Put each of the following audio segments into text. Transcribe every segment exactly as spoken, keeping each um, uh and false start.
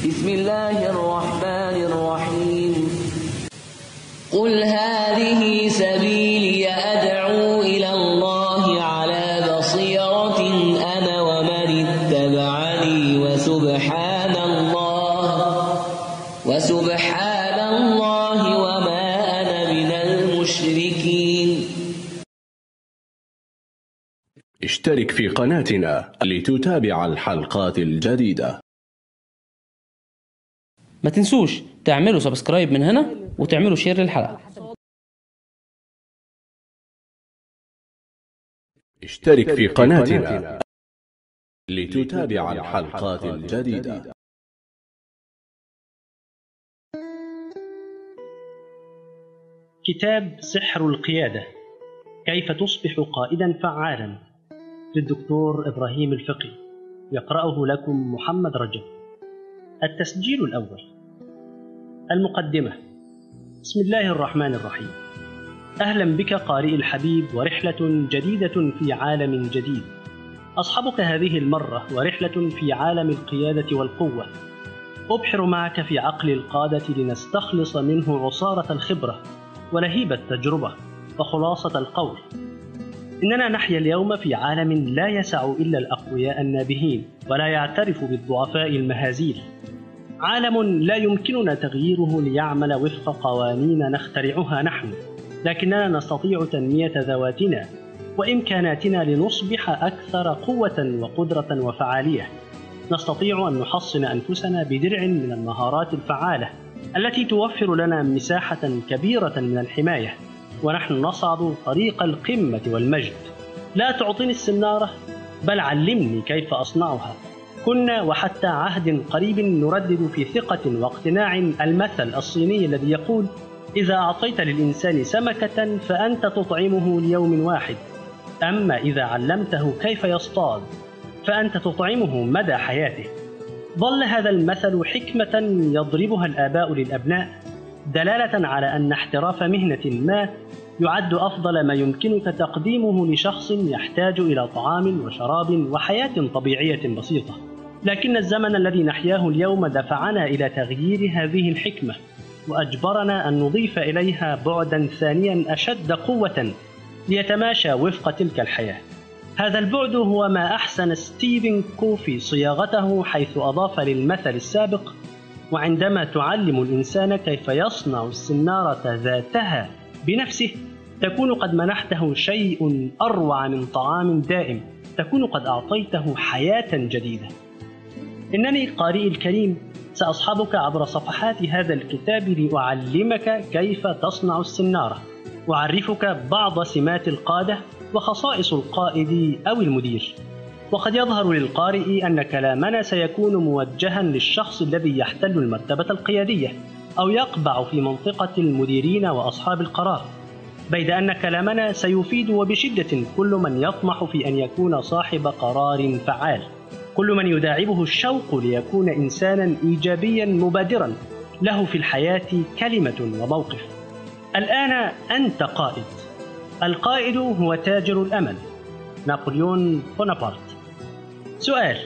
بسم الله الرحمن الرحيم قل هذه سبيلي أدعو إلى الله على بصيرة أنا ومن اتبعني وسبحان الله وسبحان الله وما أنا من المشركين. اشترك في قناتنا لتتابع الحلقات الجديدة. ما تنسوش تعملوا سبسكرايب من هنا وتعملوا شير للحلقة. اشترك في قناتنا لتتابع الحلقات الجديدة. كتاب سحر القيادة، كيف تصبح قائدا فعالا، للدكتور إبراهيم الفقي، يقرأه لكم محمد رجب. التسجيل الأول. المقدمة. بسم الله الرحمن الرحيم. أهلا بك قارئ الحبيب، ورحلة جديدة في عالم جديد. أصحبك هذه المرة ورحلة في عالم القيادة والقوة. أبحر معك في عقل القادة لنستخلص منه عصارة الخبرة ولهيب التجربة وخلاصة القول. إننا نحيا اليوم في عالم لا يسع إلا الأقوياء النابهين، ولا يعترف بالضعفاء المهازيل. عالم لا يمكننا تغييره ليعمل وفق قوانين نخترعها نحن، لكننا نستطيع تنمية ذواتنا وإمكاناتنا لنصبح أكثر قوة وقدرة وفعالية. نستطيع أن نحصن أنفسنا بدرع من المهارات الفعالة التي توفر لنا مساحة كبيرة من الحماية، ونحن نصعد طريق القمة والمجد. لا تعطيني السنارة، بل علمني كيف أصنعها. كنا وحتى عهد قريب نردد في ثقة واقتناع المثل الصيني الذي يقول: إذا أعطيت للإنسان سمكة فأنت تطعمه ليوم واحد، أما إذا علمته كيف يصطاد فأنت تطعمه مدى حياته. ظل هذا المثل حكمة يضربها الآباء للأبناء، دلالة على أن احتراف مهنة ما يعد أفضل ما يمكنك تقديمه لشخص يحتاج إلى طعام وشراب وحياة طبيعية بسيطة. لكن الزمن الذي نحياه اليوم دفعنا إلى تغيير هذه الحكمة، وأجبرنا أن نضيف إليها بعداً ثانياً أشد قوة ليتماشى وفق تلك الحياة. هذا البعد هو ما أحسن ستيفن كوفي صياغته، حيث أضاف للمثل السابق: وعندما تعلم الإنسان كيف يصنع السنارة ذاتها بنفسه تكون قد منحته شيء أروع من طعام دائم، تكون قد أعطيته حياة جديدة. إنني قارئ الكريم سأصحبك عبر صفحات هذا الكتاب لأعلمك كيف تصنع السنارة، وأعرفك بعض سمات القادة وخصائص القائد أو المدير. وقد يظهر للقارئ أن كلامنا سيكون موجها للشخص الذي يحتل المرتبة القيادية أو يقبع في منطقة المديرين وأصحاب القرار، بيد أن كلامنا سيفيد وبشدة كل من يطمح في أن يكون صاحب قرار فعال، كل من يداعبه الشوق ليكون إنسانا إيجابيا مبادرا له في الحياة كلمة وموقف. الآن أنت قائد. القائد هو تاجر الأمل، نابليون بونابرت. سؤال: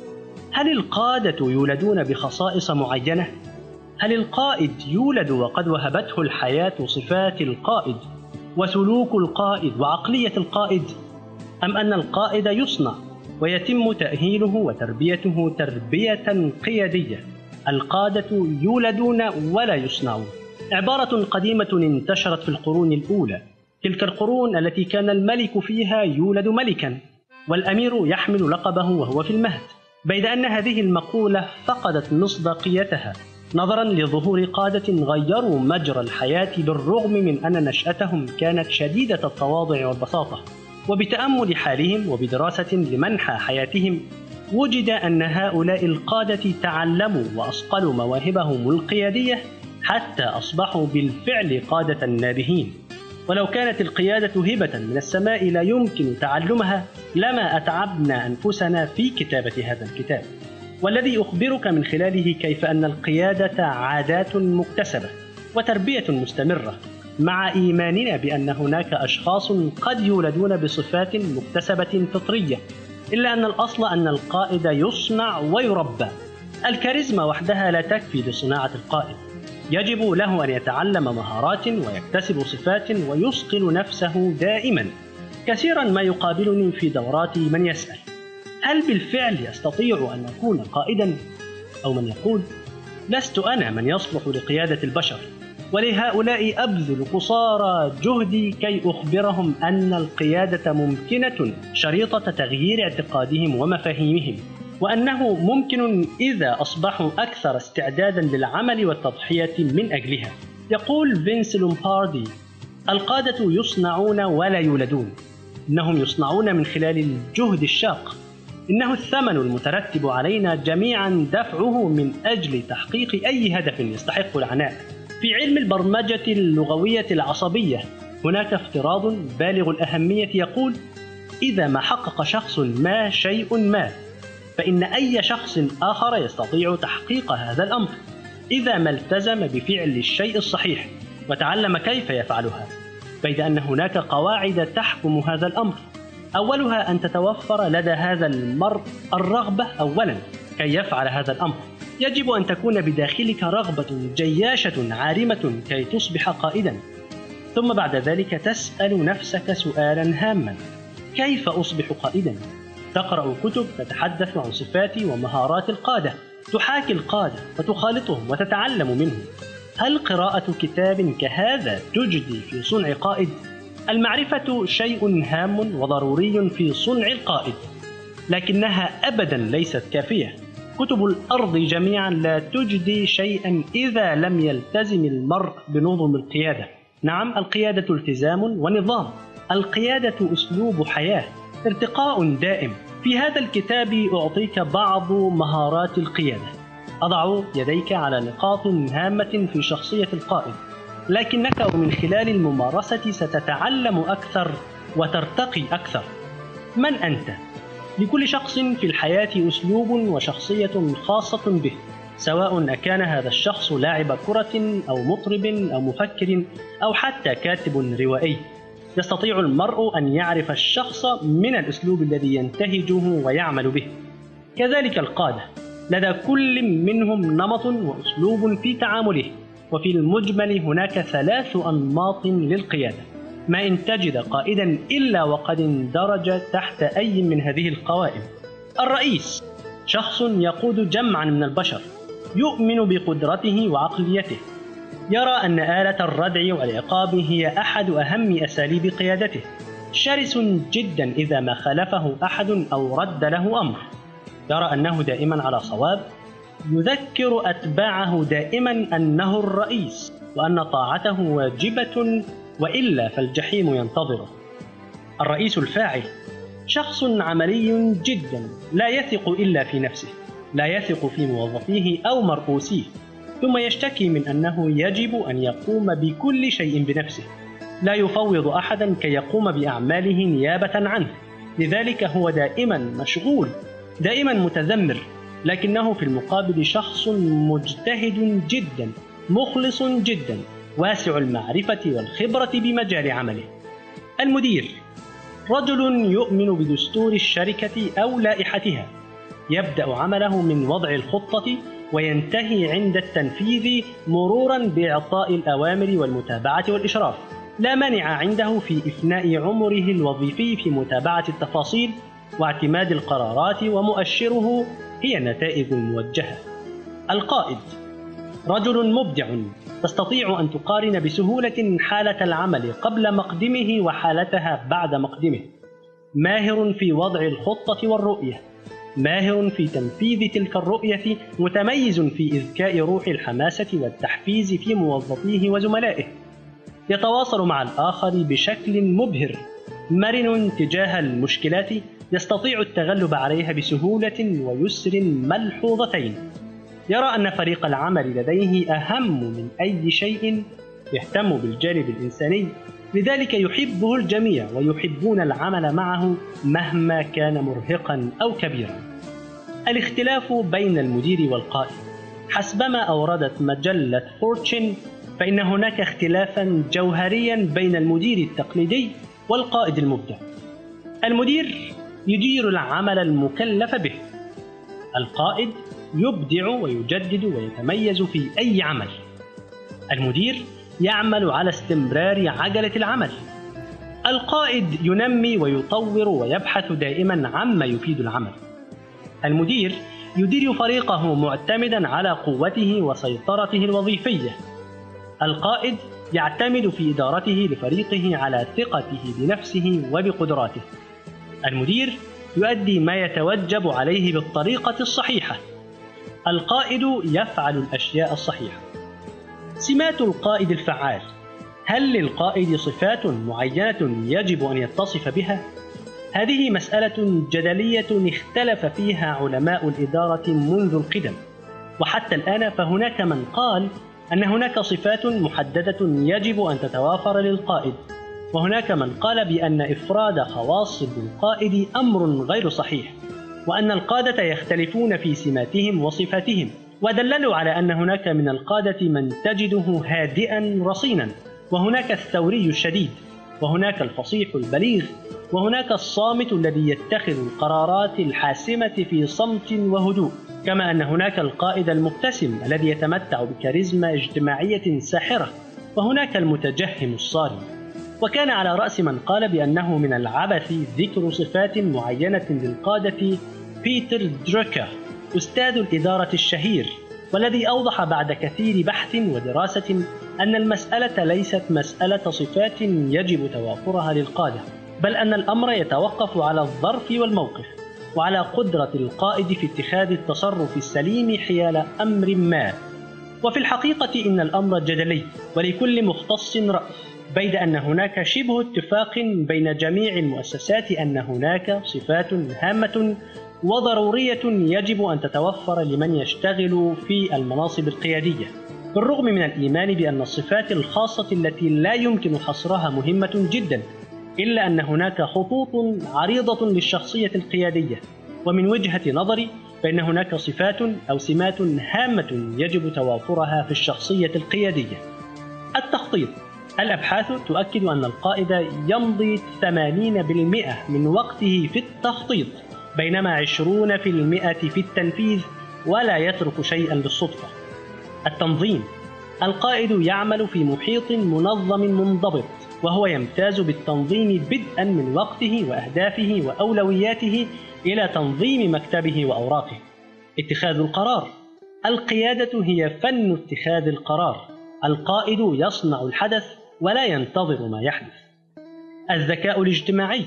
هل القادة يولدون بخصائص معينة؟ هل القائد يولد وقد وهبته الحياة صفات القائد وسلوك القائد وعقلية القائد؟ أم أن القائد يصنع ويتم تأهيله وتربيته تربية قيادية؟ القادة يولدون ولا يصنعون، عبارة قديمة انتشرت في القرون الأولى، تلك القرون التي كان الملك فيها يولد ملكا والأمير يحمل لقبه وهو في المهد، بيد أن هذه المقولة فقدت مصداقيتها نظرا لظهور قادة غيروا مجرى الحياة بالرغم من أن نشأتهم كانت شديدة التواضع والبساطة. وبتأمل حالهم وبدراسة لمنحى حياتهم وجد أن هؤلاء القادة تعلموا وأصقلوا مواهبهم القيادية حتى أصبحوا بالفعل قادة نابهين. ولو كانت القيادة هبة من السماء لا يمكن تعلمها لما أتعبنا أنفسنا في كتابة هذا الكتاب، والذي أخبرك من خلاله كيف أن القيادة عادات مكتسبة وتربية مستمرة، مع إيماننا بأن هناك أشخاص قد يولدون بصفات مكتسبة فطرية، إلا أن الأصل أن القائد يصنع ويربى. الكاريزما وحدها لا تكفي لصناعة القائد، يجب له أن يتعلم مهارات ويكتسب صفات ويصقل نفسه دائما. كثيرا ما يقابلني في دوراتي من يسأل: هل بالفعل يستطيع أن أكون قائدا؟ أو من يقول: لست أنا من يصلح لقيادة البشر، ولهؤلاء أبذل قصارى جهدي كي أخبرهم أن القيادة ممكنة شريطة تغيير اعتقادهم ومفاهيمهم، وأنه ممكن إذا أصبحوا أكثر استعدادا للعمل والتضحية من أجلها. يقول فينس لومباردي: القادة يصنعون ولا يولدون، إنهم يصنعون من خلال الجهد الشاق، إنه الثمن المترتب علينا جميعا دفعه من أجل تحقيق أي هدف يستحق العناء. في علم البرمجة اللغوية العصبية هناك افتراض بالغ الأهمية يقول: إذا ما حقق شخص ما شيء ما، فإن أي شخص آخر يستطيع تحقيق هذا الأمر إذا ما التزم بفعل الشيء الصحيح وتعلم كيف يفعلها، بيد أن هناك قواعد تحكم هذا الأمر. أولها أن تتوفر لدى هذا المرء الرغبة أولا كي يفعل هذا الأمر. يجب أن تكون بداخلك رغبة جياشة عارمة كي تصبح قائدا، ثم بعد ذلك تسأل نفسك سؤالا هاما: كيف أصبح قائدا؟ تقرأ كتب تتحدث عن صفات ومهارات القادة، تحاكي القادة وتخالطهم وتتعلم منهم. هل قراءة كتاب كهذا تجدي في صنع قائد؟ المعرفة شيء هام وضروري في صنع القائد، لكنها أبدا ليست كافية. كتب الأرض جميعا لا تجدي شيئا إذا لم يلتزم المرء بنظم القيادة. نعم، القيادة التزام ونظام، القيادة أسلوب حياة، ارتقاء دائم. في هذا الكتاب أعطيك بعض مهارات القيادة، أضع يديك على نقاط هامة في شخصية القائد، لكنك ومن خلال الممارسة ستتعلم أكثر وترتقي أكثر. من أنت؟ لكل شخص في الحياة أسلوب وشخصية خاصة به، سواء أكان هذا الشخص لاعب كرة أو مطرب أو مفكر أو حتى كاتب روائي. يستطيع المرء أن يعرف الشخص من الأسلوب الذي ينتهجه ويعمل به. كذلك القادة، لدى كل منهم نمط وأسلوب في تعامله، وفي المجمل هناك ثلاث أنماط للقيادة. ما إن تجد قائدا إلا وقد اندرج تحت أي من هذه القوائم. الرئيس شخص يقود جمعا من البشر، يؤمن بقدرته وعقليته، يرى أن آلة الردع والعقاب هي أحد أهم أساليب قيادته، شرس جدا إذا ما خالفه أحد أو رد له أمر، يرى أنه دائما على صواب، يذكر أتباعه دائما أنه الرئيس وأن طاعته واجبة وإلا فالجحيم ينتظره. الرئيس الفاعل شخص عملي جدا، لا يثق إلا في نفسه، لا يثق في موظفيه أو مرؤوسيه، ثم يشتكي من أنه يجب أن يقوم بكل شيء بنفسه، لا يفوض أحدا كي يقوم بأعماله نيابة عنه، لذلك هو دائما مشغول، دائما متذمر، لكنه في المقابل شخص مجتهد جدا، مخلص جدا، واسع المعرفة والخبرة بمجال عمله. المدير رجل يؤمن بدستور الشركة أو لائحتها، يبدأ عمله من وضع الخطة وينتهي عند التنفيذ مرورا بإعطاء الأوامر والمتابعة والإشراف. لا مانع عنده في إفناء عمره الوظيفي في متابعة التفاصيل واعتماد القرارات، ومؤشره هي النتائج الموجهة. القائد رجل مبدع، تستطيع أن تقارن بسهولة حالة العمل قبل مقدمه وحالتها بعد مقدمه، ماهر في وضع الخطة والرؤية، ماهر في تنفيذ تلك الرؤية، متميز في إذكاء روح الحماسة والتحفيز في موظفيه وزملائه، يتواصل مع الآخر بشكل مبهر، مرن تجاه المشكلات، يستطيع التغلب عليها بسهولة ويسر ملحوظتين، يرى أن فريق العمل لديه أهم من أي شيء، يهتم بالجانب الإنساني، لذلك يحبه الجميع ويحبون العمل معه مهما كان مرهقا أو كبيرا. الاختلاف بين المدير والقائد حسبما أوردت مجلة فورتشن، فإن هناك اختلافا جوهريا بين المدير التقليدي والقائد المبدع. المدير يدير العمل المكلف به، القائد يبدع ويجدد ويتميز في أي عمل. المدير يعمل على استمرار عجلة العمل. القائد ينمي ويطور ويبحث دائما عما يفيد العمل. المدير يدير فريقه معتمدا على قوته وسيطرته الوظيفية. القائد يعتمد في إدارته لفريقه على ثقته بنفسه وبقدراته. المدير يؤدي ما يتوجب عليه بالطريقة الصحيحة. القائد يفعل الأشياء الصحيحة. سمات القائد الفعال. هل للقائد صفات معينة يجب أن يتصف بها؟ هذه مسألة جدلية اختلف فيها علماء الإدارة منذ القدم، وحتى الآن فهناك من قال أن هناك صفات محددة يجب أن تتوافر للقائد، وهناك من قال بأن إفراد خواص بالقائد أمر غير صحيح، وأن القادة يختلفون في سماتهم وصفاتهم، ودللوا على أن هناك من القادة من تجده هادئا رصينا، وهناك الثوري الشديد، وهناك الفصيح البليغ، وهناك الصامت الذي يتخذ القرارات الحاسمة في صمت وهدوء، كما أن هناك القائد المبتسم الذي يتمتع بكاريزما اجتماعية ساحرة، وهناك المتجهم الصارم. وكان على رأس من قال بأنه من العبث ذكر صفات معينة للقادة بيتر دروكر أستاذ الإدارة الشهير، والذي أوضح بعد كثير بحث ودراسة أن المسألة ليست مسألة صفات يجب توافرها للقادة، بل أن الأمر يتوقف على الظرف والموقف، وعلى قدرة القائد في اتخاذ التصرف السليم حيال أمر ما. وفي الحقيقة إن الأمر جدلي، ولكل مختص رأي، بيد أن هناك شبه اتفاق بين جميع المؤسسات أن هناك صفات هامة وضرورية يجب أن تتوفر لمن يشتغل في المناصب القيادية، بالرغم من الإيمان بأن الصفات الخاصة التي لا يمكن حصرها مهمة جدا، إلا أن هناك خطوط عريضة للشخصية القيادية. ومن وجهة نظري فإن هناك صفات أو سمات هامة يجب توافرها في الشخصية القيادية. التخطيط. الأبحاث تؤكد أن القائد يمضي ثمانين بالمئة من وقته في التخطيط، بينما عشرين بالمئة في التنفيذ، ولا يترك شيئا للصدفة. التنظيم. القائد يعمل في محيط منظم منضبط، وهو يمتاز بالتنظيم بدءا من وقته وأهدافه وأولوياته إلى تنظيم مكتبه وأوراقه. اتخاذ القرار. القيادة هي فن اتخاذ القرار. القائد يصنع الحدث ولا ينتظر ما يحدث. الذكاء الاجتماعي.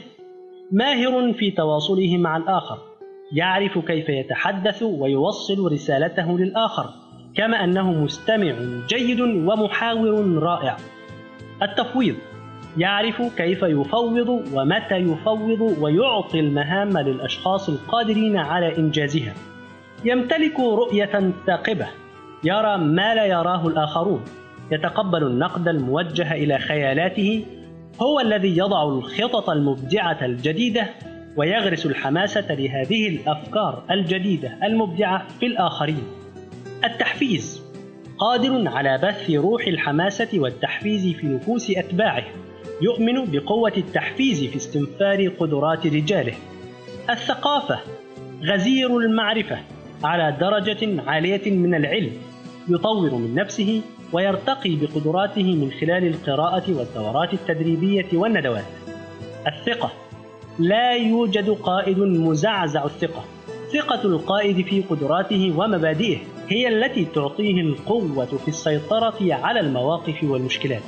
ماهر في تواصله مع الآخر، يعرف كيف يتحدث ويوصل رسالته للآخر، كما أنه مستمع جيد ومحاور رائع. التفويض. يعرف كيف يفوض ومتى يفوض، ويعطي المهام للأشخاص القادرين على إنجازها. يمتلك رؤية ثاقبة، يرى ما لا يراه الآخرون، يتقبل النقد الموجه إلى خيالاته، هو الذي يضع الخطط المبدعة الجديدة ويغرس الحماسة لهذه الأفكار الجديدة المبدعة في الآخرين. التحفيز. قادر على بث روح الحماسة والتحفيز في نفوس أتباعه، يؤمن بقوة التحفيز في استنفار قدرات رجاله. الثقافة. غزير المعرفة على درجة عالية من العلم، يطور من نفسه ويرتقي بقدراته من خلال القراءة والدورات التدريبية والندوات. الثقة. لا يوجد قائد مزعزع الثقة. ثقة القائد في قدراته ومبادئه هي التي تعطيه القوة في السيطرة على المواقف والمشكلات.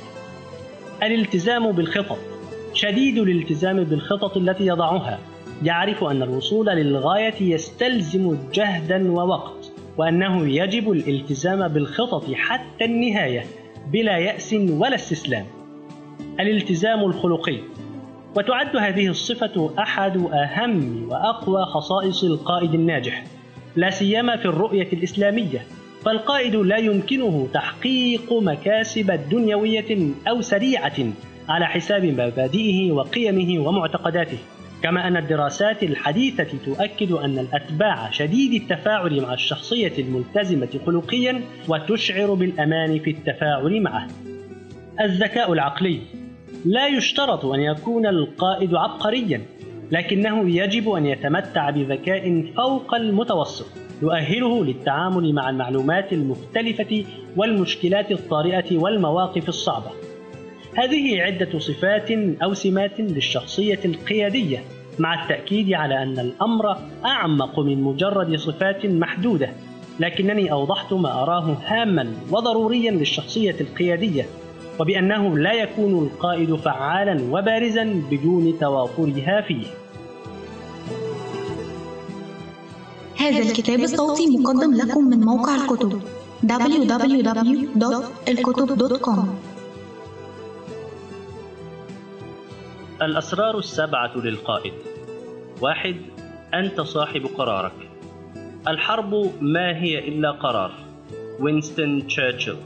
الالتزام بالخطط. شديد الالتزام بالخطط التي يضعها، يعرف أن الوصول للغاية يستلزم جهدا ووقت، وأنه يجب الالتزام بالخطط حتى النهاية بلا يأس ولا استسلام. الالتزام الخلقي. وتعد هذه الصفة أحد أهم وأقوى خصائص القائد الناجح، لا سيما في الرؤية الإسلامية، فالقائد لا يمكنه تحقيق مكاسب دنيوية أو سريعة على حساب مبادئه وقيمه ومعتقداته. كما أن الدراسات الحديثة تؤكد أن الأتباع شديد التفاعل مع الشخصية الملتزمة خلقيا، وتشعر بالأمان في التفاعل معه. الذكاء العقلي. لا يشترط أن يكون القائد عبقريا، لكنه يجب أن يتمتع بذكاء فوق المتوسط يؤهله للتعامل مع المعلومات المختلفة والمشكلات الطارئة والمواقف الصعبة. هذه عدة صفات أو سمات للشخصية القيادية، مع التأكيد على أن الأمر أعمق من مجرد صفات محدودة، لكنني أوضحت ما أراه هاما وضروريا للشخصية القيادية، وبأنه لا يكون القائد فعالا وبارزا بدون توافرها فيه. هذا الكتاب الصوتي مقدم لكم من موقع الكتب دبليو دبليو دبليو دوت الكتب دوت كوم. الأسرار السبعة للقائد. واحد. أنت صاحب قرارك. الحرب ما هي إلا قرار. وينستون تشرشل.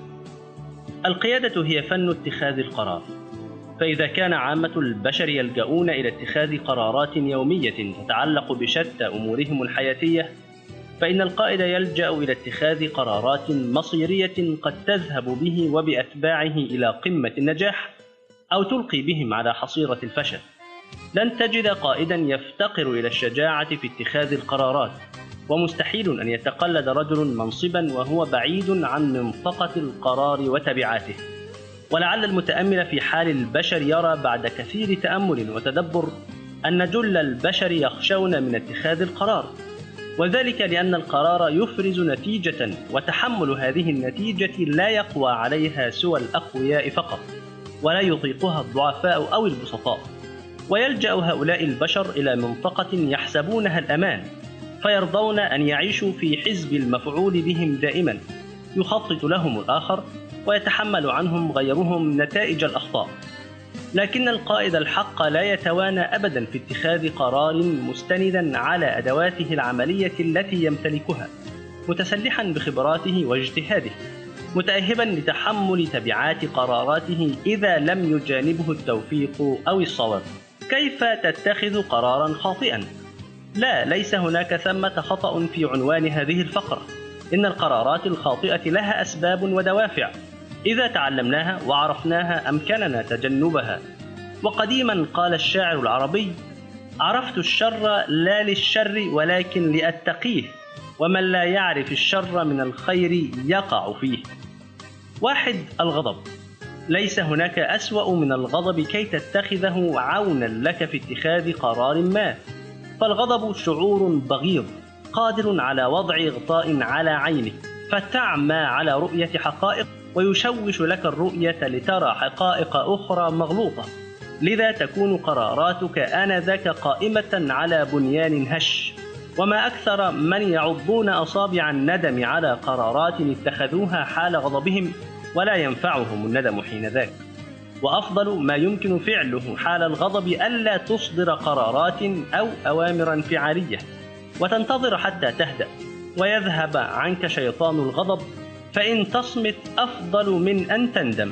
القيادة هي فن اتخاذ القرار، فإذا كان عامة البشر يلجؤون إلى اتخاذ قرارات يومية تتعلق بشتى أمورهم الحياتية، فإن القائد يلجأ إلى اتخاذ قرارات مصيرية قد تذهب به وبأتباعه إلى قمة النجاح أو تلقي بهم على حصيرة الفشل. لن تجد قائدا يفتقر إلى الشجاعة في اتخاذ القرارات، ومستحيل أن يتقلد رجل منصبا وهو بعيد عن منطقة القرار وتبعاته. ولعل المتأمل في حال البشر يرى بعد كثير تأمل وتدبر أن جل البشر يخشون من اتخاذ القرار، وذلك لأن القرار يفرز نتيجة، وتحمل هذه النتيجة لا يقوى عليها سوى الأقوياء فقط، ولا يطيقها الضعفاء أو البسطاء. ويلجأ هؤلاء البشر إلى منطقة يحسبونها الأمان، فيرضون أن يعيشوا في حزب المفعول بهم دائما، يخطط لهم الآخر ويتحمل عنهم غيرهم نتائج الأخطاء. لكن القائد الحق لا يتوانى أبدا في اتخاذ قرار مستندا على أدواته العملية التي يمتلكها، متسلحا بخبراته واجتهاده، متأهبا لتحمل تبعات قراراته إذا لم يجانبه التوفيق أو الصواب. كيف تتخذ قرارا خاطئا؟ لا، ليس هناك ثمة خطأ في عنوان هذه الفقرة. إن القرارات الخاطئة لها أسباب ودوافع، إذا تعلمناها وعرفناها أمكننا تجنبها. وقديما قال الشاعر العربي: عرفت الشر لا للشر ولكن لأتقيه، ومن لا يعرف الشر من الخير يقع فيه. واحد. الغضب. ليس هناك أسوأ من الغضب كي تتخذه عونا لك في اتخاذ قرار ما، فالغضب شعور بغيض قادر على وضع غطاء على عينك فتعمى على رؤية حقائق، ويشوش لك الرؤية لترى حقائق أخرى مغلوطة. لذا تكون قراراتك آنذاك قائمة على بنيان هش. وما أكثر من يعضون أصابع الندم على قرارات اتخذوها حال غضبهم ولا ينفعهم الندم حينذاك. وأفضل ما يمكن فعله حال الغضب ألا تصدر قرارات أو أوامر انفعالية وتنتظر حتى تهدأ ويذهب عنك شيطان الغضب، فإن تصمت أفضل من أن تندم.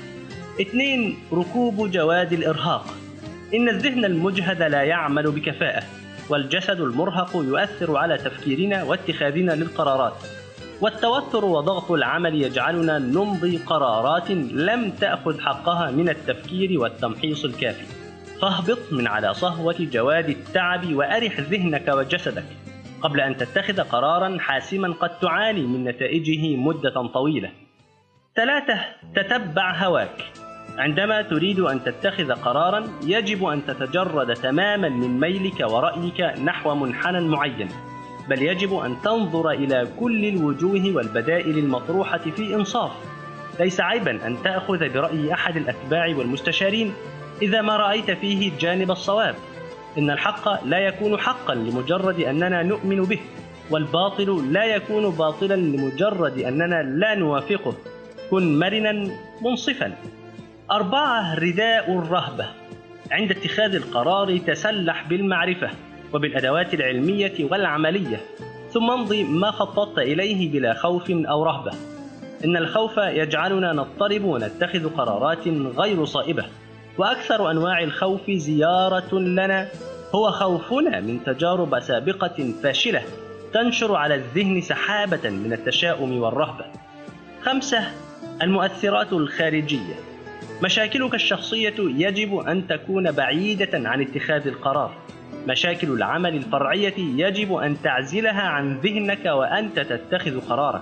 اثنين. ركوب جواد الإرهاق. إن الذهن المجهد لا يعمل بكفاءة، والجسد المرهق يؤثر على تفكيرنا واتخاذنا للقرارات، والتوتر وضغط العمل يجعلنا نمضي قرارات لم تأخذ حقها من التفكير والتمحيص الكافي. فاهبط من على صهوة جواد التعب وأرح ذهنك وجسدك قبل أن تتخذ قرارا حاسما قد تعاني من نتائجه مدة طويلة. ثلاثة. تتبع هواك. عندما تريد أن تتخذ قرارا يجب أن تتجرد تماما من ميلك ورأيك نحو منحنى معين، بل يجب أن تنظر إلى كل الوجوه والبدائل المطروحة في إنصاف. ليس عيبا أن تأخذ برأي أحد الأتباع والمستشارين إذا ما رأيت فيه جانب الصواب. إن الحق لا يكون حقا لمجرد أننا نؤمن به، والباطل لا يكون باطلا لمجرد أننا لا نوافقه. كن مرنا منصفا. أربعة. رداء الرهبة. عند اتخاذ القرار تسلح بالمعرفة وبالأدوات العلمية والعملية، ثم امضي ما خططت إليه بلا خوف أو رهبة. إن الخوف يجعلنا نضطرب ونتخذ قرارات غير صائبة، وأكثر أنواع الخوف زيارة لنا هو خوفنا من تجارب سابقة فاشلة تنشر على الذهن سحابة من التشاؤم والرهبة. خمسة. المؤثرات الخارجية. مشاكلك الشخصية يجب أن تكون بعيدة عن اتخاذ القرار، مشاكل العمل الفرعية يجب أن تعزلها عن ذهنك وأنت تتخذ قرارك.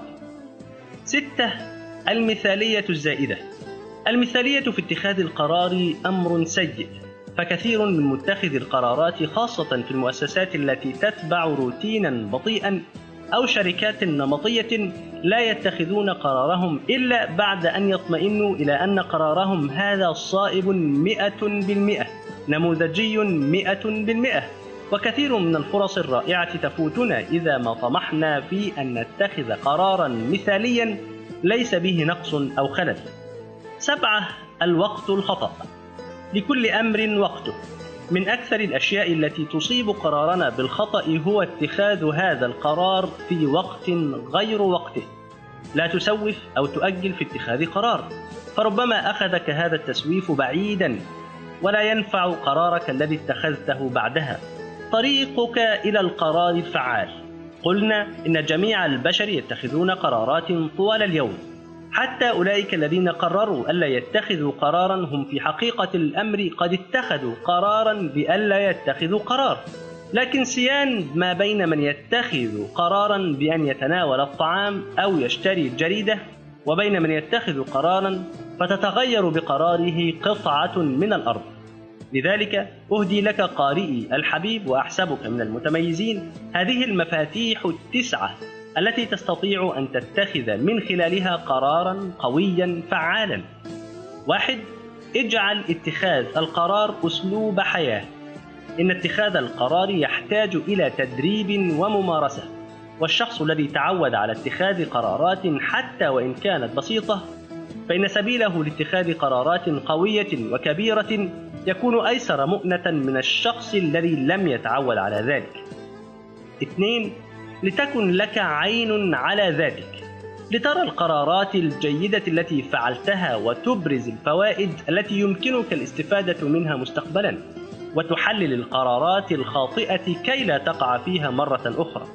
ستة. المثالية الزائدة. المثالية في اتخاذ القرار أمر سيء، فكثير من متخذي القرارات خاصة في المؤسسات التي تتبع روتينا بطيئا أو شركات نمطية لا يتخذون قرارهم إلا بعد أن يطمئنوا إلى أن قرارهم هذا صائب مئة بالمئة، نموذجي مئة بالمئة. وكثير من الفرص الرائعة تفوتنا إذا ما طمحنا في أن نتخذ قرارا مثاليا ليس به نقص أو خلل. سبعة. الوقت الخطأ. لكل أمر وقته. من أكثر الأشياء التي تصيب قرارنا بالخطأ هو اتخاذ هذا القرار في وقت غير وقته. لا تسوف أو تؤجل في اتخاذ قرار، فربما أخذك هذا التسويف بعيدا ولا ينفع قرارك الذي اتخذته بعدها. طريقك إلى القرار الفعال. قلنا إن جميع البشر يتخذون قرارات طوال اليوم، حتى أولئك الذين قرروا ألا يتخذوا قرارا هم في حقيقة الأمر قد اتخذوا قرارا بألا يتخذوا قرار. لكن سيان ما بين من يتخذ قرارا بأن يتناول الطعام أو يشتري الجريدة وبين من يتخذ قرارا فتتغير بقراره قطعة من الأرض. لذلك أهدي لك قارئي الحبيب وأحسبك من المتميزين هذه المفاتيح التسعة التي تستطيع أن تتخذ من خلالها قراراً قوياً فعالاً. واحد. اجعل اتخاذ القرار أسلوب حياة. إن اتخاذ القرار يحتاج إلى تدريب وممارسة، والشخص الذي تعود على اتخاذ قرارات حتى وإن كانت بسيطة فإن سبيله لاتخاذ قرارات قوية وكبيرة يكون أيسر مؤنة من الشخص الذي لم يتعود على ذلك. اثنين. لتكن لك عين على ذاتك، لترى القرارات الجيدة التي فعلتها وتبرز الفوائد التي يمكنك الاستفادة منها مستقبلا، وتحلل القرارات الخاطئة كي لا تقع فيها مرة أخرى.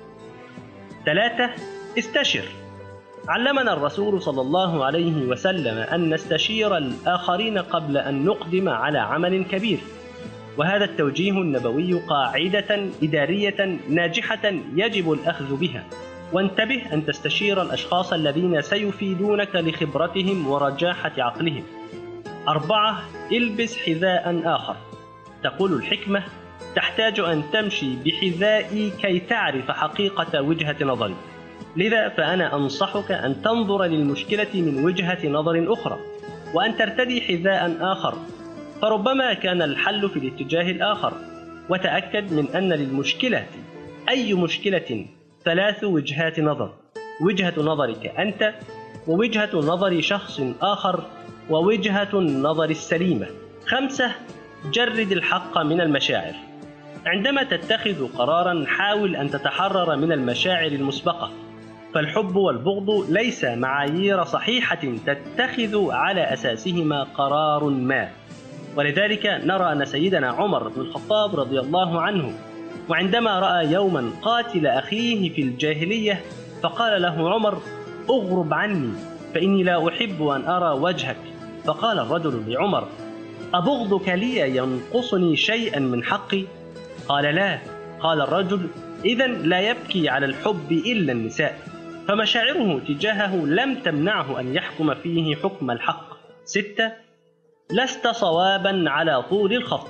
ثلاثة. استشر. علمنا الرسول صلى الله عليه وسلم أن نستشير الآخرين قبل أن نقدم على عمل كبير، وهذا التوجيه النبوي قاعدة إدارية ناجحة يجب الأخذ بها. وانتبه أن تستشير الأشخاص الذين سيفيدونك لخبرتهم ورجاحة عقلهم. أربعة. البس حذاء آخر. تقول الحكمة: تحتاج أن تمشي بحذائي كي تعرف حقيقة وجهة نظري. لذا فأنا أنصحك أن تنظر للمشكلة من وجهة نظر أخرى، وأن ترتدي حذاء آخر، فربما كان الحل في الاتجاه الآخر. وتأكد من أن للمشكلة أي مشكلة ثلاث وجهات نظر: وجهة نظرك أنت، ووجهة نظر شخص آخر، ووجهة النظر السليمة. خمسة. جرد الحق من المشاعر. عندما تتخذ قراراً حاول أن تتحرر من المشاعر المسبقة، فالحب والبغض ليس معايير صحيحة تتخذ على أساسهما قرار ما. ولذلك نرى أن سيدنا عمر بن الخطاب رضي الله عنه وعندما رأى يوما قاتل أخيه في الجاهلية فقال له عمر: أغرب عني فإني لا أحب أن أرى وجهك. فقال الرجل لعمر: أبغضك لي ينقصني شيئا من حقي؟ قال: لا. قال الرجل: إذن لا يبكي على الحب إلا النساء. فمشاعره تجاهه لم تمنعه أن يحكم فيه حكم الحق. ستة. لست صوابا على طول الخط.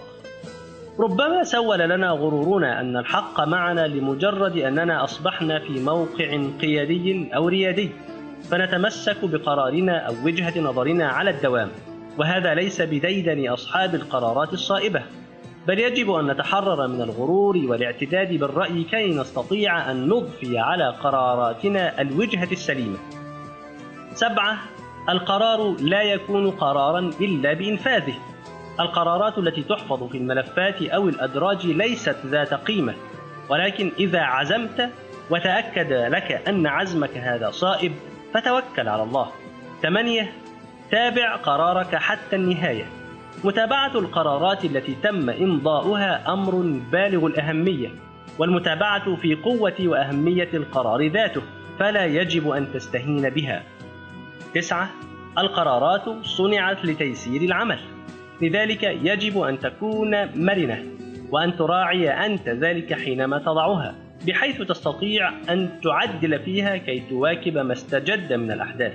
ربما سول لنا غرورنا أن الحق معنا لمجرد أننا أصبحنا في موقع قيادي أو ريادي، فنتمسك بقرارنا أو وجهة نظرنا على الدوام، وهذا ليس بديدن أصحاب القرارات الصائبة، بل يجب أن نتحرر من الغرور والاعتداد بالرأي كي نستطيع أن نضفي على قراراتنا الوجهة السليمة. سبعة. القرار لا يكون قراراً إلا بإنفاذه. القرارات التي تحفظ في الملفات أو الأدراج ليست ذات قيمة، ولكن إذا عزمت وتأكد لك أن عزمك هذا صائب فتوكل على الله. ثمانية. تابع قرارك حتى النهاية. متابعة القرارات التي تم إمضاؤها أمر بالغ الأهمية، والمتابعة في قوة وأهمية القرار ذاته، فلا يجب أن تستهين بها. تسعة. القرارات صنعت لتيسير العمل، لذلك يجب أن تكون مرنة. وأن تراعي أنت ذلك حينما تضعها، بحيث تستطيع أن تعدل فيها كي تواكب ما استجد من الأحداث.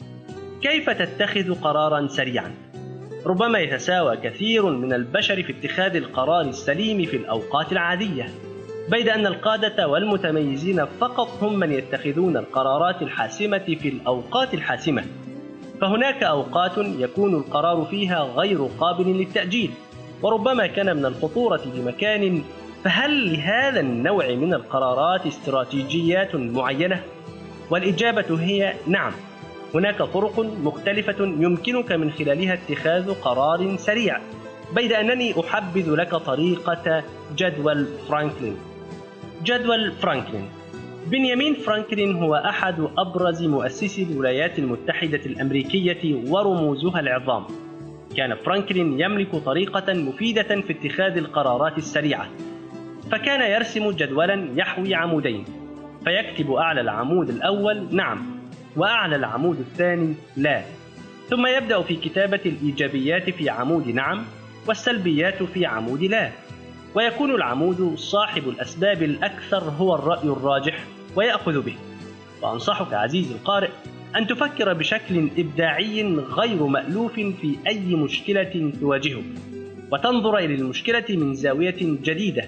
كيف تتخذ قراراً سريعاً؟ ربما يتساوى كثير من البشر في اتخاذ القرار السليم في الأوقات العادية، بيد أن القادة والمتميزين فقط هم من يتخذون القرارات الحاسمة في الأوقات الحاسمة. فهناك أوقات يكون القرار فيها غير قابل للتأجيل، وربما كان من الخطورة بمكان. فهل لهذا النوع من القرارات استراتيجيات معينة؟ والإجابة هي نعم. هناك طرق مختلفة يمكنك من خلالها اتخاذ قرار سريع، بيد أنني أحبذ لك طريقة جدول فرانكلين. جدول فرانكلين. بنيامين فرانكلين هو أحد أبرز مؤسسي الولايات المتحدة الأمريكية ورموزها العظام. كان فرانكلين يملك طريقة مفيدة في اتخاذ القرارات السريعة، فكان يرسم جدولا يحوي عمودين، فيكتب أعلى العمود الأول نعم، وأعلى العمود الثاني لا، ثم يبدأ في كتابة الإيجابيات في عمود نعم والسلبيات في عمود لا، ويكون العمود صاحب الأسباب الأكثر هو الرأي الراجح ويأخذ به. وأنصحك عزيزي القارئ أن تفكر بشكل إبداعي غير مألوف في أي مشكلة تواجهك، وتنظر إلى المشكلة من زاوية جديدة،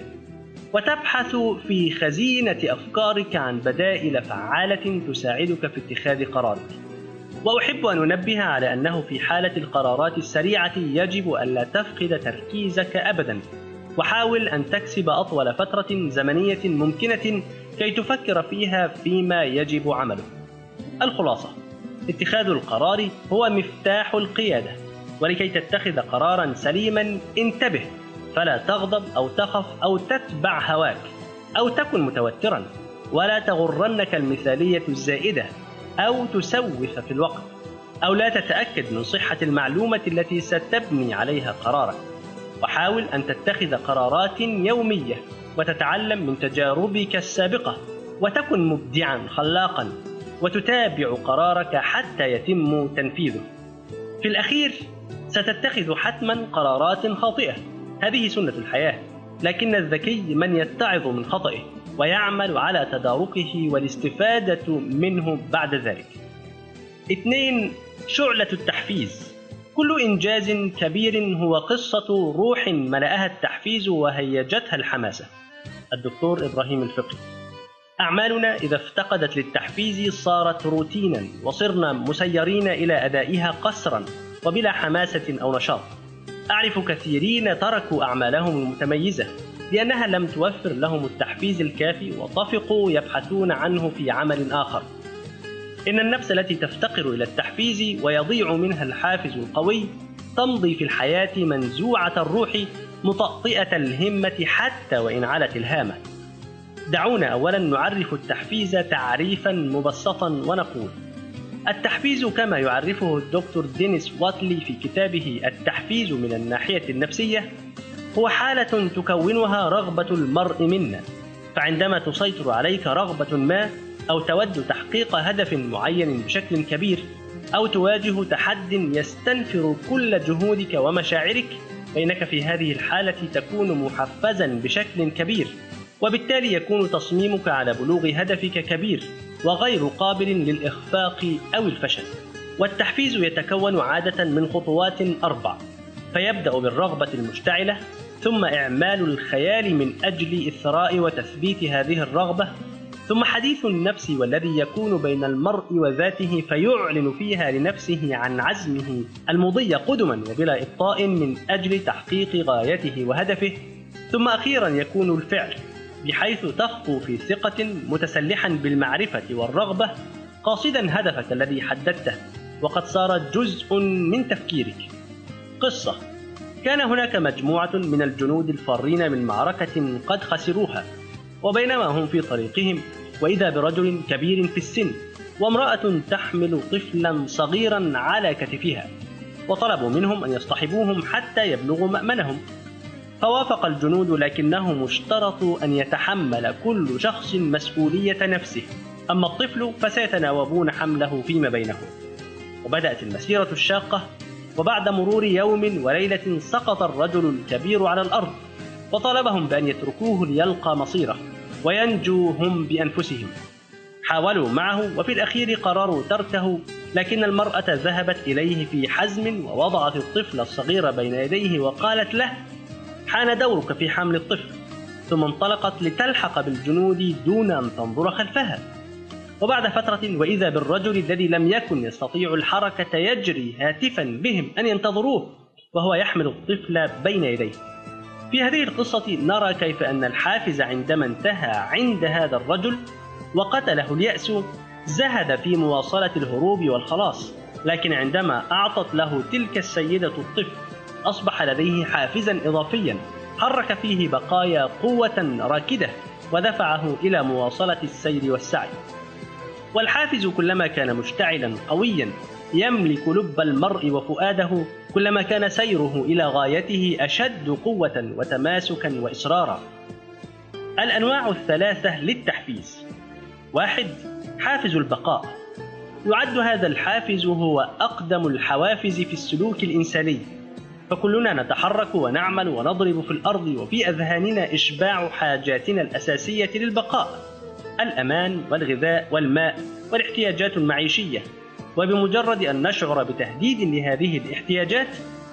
وتبحث في خزينة أفكارك عن بدائل فعالة تساعدك في اتخاذ قرارك. وأحب أن أنبه على أنه في حالة القرارات السريعة يجب ألا تفقد تركيزك أبدا، وحاول أن تكسب أطول فترة زمنية ممكنة كي تفكر فيها فيما يجب عمله. الخلاصة: اتخاذ القرار هو مفتاح القيادة، ولكي تتخذ قرارا سليما انتبه، فلا تغضب أو تخف أو تتبع هواك أو تكن متوترا، ولا تغرنك المثالية الزائدة أو تسوف في الوقت، أو لا تتأكد من صحة المعلومة التي ستبني عليها قرارك. وحاول أن تتخذ قرارات يومية وتتعلم من تجاربك السابقة، وتكن مبدعا خلاقا، وتتابع قرارك حتى يتم تنفيذه. في الأخير ستتخذ حتما قرارات خاطئة، هذه سنة الحياة، لكن الذكي من يتعظ من خطئه ويعمل على تداركه والاستفادة منه بعد ذلك. اثنين، شعلة التحفيز. كل إنجاز كبير هو قصة روح ملأها التحفيز وهيجتها الحماسة. الدكتور إبراهيم الفقي. أعمالنا إذا افتقدت للتحفيز صارت روتينا، وصرنا مسيرين إلى أدائها قسرا وبلا حماسة أو نشاط. أعرف كثيرين تركوا أعمالهم المتميزة لأنها لم توفر لهم التحفيز الكافي، وطفقوا يبحثون عنه في عمل آخر. إن النفس التي تفتقر إلى التحفيز ويضيع منها الحافز القوي تمضي في الحياة منزوعة الروح مطأطئة الهمة حتى وإن علت الهامة. دعونا أولا نعرف التحفيز تعريفا مبسطا ونقول: التحفيز كما يعرفه الدكتور دينيس واتلي في كتابه التحفيز من الناحية النفسية هو حالة تكونها رغبة المرء منا. فعندما تسيطر عليك رغبة ما، أو تود تحقيق هدف معين بشكل كبير، أو تواجه تحد يستنفر كل جهودك ومشاعرك، فإنك في هذه الحالة تكون محفزا بشكل كبير، وبالتالي يكون تصميمك على بلوغ هدفك كبير وغير قابل للإخفاق أو الفشل. والتحفيز يتكون عادة من خطوات أربع، فيبدأ بالرغبة المشتعلة، ثم إعمال الخيال من أجل إثراء وتثبيت هذه الرغبة، ثم حديث النفس والذي يكون بين المرء وذاته فيعلن فيها لنفسه عن عزمه المضي قدما وبلا إبطاء من أجل تحقيق غايته وهدفه، ثم أخيرا يكون الفعل، بحيث تخطو في ثقة متسلحا بالمعرفة والرغبة، قاصدا هدفك الذي حددته وقد صار جزء من تفكيرك. قصة: كان هناك مجموعة من الجنود الفارين من معركة قد خسروها، وبينما هم في طريقهم وإذا برجل كبير في السن وامرأة تحمل طفلا صغيرا على كتفها، وطلبوا منهم أن يصطحبوهم حتى يبلغوا مأمنهم. فوافق الجنود، لكنهم اشترطوا أن يتحمل كل شخص مسؤولية نفسه، أما الطفل فسيتناوبون حمله فيما بينهم. وبدأت المسيرة الشاقة، وبعد مرور يوم وليلة سقط الرجل الكبير على الأرض، وطالبهم بأن يتركوه ليلقى مصيره وينجوا هم بأنفسهم. حاولوا معه وفي الأخير قرروا تركه، لكن المرأة ذهبت إليه في حزم ووضعت الطفل الصغير بين يديه وقالت له: حان دورك في حمل الطفل، ثم انطلقت لتلحق بالجنود دون أن تنظر خلفها. وبعد فترة وإذا بالرجل الذي لم يكن يستطيع الحركة يجري هاتفا بهم أن ينتظروه وهو يحمل الطفل بين يديه. في هذه القصة نرى كيف أن الحافز عندما انتهى عند هذا الرجل وقتله اليأس زهد في مواصلة الهروب والخلاص، لكن عندما أعطت له تلك السيدة الطفل أصبح لديه حافزا إضافيا حرك فيه بقايا قوة راكدة ودفعه إلى مواصلة السير والسعي. والحافز كلما كان مشتعلا قويا يملك لب المرء وفؤاده كلما كان سيره إلى غايته أشد قوة وتماسكا وإصرارا. الأنواع الثلاثة للتحفيز: واحد، حافز البقاء. يعد هذا الحافز هو أقدم الحوافز في السلوك الإنساني، فكلنا نتحرك ونعمل ونضرب في الأرض وفي أذهاننا إشباع حاجاتنا الأساسية للبقاء: الأمان والغذاء والماء والاحتياجات المعيشية. وبمجرد أن نشعر بتهديد لهذه الاحتياجات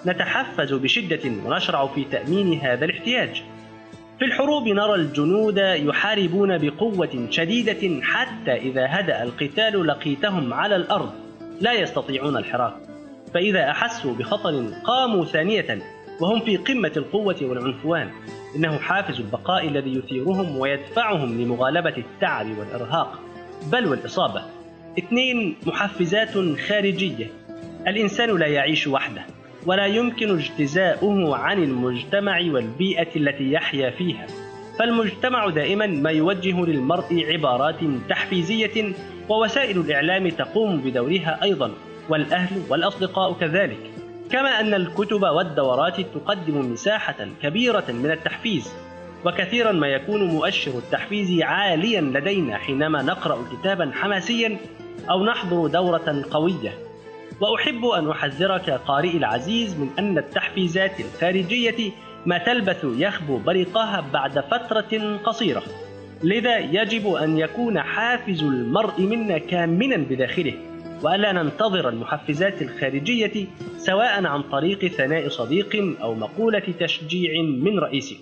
نتحفز بشدة ونشرع في تأمين هذا الاحتياج. في الحروب نرى الجنود يحاربون بقوة شديدة حتى إذا هدأ القتال لقيتهم على الأرض لا يستطيعون الحراك، فإذا أحسوا بخطر قاموا ثانية وهم في قمة القوة والعنفوان. إنه حافز البقاء الذي يثيرهم ويدفعهم لمغالبة التعب والإرهاق بل والإصابة. اثنين، محفزات خارجية. الإنسان لا يعيش وحده ولا يمكن اجتزاؤه عن المجتمع والبيئة التي يحيا فيها، فالمجتمع دائما ما يوجه للمرء عبارات تحفيزية، ووسائل الإعلام تقوم بدورها أيضا، والأهل والأصدقاء كذلك، كما أن الكتب والدورات تقدم مساحة كبيرة من التحفيز. وكثيرا ما يكون مؤشر التحفيز عاليا لدينا حينما نقرأ كتابا حماسيا أو نحضر دورة قوية. وأحب أن أحذرك قارئي العزيز من أن التحفيزات الخارجية ما تلبث يخبو بريقها بعد فترة قصيرة، لذا يجب أن يكون حافز المرء منا كامنا بداخله، وألا ننتظر المحفزات الخارجية سواء عن طريق ثناء صديق أو مقولة تشجيع من رئيسك.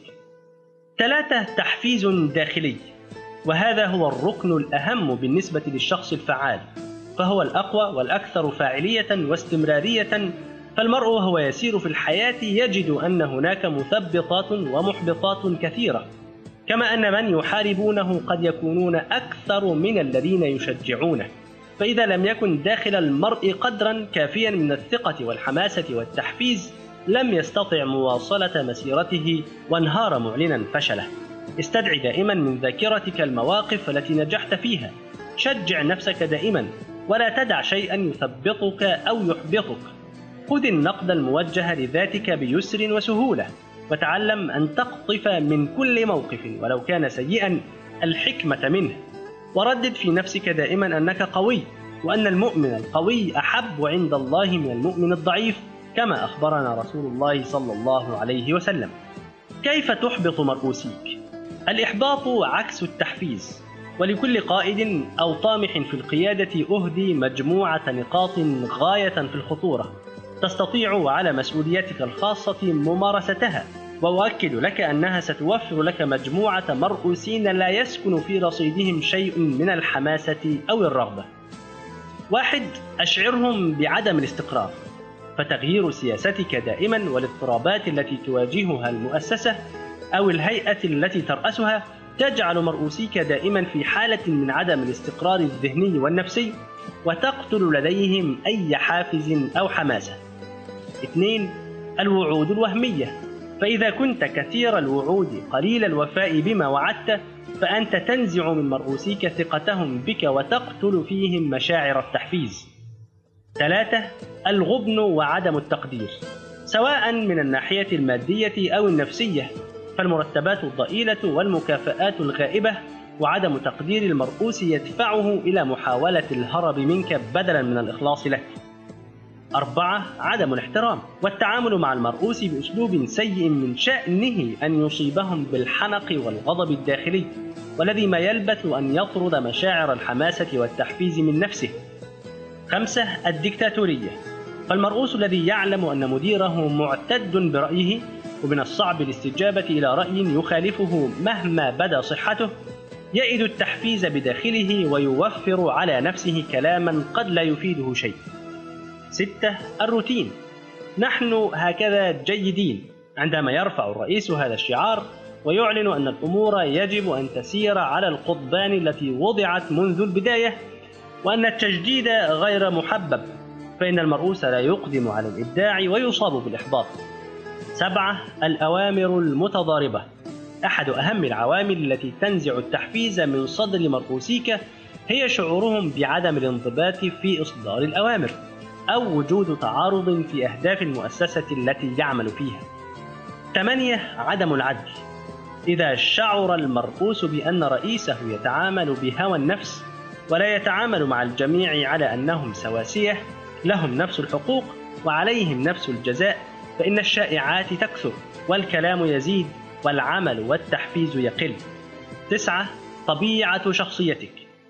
ثلاثة، تحفيز داخلي، وهذا هو الركن الأهم بالنسبة للشخص الفعال، فهو الأقوى والأكثر فاعلية واستمرارية. فالمرء وهو يسير في الحياة يجد أن هناك مثبطات ومحبطات كثيرة، كما أن من يحاربونه قد يكونون أكثر من الذين يشجعونه. فإذا لم يكن داخل المرء قدرا كافيا من الثقة والحماسة والتحفيز لم يستطع مواصلة مسيرته وانهار معلنا فشله. استدعي دائما من ذاكرتك المواقف التي نجحت فيها، شجع نفسك دائما ولا تدع شيئا يثبطك أو يحبطك. خذ النقد الموجه لذاتك بيسر وسهولة، وتعلم أن تقطف من كل موقف ولو كان سيئا الحكمة منه، وردد في نفسك دائما أنك قوي، وأن المؤمن القوي أحب عند الله من المؤمن الضعيف، كما أخبرنا رسول الله صلى الله عليه وسلم. كيف تحبط مرؤوسيك؟ الإحباط عكس التحفيز، ولكل قائد أو طامح في القيادة أهدي مجموعة نقاط غاية في الخطورة تستطيع على مسؤوليتك الخاصة ممارستها، وأؤكد لك أنها ستوفر لك مجموعة مرؤوسين لا يسكن في رصيدهم شيء من الحماسة أو الرغبة. واحد، أشعرهم بعدم الاستقرار، فتغيير سياستك دائما والاضطرابات التي تواجهها المؤسسة أو الهيئة التي ترأسها تجعل مرؤوسيك دائما في حالة من عدم الاستقرار الذهني والنفسي، وتقتل لديهم أي حافز أو حماسة. اثنين، الوعود الوهمية، فإذا كنت كثير الوعود قليل الوفاء بما وعدت فأنت تنزع من مرؤوسيك ثقتهم بك وتقتل فيهم مشاعر التحفيز. ثلاثة، الغبن وعدم التقدير، سواء من الناحية المادية أو النفسية، فالمرتبات الضئيلة والمكافآت الغائبة وعدم تقدير المرؤوس يدفعه إلى محاولة الهرب منك بدلا من الإخلاص لك. أربعة عدم الاحترام والتعامل مع المرؤوس بأسلوب سيء من شأنه أن يصيبهم بالحنق والغضب الداخلي، والذي ما يلبث أن يطرد مشاعر الحماسة والتحفيز من نفسه. خمسة الديكتاتورية، فالمرؤوس الذي يعلم أن مديره معتد برأيه ومن الصعب الاستجابة إلى رأي يخالفه مهما بدا صحته، يئد التحفيز بداخله ويوفر على نفسه كلاما قد لا يفيده شيء. ستة الروتين، نحن هكذا جيدين، عندما يرفع الرئيس هذا الشعار ويعلن أن الأمور يجب أن تسير على القضبان التي وضعت منذ البداية وأن التجديد غير محبب، فإن المرؤوس لا يقدم على الإبداع ويصاب بالإحباط. سبعة الأوامر المتضاربة، أحد أهم العوامل التي تنزع التحفيز من صدر مرؤوسيك هي شعورهم بعدم الانضباط في إصدار الأوامر أو وجود تعارض في أهداف المؤسسة التي يعمل فيها. ثمانية عدم العدل، إذا شعر المرؤوس بأن رئيسه يتعامل بهوى النفس ولا يتعامل مع الجميع على أنهم سواسية لهم نفس الحقوق وعليهم نفس الجزاء، فإن الشائعات تكثر والكلام يزيد والعمل والتحفيز يقل. تسعة طبيعة شخصيتك،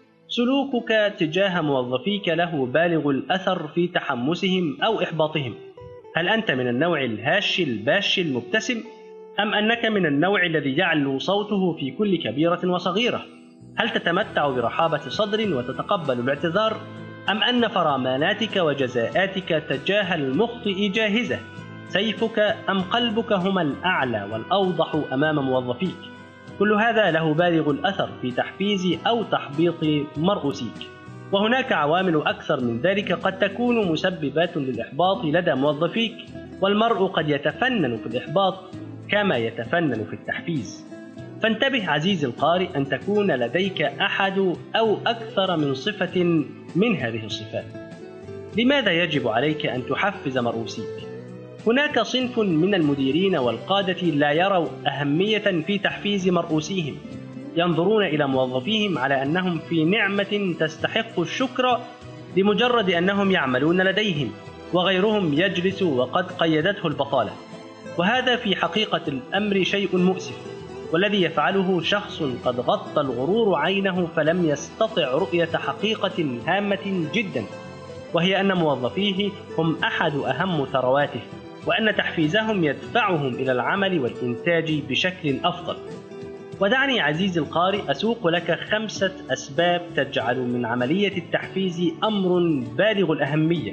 سلوكك تجاه موظفيك له بالغ الأثر في تحمسهم أو إحباطهم. هل أنت من النوع الهاش الباش المبتسم، أم أنك من النوع الذي يعلو صوته في كل كبيرة وصغيرة؟ هل تتمتع برحابة صدر وتتقبل الاعتذار، أم أن فراماناتك وجزاءاتك تجاه المخطئ جاهزة؟ سيفك أم قلبك هما الأعلى والأوضح أمام موظفيك؟ كل هذا له بالغ الأثر في تحفيز أو تحبيط مرؤوسيك. وهناك عوامل أكثر من ذلك قد تكون مسببات للإحباط لدى موظفيك، والمرء قد يتفنن في الإحباط كما يتفنن في التحفيز. فانتبه عزيزي القارئ أن تكون لديك أحد أو أكثر من صفة من هذه الصفات. لماذا يجب عليك أن تحفز مرؤوسيك؟ هناك صنف من المديرين والقادة لا يروا أهمية في تحفيز مرؤوسيهم، ينظرون إلى موظفيهم على أنهم في نعمة تستحق الشكر لمجرد أنهم يعملون لديهم، وغيرهم يجلس وقد قيدته البطالة. وهذا في حقيقة الأمر شيء مؤسف، والذي يفعله شخص قد غطى الغرور عينه فلم يستطع رؤية حقيقة هامة جدا، وهي أن موظفيه هم أحد أهم ثرواته، وأن تحفيزهم يدفعهم إلى العمل والإنتاج بشكل أفضل. ودعني عزيزي القارئ أسوق لك خمسة أسباب تجعل من عملية التحفيز أمر بالغ الأهمية.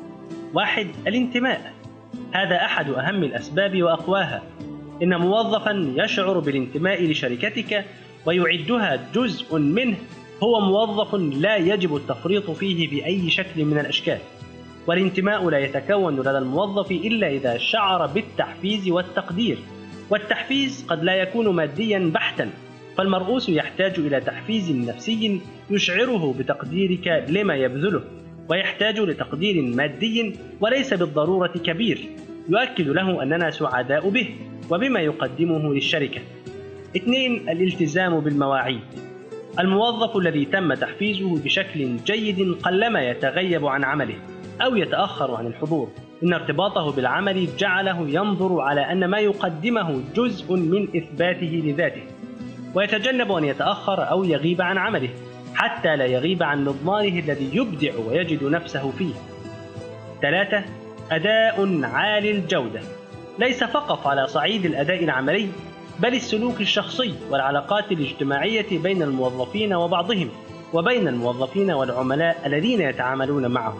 واحد الانتماء، هذا أحد أهم الأسباب وأقواها. إن موظفا يشعر بالانتماء لشركتك ويعدها جزء منه هو موظف لا يجب التفريط فيه بأي شكل من الأشكال. والانتماء لا يتكون لدى الموظف إلا إذا شعر بالتحفيز والتقدير، والتحفيز قد لا يكون ماديا بحتا، فالمرؤوس يحتاج إلى تحفيز نفسي يشعره بتقديرك لما يبذله، ويحتاج لتقدير مادي وليس بالضرورة كبير يؤكد له أننا سعداء به وبما يقدمه للشركة. اثنين الالتزام بالمواعيد، الموظف الذي تم تحفيزه بشكل جيد قلما يتغيب عن عمله أو يتأخر عن الحضور، إن ارتباطه بالعمل جعله ينظر على أن ما يقدمه جزء من إثباته لذاته، ويتجنب أن يتأخر أو يغيب عن عمله حتى لا يغيب عن مضماره الذي يبدع ويجد نفسه فيه. ثلاثة أداء عالي الجودة، ليس فقط على صعيد الأداء العملي بل السلوك الشخصي والعلاقات الاجتماعية بين الموظفين وبعضهم وبين الموظفين والعملاء الذين يتعاملون معهم.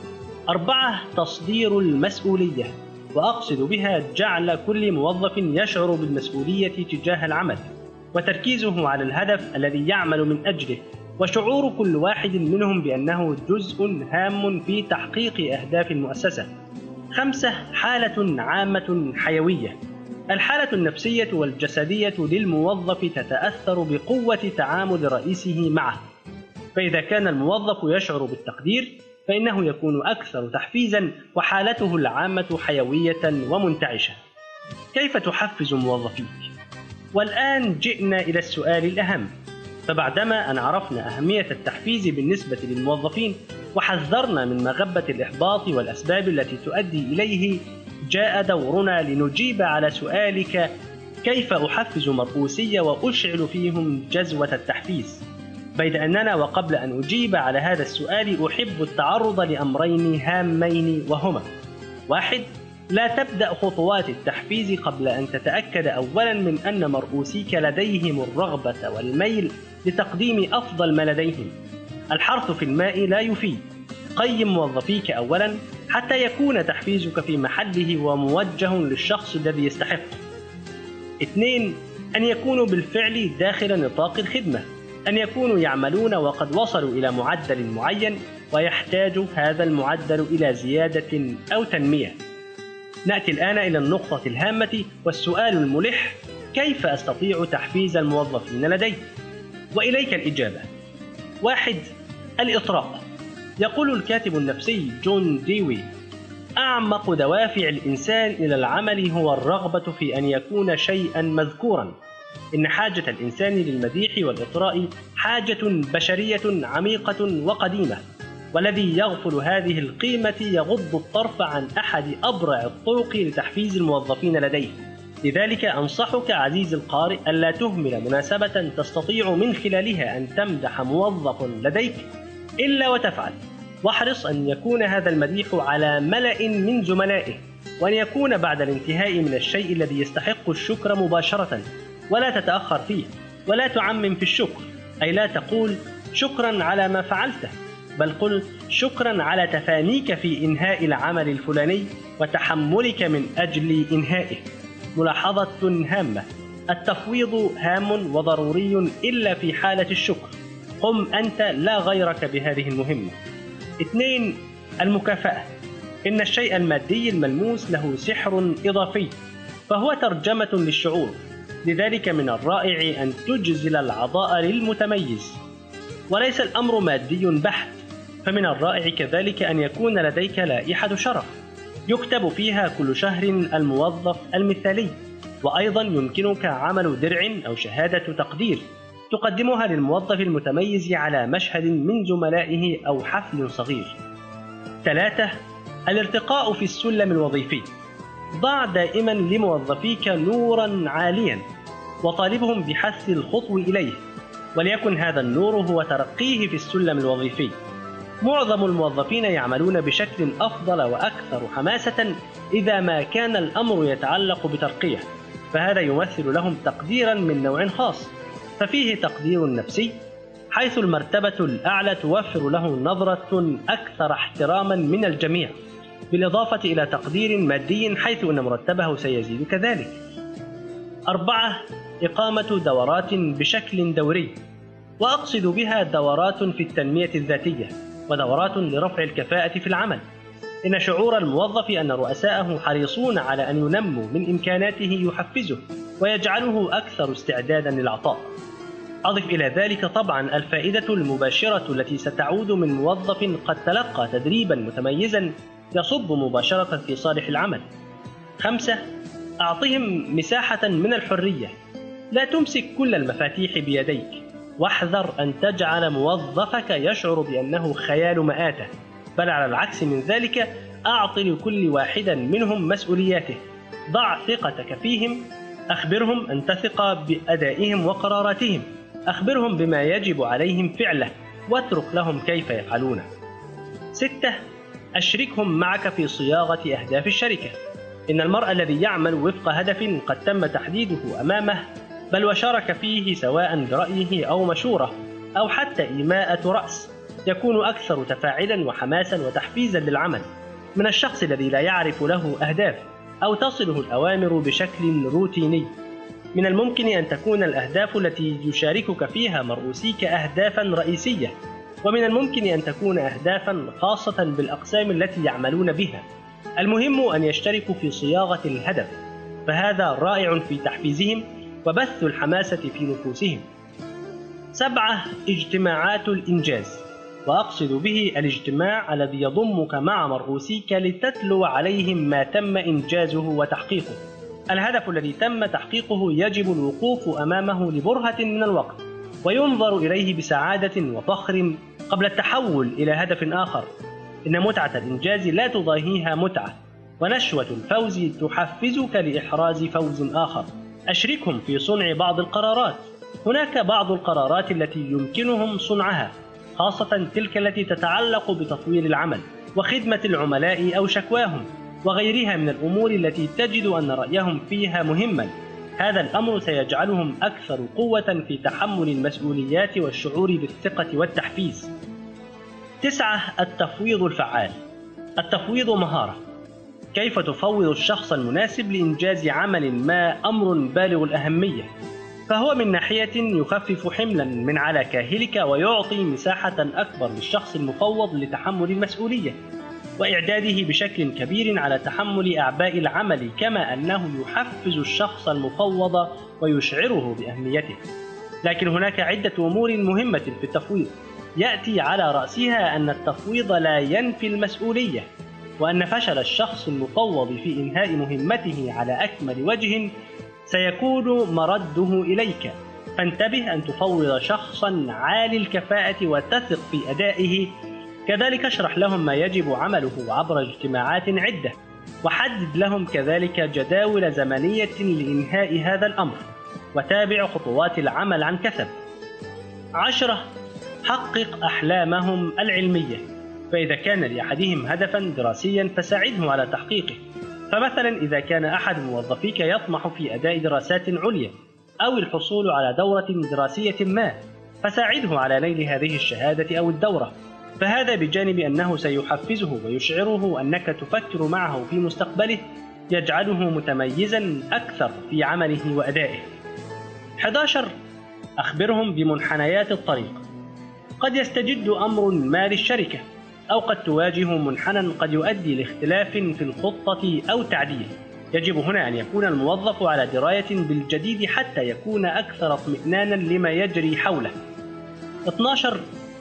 أربعة تصدير المسؤولية، وأقصد بها جعل كل موظف يشعر بالمسؤولية تجاه العمل وتركيزه على الهدف الذي يعمل من أجله، وشعور كل واحد منهم بأنه جزء هام في تحقيق أهداف المؤسسة. خمسة حالة عامة حيوية، الحالة النفسية والجسدية للموظف تتأثر بقوة تعامل رئيسه معه، فإذا كان الموظف يشعر بالتقدير فإنه يكون أكثر تحفيزا وحالته العامة حيوية ومنتعشة. كيف تحفز موظفيك؟ والآن جئنا إلى السؤال الأهم، فبعدما أن عرفنا أهمية التحفيز بالنسبة للموظفين وحذرنا من مغبة الإحباط والأسباب التي تؤدي إليه، جاء دورنا لنجيب على سؤالك: كيف أحفز مرؤوسي وأشعل فيهم جذوة التحفيز؟ بيد أننا وقبل أن أجيب على هذا السؤال أحب التعرض لأمرين هامين، وهما: واحد، لا تبدأ خطوات التحفيز قبل أن تتأكد أولا من أن مرؤوسيك لديهم الرغبة والميل لتقديم أفضل ما لديهم. الحرث في الماء لا يفيد. قيم موظفيك أولا حتى يكون تحفيزك في محله وموجه للشخص الذي يستحق. اثنين، أن يكونوا بالفعل داخل نطاق الخدمة، أن يكونوا يعملون وقد وصلوا إلى معدل معين ويحتاج هذا المعدل إلى زيادة أو تنمية. نأتي الآن إلى النقطة الهامة والسؤال الملح: كيف أستطيع تحفيز الموظفين لدي؟ وإليك الإجابة. واحد، الإطراء. يقول الكاتب النفسي جون ديوي: أعمق دوافع الإنسان إلى العمل هو الرغبة في أن يكون شيئا مذكورا. إن حاجة الإنسان للمديح والإطراء حاجة بشرية عميقة وقديمة، والذي يغفل هذه القيمة يغض الطرف عن أحد أبرع الطرق لتحفيز الموظفين لديه. لذلك أنصحك عزيزي القارئ ألا تهمل مناسبة تستطيع من خلالها أن تمدح موظف لديك إلا وتفعل، واحرص أن يكون هذا المديح على ملأ من زملائه، وأن يكون بعد الانتهاء من الشيء الذي يستحق الشكر مباشرة، ولا تتأخر فيه، ولا تعمم في الشكر، أي لا تقول شكرا على ما فعلته، بل قل شكرا على تفانيك في إنهاء العمل الفلاني وتحملك من أجل إنهائه. ملاحظة هامة: التفويض هام وضروري إلا في حالة الشكر. قم أنت لا غيرك بهذه المهمة. اثنين، المكافأة. إن الشيء المادي الملموس له سحر إضافي، فهو ترجمة للشعور. لذلك من الرائع أن تجزل العطاء للمتميز، وليس الأمر مادي بحت. فمن الرائع كذلك أن يكون لديك لائحة شرف يكتب فيها كل شهر الموظف المثالي، وأيضا يمكنك عمل درع أو شهادة تقدير تقدمها للموظف المتميز على مشهد من زملائه أو حفل صغير. ثلاثة، الارتقاء في السلم الوظيفي. ضع دائما لموظفيك نورا عاليا وطالبهم بحث الخطو إليه، وليكن هذا النور هو ترقيه في السلم الوظيفي. معظم الموظفين يعملون بشكل أفضل وأكثر حماسة إذا ما كان الأمر يتعلق بترقية، فهذا يمثل لهم تقديرا من نوع خاص. ففيه تقدير نفسي، حيث المرتبة الأعلى توفر له نظرة أكثر احتراما من الجميع، بالإضافة إلى تقدير مادي حيث أن مرتبه سيزيد كذلك. أربعة، إقامة دورات بشكل دوري، وأقصد بها دورات في التنمية الذاتية ودورات لرفع الكفاءة في العمل. إن شعور الموظف أن رؤساءه حريصون على أن ينموا من إمكاناته يحفزه ويجعله أكثر استعدادا للعطاء. أضف إلى ذلك طبعا الفائدة المباشرة التي ستعود من موظف قد تلقى تدريبا متميزا يصب مباشرة في صالح العمل. خمسة، أعطهم مساحة من الحرية. لا تمسك كل المفاتيح بيديك، واحذر أن تجعل موظفك يشعر بأنه خيال مآتة، بل على العكس من ذلك أعط لكل واحد منهم مسؤولياته. ضع ثقتك فيهم، أخبرهم أن تثق بأدائهم وقراراتهم، أخبرهم بما يجب عليهم فعله، واترك لهم كيف يفعلونه. ستة، أشركهم معك في صياغة أهداف الشركة. إن المرء الذي يعمل وفق هدف قد تم تحديده أمامه، بل وشارك فيه سواء برأيه أو مشورة أو حتى إيماءة رأس، يكون أكثر تفاعلا وحماسا وتحفيزا للعمل من الشخص الذي لا يعرف له أهداف أو تصله الأوامر بشكل روتيني. من الممكن أن تكون الأهداف التي يشاركك فيها مرؤوسيك أهدافا رئيسية، ومن الممكن أن تكون أهدافا خاصة بالأقسام التي يعملون بها. المهم أن يشتركوا في صياغة الهدف، فهذا رائع في تحفيزهم وبث الحماسة في نفوسهم. سبعة، اجتماعات الإنجاز، وأقصد به الاجتماع الذي يضمك مع مرؤوسيك لتتلو عليهم ما تم إنجازه وتحقيقه. الهدف الذي تم تحقيقه يجب الوقوف أمامه لبرهة من الوقت، وينظر إليه بسعادة وفخر قبل التحول إلى هدف آخر. إن متعة الإنجاز لا تضاهيها متعة، ونشوة الفوز تحفزك لإحراز فوز آخر. أشركهم في صنع بعض القرارات. هناك بعض القرارات التي يمكنهم صنعها، خاصة تلك التي تتعلق بتطوير العمل وخدمة العملاء أو شكواهم وغيرها من الأمور التي تجد أن رأيهم فيها مهما. هذا الأمر سيجعلهم أكثر قوة في تحمل المسؤوليات والشعور بالثقة والتحفيز. تسعة. التفويض الفعال. التفويض مهارة. كيف تفوض الشخص المناسب لإنجاز عمل ما أمر بالغ الأهمية، فهو من ناحية يخفف حملا من على كاهلك ويعطي مساحة أكبر للشخص المفوض لتحمل المسؤولية وإعداده بشكل كبير على تحمل أعباء العمل، كما أنه يحفز الشخص المفوض ويشعره بأهميته. لكن هناك عدة أمور مهمة في التفويض يأتي على رأسها أن التفويض لا ينفي المسؤولية، وأن فشل الشخص المفوض في إنهاء مهمته على أكمل وجه سيكون مرده إليك. فانتبه أن تفوض شخصا عالي الكفاءة وتثق في أدائه. كذلك اشرح لهم ما يجب عمله عبر اجتماعات عدة، وحدد لهم كذلك جداول زمنية لإنهاء هذا الأمر، وتابع خطوات العمل عن كثب. عشرة. حقق أحلامهم العلمية. فإذا كان لأحدهم هدفا دراسيا فساعده على تحقيقه. فمثلا إذا كان أحد موظفيك يطمح في أداء دراسات عليا أو الحصول على دورة دراسية ما، فساعده على نيل هذه الشهادة أو الدورة، فهذا بجانب أنه سيحفزه ويشعره أنك تفكر معه في مستقبله، يجعله متميزا أكثر في عمله وأدائه. أحد عشر. أخبرهم بمنحنيات الطريق. قد يستجد أمر ما للشركة، أو قد تواجه منحنى قد يؤدي لاختلاف في الخطة أو تعديل. يجب هنا أن يكون الموظف على دراية بالجديد حتى يكون أكثر اطمئنانا لما يجري حوله. اثني عشر.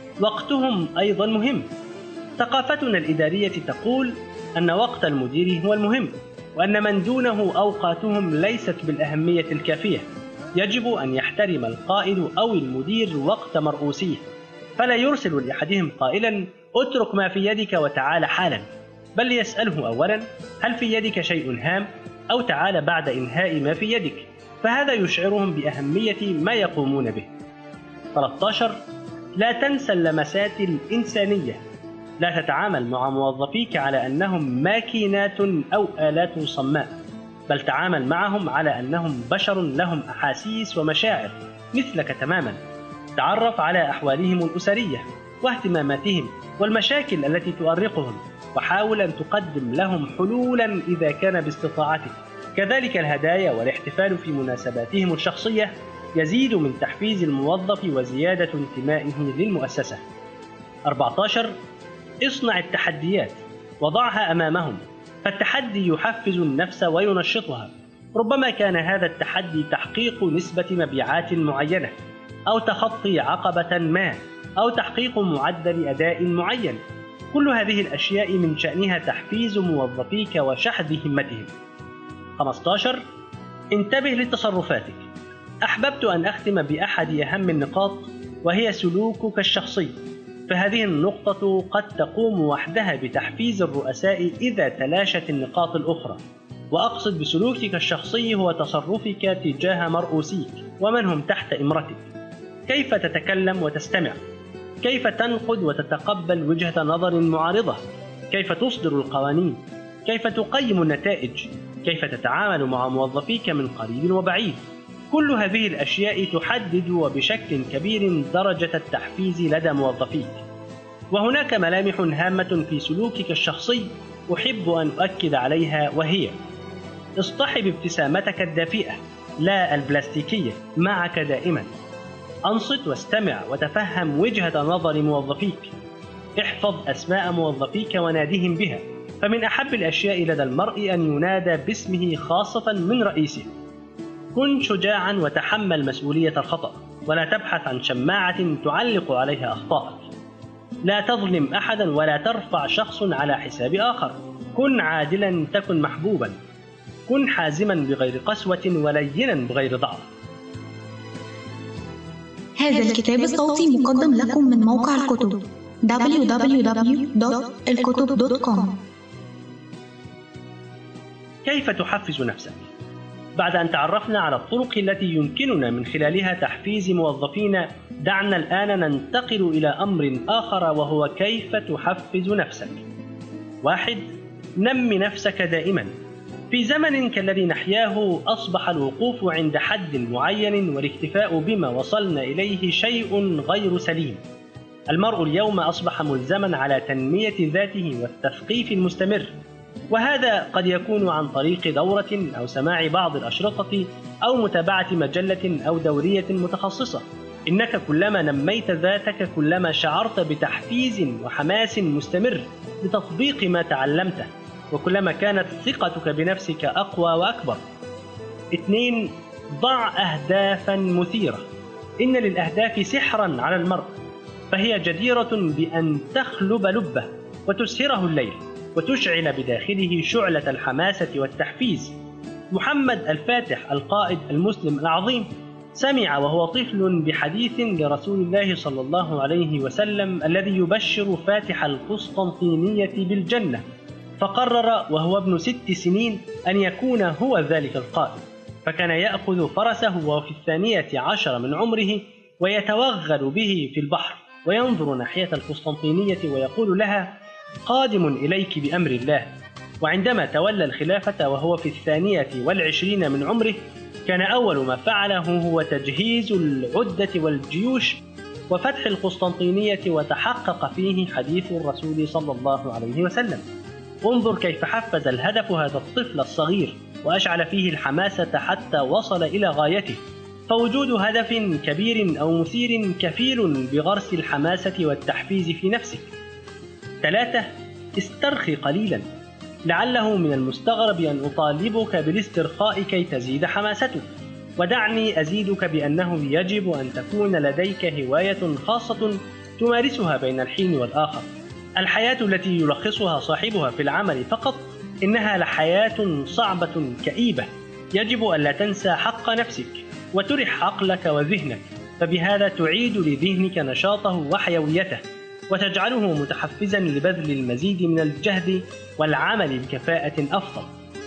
وقتهم أيضا مهم. ثقافتنا الإدارية تقول أن وقت المدير هو المهم، وأن من دونه أوقاتهم ليست بالأهمية الكافية. يجب أن يحترم القائد أو المدير وقت مرؤوسيه، فلا يرسل لأحدهم قائلا اترك ما في يدك وتعال حالا، بل يسأله أولا هل في يدك شيء هام، أو تعال بعد إنهاء ما في يدك، فهذا يشعرهم بأهمية ما يقومون به. ثلاثة عشر. لا تنسى اللمسات الإنسانية. لا تتعامل مع موظفيك على أنهم ماكينات أو آلات صماء، بل تعامل معهم على أنهم بشر لهم أحاسيس ومشاعر مثلك تماما. تعرف على أحوالهم الأسرية واهتماماتهم والمشاكل التي تؤرقهم، وحاول أن تقدم لهم حلولا إذا كان باستطاعتك. كذلك الهدايا والاحتفال في مناسباتهم الشخصية يزيد من تحفيز الموظف وزيادة انتمائه للمؤسسة. أربعة عشر. اصنع التحديات وضعها أمامهم، فالتحدي يحفز النفس وينشطها. ربما كان هذا التحدي تحقيق نسبة مبيعات معينة، أو تخطي عقبة ما، أو تحقيق معدل أداء معين. كل هذه الأشياء من شأنها تحفيز موظفيك وشحذ همتهم. خمسة عشر. انتبه لتصرفاتك. أحببت أن أختم بأحد أهم النقاط، وهي سلوكك الشخصي. فهذه النقطة قد تقوم وحدها بتحفيز الرؤساء إذا تلاشت النقاط الأخرى. وأقصد بسلوكك الشخصي هو تصرفك تجاه مرؤوسيك ومن هم تحت إمرتك. كيف تتكلم وتستمع، كيف تنقد وتتقبل وجهة نظر معارضة، كيف تصدر القوانين، كيف تقيم النتائج، كيف تتعامل مع موظفيك من قريب وبعيد. كل هذه الأشياء تحدد وبشكل كبير درجة التحفيز لدى موظفيك. وهناك ملامح هامة في سلوكك الشخصي أحب أن أؤكد عليها، وهي: اصطحب ابتسامتك الدافئة لا البلاستيكية معك دائما. أنصت واستمع وتفهم وجهة نظر موظفيك. احفظ أسماء موظفيك ونادهم بها، فمن أحب الأشياء لدى المرء أن ينادى باسمه خاصة من رئيسه. كن شجاعا وتحمل مسؤولية الخطأ، ولا تبحث عن شماعة تعلق عليها أخطاءك. لا تظلم أحدا ولا ترفع شخص على حساب آخر. كن عادلا تكن محبوبا. كن حازما بغير قسوة ولينا بغير ضعف. هذا الكتاب الصوتي مقدم لكم من موقع الكتب دبليو دبليو دبليو دوت الكتب دوت كوم. كيف تحفز نفسك؟ بعد أن تعرفنا على الطرق التي يمكننا من خلالها تحفيز موظفينا، دعنا الآن ننتقل إلى أمر آخر، وهو كيف تحفز نفسك. واحد، نمي نفسك دائما. في زمن كالذي نحياه أصبح الوقوف عند حد معين والاكتفاء بما وصلنا إليه شيء غير سليم. المرء اليوم أصبح ملزما على تنمية ذاته والتثقيف المستمر، وهذا قد يكون عن طريق دورة أو سماع بعض الأشرطة أو متابعة مجلة أو دورية متخصصة. إنك كلما نميت ذاتك كلما شعرت بتحفيز وحماس مستمر لتطبيق ما تعلمته، وكلما كانت ثقتك بنفسك أقوى وأكبر. اثنين، ضع أهدافا مثيرة. إن للأهداف سحرا على المرء، فهي جديرة بأن تخلب لبه وتسهره الليل وتشعل بداخله شعلة الحماسة والتحفيز. محمد الفاتح القائد المسلم العظيم سمع وهو طفل بحديث لرسول الله صلى الله عليه وسلم الذي يبشر فاتح القسطنطينية بالجنة، فقرر وهو ابن ست سنين أن يكون هو ذلك القائد، فكان يأخذ فرسه وهو في الثانية عشر من عمره ويتوغل به في البحر وينظر ناحية القسطنطينية ويقول لها: قادم إليك بأمر الله. وعندما تولى الخلافة وهو في الثانية والعشرين من عمره، كان أول ما فعله هو تجهيز العدة والجيوش وفتح القسطنطينية، وتحقق فيه حديث الرسول صلى الله عليه وسلم. انظر كيف حفز الهدف هذا الطفل الصغير وأشعل فيه الحماسة حتى وصل إلى غايته. فوجود هدف كبير أو مثير كفيل بغرس الحماسة والتحفيز في نفسك. ثلاثة، استرخي قليلا. لعله من المستغرب أن أطالبك بالاسترخاء كي تزيد حماستك، ودعني أزيدك بأنه يجب أن تكون لديك هواية خاصة تمارسها بين الحين والآخر. الحياة التي يلخصها صاحبها في العمل فقط إنها لحياة صعبة كئيبة. يجب أن لا تنسى حق نفسك وترح عقلك وذهنك، فبهذا تعيد لذهنك نشاطه وحيويته وتجعله متحفزا لبذل المزيد من الجهد والعمل بكفاءة أفضل.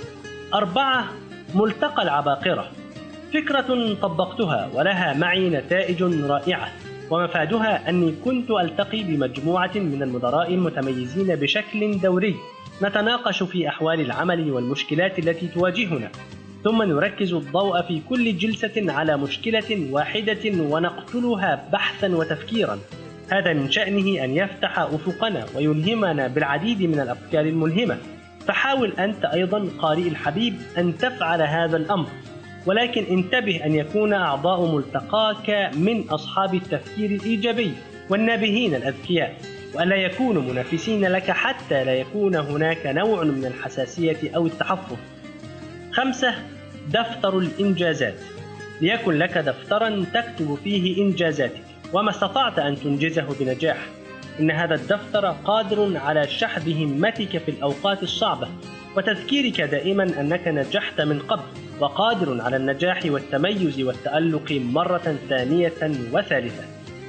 أربعة، ملتقى العباقرة. فكرة طبقتها ولها معي نتائج رائعة، ومفادها أني كنت ألتقي بمجموعة من المدراء المتميزين بشكل دوري، نتناقش في أحوال العمل والمشكلات التي تواجهنا، ثم نركز الضوء في كل جلسة على مشكلة واحدة ونقتلها بحثا وتفكيرا. هذا من شأنه أن يفتح أفقنا ويلهمنا بالعديد من الأفكار الملهمة. فحاول أنت أيضا قارئ الحبيب أن تفعل هذا الأمر، ولكن انتبه أن يكون أعضاء ملتقاك من أصحاب التفكير الإيجابي والنابهين الأذكياء، وألا يكونوا منافسين لك حتى لا يكون هناك نوع من الحساسية أو التحفظ. خمسة، دفتر الإنجازات. ليكن لك دفترا تكتب فيه إنجازاتك وما استطعت أن تنجزه بنجاح. إن هذا الدفتر قادر على شحذ همتك في الأوقات الصعبة وتذكيرك دائما أنك نجحت من قبل، وقادر على النجاح والتميز والتألق مرة ثانية وثالثة.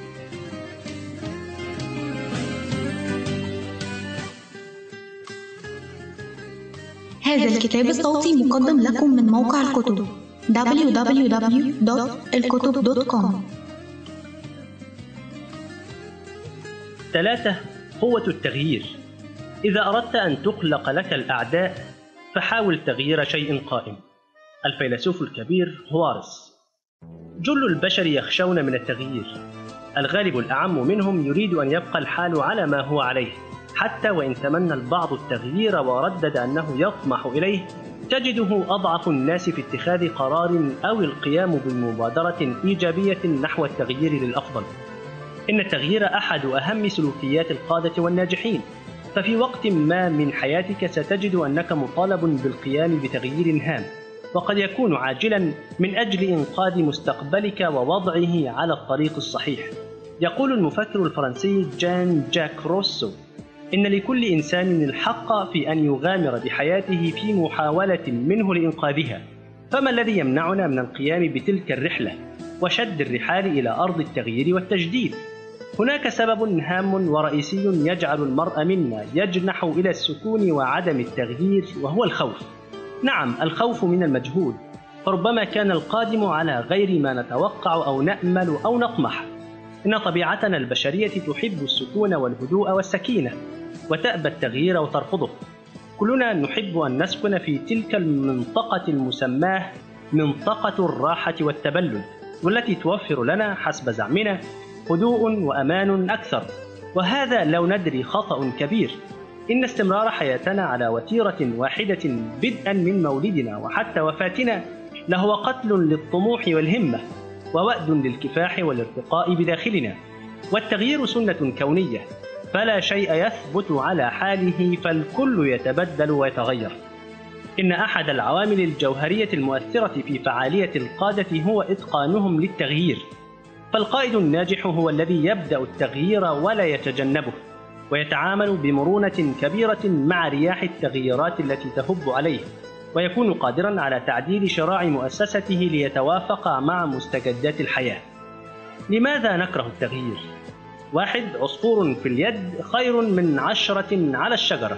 هذا الكتاب الصوتي مقدم لكم من موقع الكتب دبليو دبليو دبليو دوت الكتب دوت كوم. ثلاثة، قوة التغيير. إذا أردت أن تخلق لك الأعداء فحاول تغيير شيء قائم. الفيلسوف الكبير هوارس. جل البشر يخشون من التغيير، الغالب الأعم منهم يريد أن يبقى الحال على ما هو عليه، حتى وإن تمنى البعض التغيير وردد أنه يطمح إليه، تجده أضعف الناس في اتخاذ قرار أو القيام بمبادرة إيجابية نحو التغيير للأفضل. إن التغيير أحد أهم سلوكيات القادة والناجحين، ففي وقت ما من حياتك ستجد أنك مطالب بالقيام بتغيير هام، وقد يكون عاجلا من أجل إنقاذ مستقبلك ووضعه على الطريق الصحيح. يقول المفكر الفرنسي جان جاك روسو: إن لكل إنسان الحق في أن يغامر بحياته في محاولة منه لإنقاذها، فما الذي يمنعنا من القيام بتلك الرحلة؟ وشد الرحال إلى أرض التغيير والتجديد. هناك سبب هام ورئيسي يجعل المرء منا يجنح إلى السكون وعدم التغيير، وهو الخوف. نعم، الخوف من المجهول، فربما كان القادم على غير ما نتوقع أو نأمل أو نطمح. إن طبيعتنا البشرية تحب السكون والهدوء والسكينة، وتأبى التغيير وترفضه. كلنا نحب أن نسكن في تلك المنطقة المسماة منطقة الراحة والتبلد، والتي توفر لنا حسب زعمنا هدوء وأمان أكثر. وهذا لو ندري خطأ كبير. إن استمرار حياتنا على وتيرة واحدة بدءا من مولدنا وحتى وفاتنا لهو قتل للطموح والهمة، ووأد للكفاح والارتقاء بداخلنا. والتغيير سنة كونية، فلا شيء يثبت على حاله، فالكل يتبدل ويتغير. إن أحد العوامل الجوهرية المؤثرة في فعالية القادة هو إتقانهم للتغيير. فالقائد الناجح هو الذي يبدأ التغيير ولا يتجنبه، ويتعامل بمرونة كبيرة مع رياح التغييرات التي تهب عليه، ويكون قادرا على تعديل شراع مؤسسته ليتوافق مع مستجدات الحياة. لماذا نكره التغيير؟ واحد، عصفور في اليد خير من عشرة على الشجرة.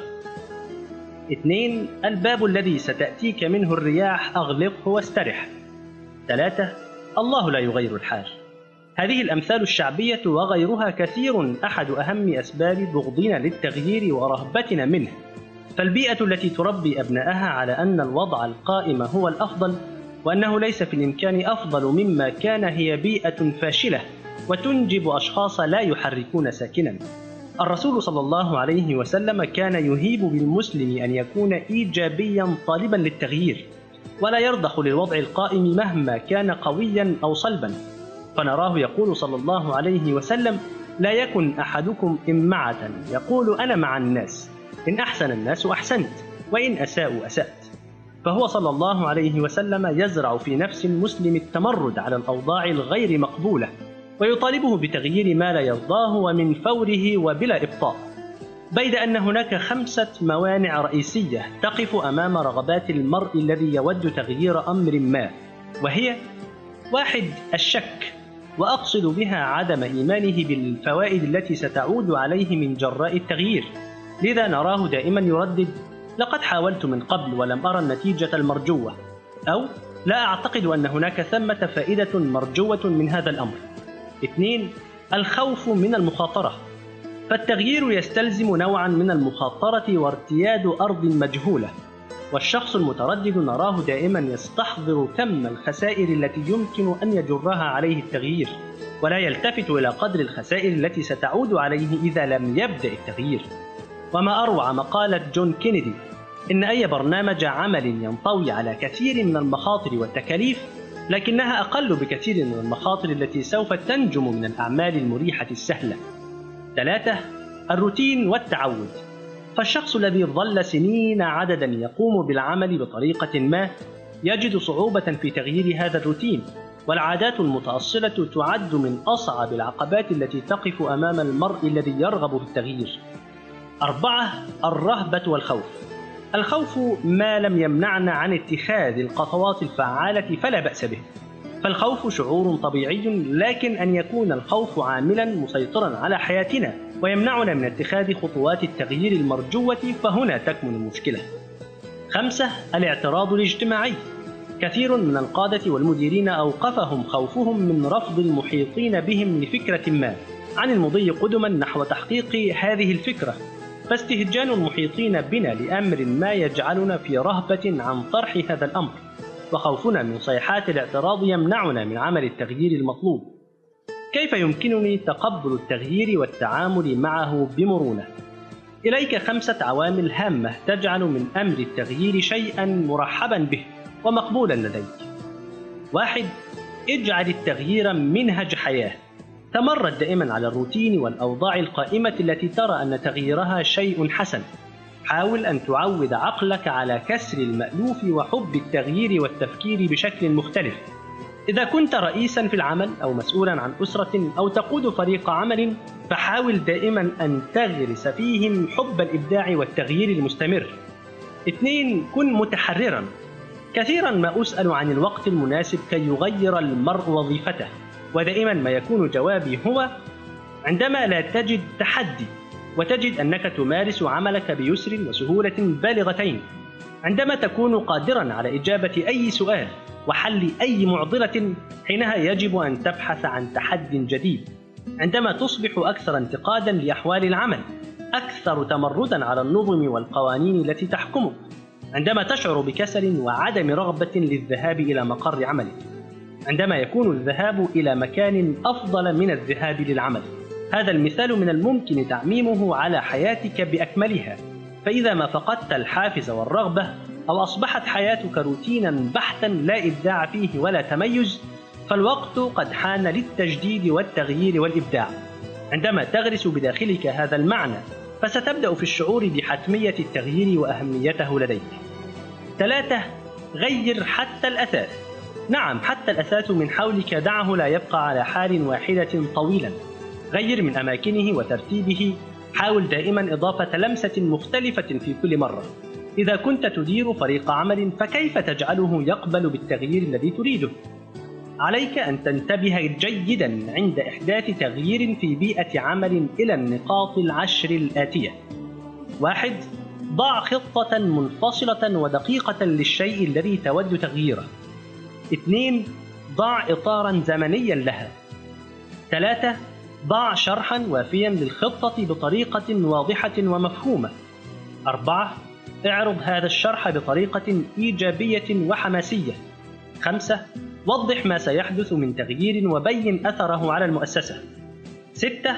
اثنين، الباب الذي ستأتيك منه الرياح أغلقه واسترح. ثلاثة، الله لا يغير الحال. هذه الأمثال الشعبية وغيرها كثير أحد أهم أسباب بغضنا للتغيير ورهبتنا منه. فالبيئة التي تربي أبنائها على أن الوضع القائم هو الأفضل، وأنه ليس في الإمكان أفضل مما كان، هي بيئة فاشلة وتنجب أشخاص لا يحركون ساكنا. الرسول صلى الله عليه وسلم كان يهيب بالمسلم أن يكون إيجابيا طالبا للتغيير، ولا يرضخ للوضع القائم مهما كان قويا أو صلبا. فنراه يقول صلى الله عليه وسلم: لا يكن أحدكم إمعة يقول أنا مع الناس، إن أحسن الناس أحسنت، وإن أساءوا أسأت. فهو صلى الله عليه وسلم يزرع في نفس المسلم التمرد على الأوضاع الغير مقبولة، ويطالبه بتغيير ما لا يرضاه ومن فوره وبلا إبطاء. بيد أن هناك خمسة موانع رئيسية تقف أمام رغبات المرء الذي يود تغيير أمر ما، وهي: واحد، الشك، وأقصد بها عدم إيمانه بالفوائد التي ستعود عليه من جراء التغيير. لذا نراه دائما يردد: لقد حاولت من قبل ولم أرى النتيجة المرجوة، أو لا أعتقد أن هناك ثمة فائدة مرجوة من هذا الأمر. اثنين، الخوف من المخاطرة، فالتغيير يستلزم نوعا من المخاطرة وارتياد أرض مجهولة، والشخص المتردد نراه دائما يستحضر كم الخسائر التي يمكن أن يجرها عليه التغيير، ولا يلتفت إلى قدر الخسائر التي ستعود عليه إذا لم يبدأ التغيير. وما أروع مقالة جون كينيدي: إن أي برنامج عمل ينطوي على كثير من المخاطر والتكاليف، لكنها أقل بكثير من المخاطر التي سوف تنجم من الأعمال المريحة السهلة. ثلاثة، الروتين والتعود، فالشخص الذي ظل سنين عددا يقوم بالعمل بطريقة ما يجد صعوبة في تغيير هذا الروتين، والعادات المتأصلة تعد من أصعب العقبات التي تقف أمام المرء الذي يرغب في التغيير. أربعة، الرهبة والخوف، الخوف ما لم يمنعنا عن اتخاذ الخطوات الفعالة فلا بأس به، فالخوف شعور طبيعي، لكن أن يكون الخوف عاملا مسيطرا على حياتنا ويمنعنا من اتخاذ خطوات التغيير المرجوة، فهنا تكمن المشكلة. خمسة، الاعتراض الاجتماعي، كثير من القادة والمديرين أوقفهم خوفهم من رفض المحيطين بهم لفكرة ما عن المضي قدما نحو تحقيق هذه الفكرة، فاستهجان المحيطين بنا لأمر ما يجعلنا في رهبة عن طرح هذا الأمر، وخوفنا من صيحات الاعتراض يمنعنا من عمل التغيير المطلوب. كيف يمكنني تقبل التغيير والتعامل معه بمرونة؟ إليك خمسة عوامل هامة تجعل من أمر التغيير شيئا مرحبا به ومقبولا لديك. واحد، اجعل التغيير منهج حياة، تمرد دائما على الروتين والأوضاع القائمة التي ترى أن تغييرها شيء حسن. حاول أن تعود عقلك على كسر المألوف وحب التغيير والتفكير بشكل مختلف. إذا كنت رئيسا في العمل أو مسؤولا عن أسرة أو تقود فريق عمل، فحاول دائما أن تغرس فيهم حب الإبداع والتغيير المستمر. اثنين، كن متحررا، كثيرا ما أسأل عن الوقت المناسب كي يغير المرء وظيفته، ودائما ما يكون جوابي هو عندما لا تجد تحدي وتجد أنك تمارس عملك بيسر وسهولة بالغتين، عندما تكون قادرا على إجابة أي سؤال وحل أي معضلة، حينها يجب أن تبحث عن تحد جديد. عندما تصبح أكثر انتقادا لأحوال العمل، أكثر تمردا على النظم والقوانين التي تحكمك، عندما تشعر بكسل وعدم رغبة للذهاب إلى مقر عملك، عندما يكون الذهاب إلى مكان أفضل من الذهاب للعمل. هذا المثال من الممكن تعميمه على حياتك بأكملها، فإذا ما فقدت الحافز والرغبة أو أصبحت حياتك روتينا بحتا لا إبداع فيه ولا تميز، فالوقت قد حان للتجديد والتغيير والإبداع. عندما تغرس بداخلك هذا المعنى، فستبدأ في الشعور بحتمية التغيير وأهميته لديك. ثلاثة، غير حتى الأثاث. نعم، حتى الأثاث من حولك دعه لا يبقى على حال واحدة طويلا. غير من أماكنه وترتيبه، حاول دائما إضافة لمسة مختلفة في كل مرة. إذا كنت تدير فريق عمل، فكيف تجعله يقبل بالتغيير الذي تريده؟ عليك أن تنتبه جيدا عند إحداث تغيير في بيئة عمل إلى النقاط العشر الآتية. واحد، ضع خطة منفصلة ودقيقة للشيء الذي تود تغييره. اثنين، ضع إطارا زمنيا لها. ثلاثة، ضع شرحا وافيا للخطة بطريقة واضحة ومفهومة. أربعة، اعرض هذا الشرح بطريقة إيجابية وحماسية. خمسة، وضح ما سيحدث من تغيير وبين أثره على المؤسسة. ستة،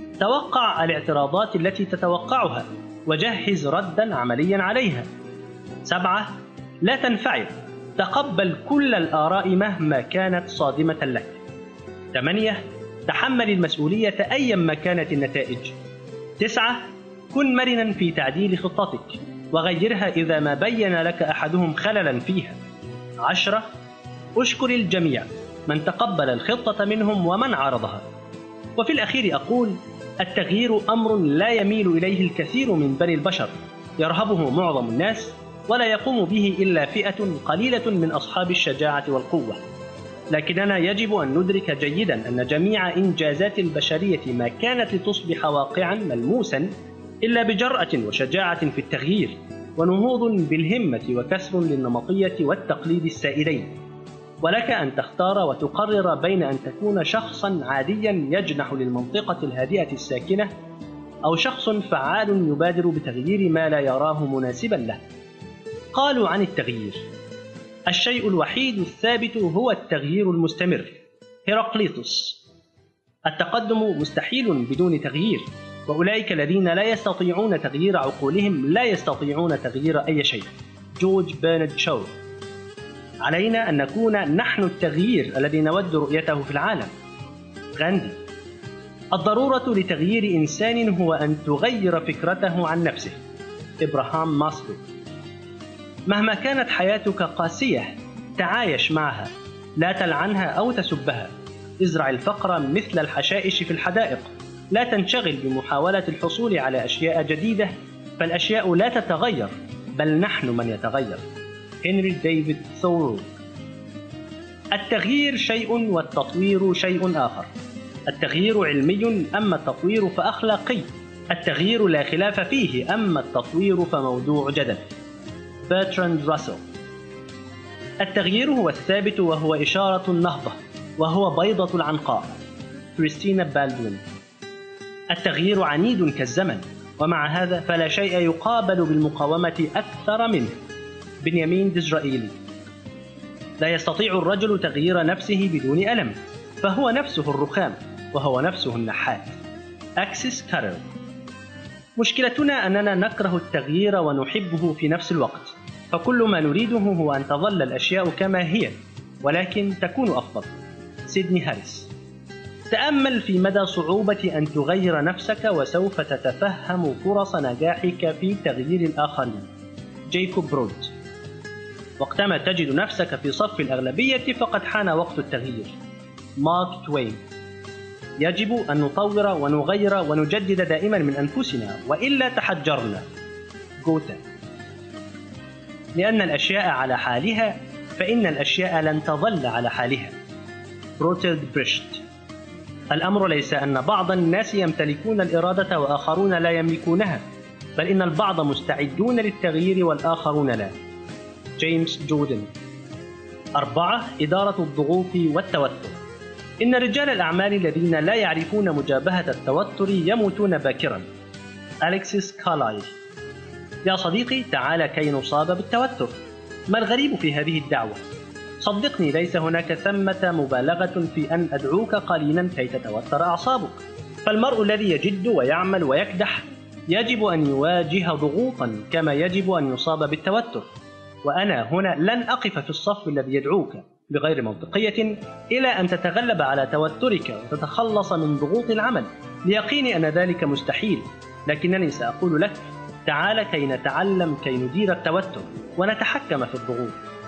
توقع الاعتراضات التي تتوقعها وجهز ردا عمليا عليها. سبعة، لا تنفعل، تقبل كل الآراء مهما كانت صادمة لك. ثمانية، تحمل المسؤولية أيما كانت النتائج. تسعة، كن مرنا في تعديل خطتك وغيرها إذا ما بين لك أحدهم خللا فيها. عشرة، أشكر الجميع، من تقبل الخطة منهم ومن عارضها. وفي الأخير أقول: التغيير أمر لا يميل إليه الكثير من بني البشر، يرهبه معظم الناس، ولا يقوم به إلا فئة قليلة من أصحاب الشجاعة والقوة. لكننا يجب أن ندرك جيدا أن جميع إنجازات البشرية ما كانت لتصبح واقعا ملموسا إلا بجرأة وشجاعة في التغيير، ونهوض بالهمة وكسر للنمطية والتقليد السائدين. ولك أن تختار وتقرر بين أن تكون شخصا عاديا يجنح للمنطقة الهادئة الساكنة، أو شخص فعال يبادر بتغيير ما لا يراه مناسبا له. قالوا عن التغيير: الشيء الوحيد الثابت هو التغيير المستمر. هيراقليطس. التقدم مستحيل بدون تغيير، وأولئك الذين لا يستطيعون تغيير عقولهم لا يستطيعون تغيير أي شيء. جورج برنارد شو. علينا أن نكون نحن التغيير الذي نود رؤيته في العالم. غاندي. الضرورة لتغيير إنسان هو أن تغير فكرته عن نفسه. إبراهام ماسلو. مهما كانت حياتك قاسية، تعايش معها، لا تلعنها أو تسبها. ازرع الفقر مثل الحشائش في الحدائق، لا تنشغل بمحاولة الحصول على أشياء جديدة، فالأشياء لا تتغير، بل نحن من يتغير. هنري ديفيد ثورو. التغيير شيء والتطوير شيء آخر. التغيير علمي، أما التطوير فأخلاقي. التغيير لا خلاف فيه، أما التطوير فموضوع جدل. برتراند راسل. التغيير هو الثابت وهو إشارة النهضة، وهو بيضة العنقاء. كريستينا بالدوين. التغيير عنيد كالزمن، ومع هذا فلا شيء يقابل بالمقاومة أكثر منه. بنيامين ديزرائيلي. لا يستطيع الرجل تغيير نفسه بدون ألم، فهو نفسه الرخام، وهو نفسه النحات. أكسيس كارل. مشكلتنا أننا نكره التغيير ونحبه في نفس الوقت، فكل ما نريده هو أن تظل الأشياء كما هي، ولكن تكون أفضل. سيدني هاريس. تأمل في مدى صعوبة أن تغير نفسك، وسوف تتفهم فرص نجاحك في تغيير الآخرين. جيكوب برود. وقتما تجد نفسك في صف الأغلبية فقد حان وقت التغيير. مارك توين. يجب أن نطور ونغير ونجدد دائما من أنفسنا، وإلا تحجرنا. جوتا. لأن الأشياء على حالها فإن الأشياء لن تظل على حالها. بروتلد بريشت. الأمر ليس أن بعض الناس يمتلكون الإرادة وآخرون لا يملكونها، بل إن البعض مستعدون للتغيير والآخرون لا. جيمس جوردن. أربعة. إدارة الضغوط والتوتر. إن رجال الأعمال الذين لا يعرفون مجابهة التوتر يموتون باكرا. أليكسيس كارلايل. يا صديقي، تعال كي نصاب بالتوتر. ما الغريب في هذه الدعوة؟ صدقني، ليس هناك ثمة مبالغة في أن أدعوك قليلا كي تتوتر أعصابك. فالمرء الذي يجد ويعمل ويكدح يجب أن يواجه ضغوطا كما يجب أن يصاب بالتوتر. وأنا هنا لن أقف في الصف الذي يدعوك بغير منطقية إلى أن تتغلب على توترك وتتخلص من ضغوط العمل. ليقيني أن ذلك مستحيل، لكنني سأقول لك: تعال كي نتعلم كي ندير التوتر ونتحكم في الضغوط.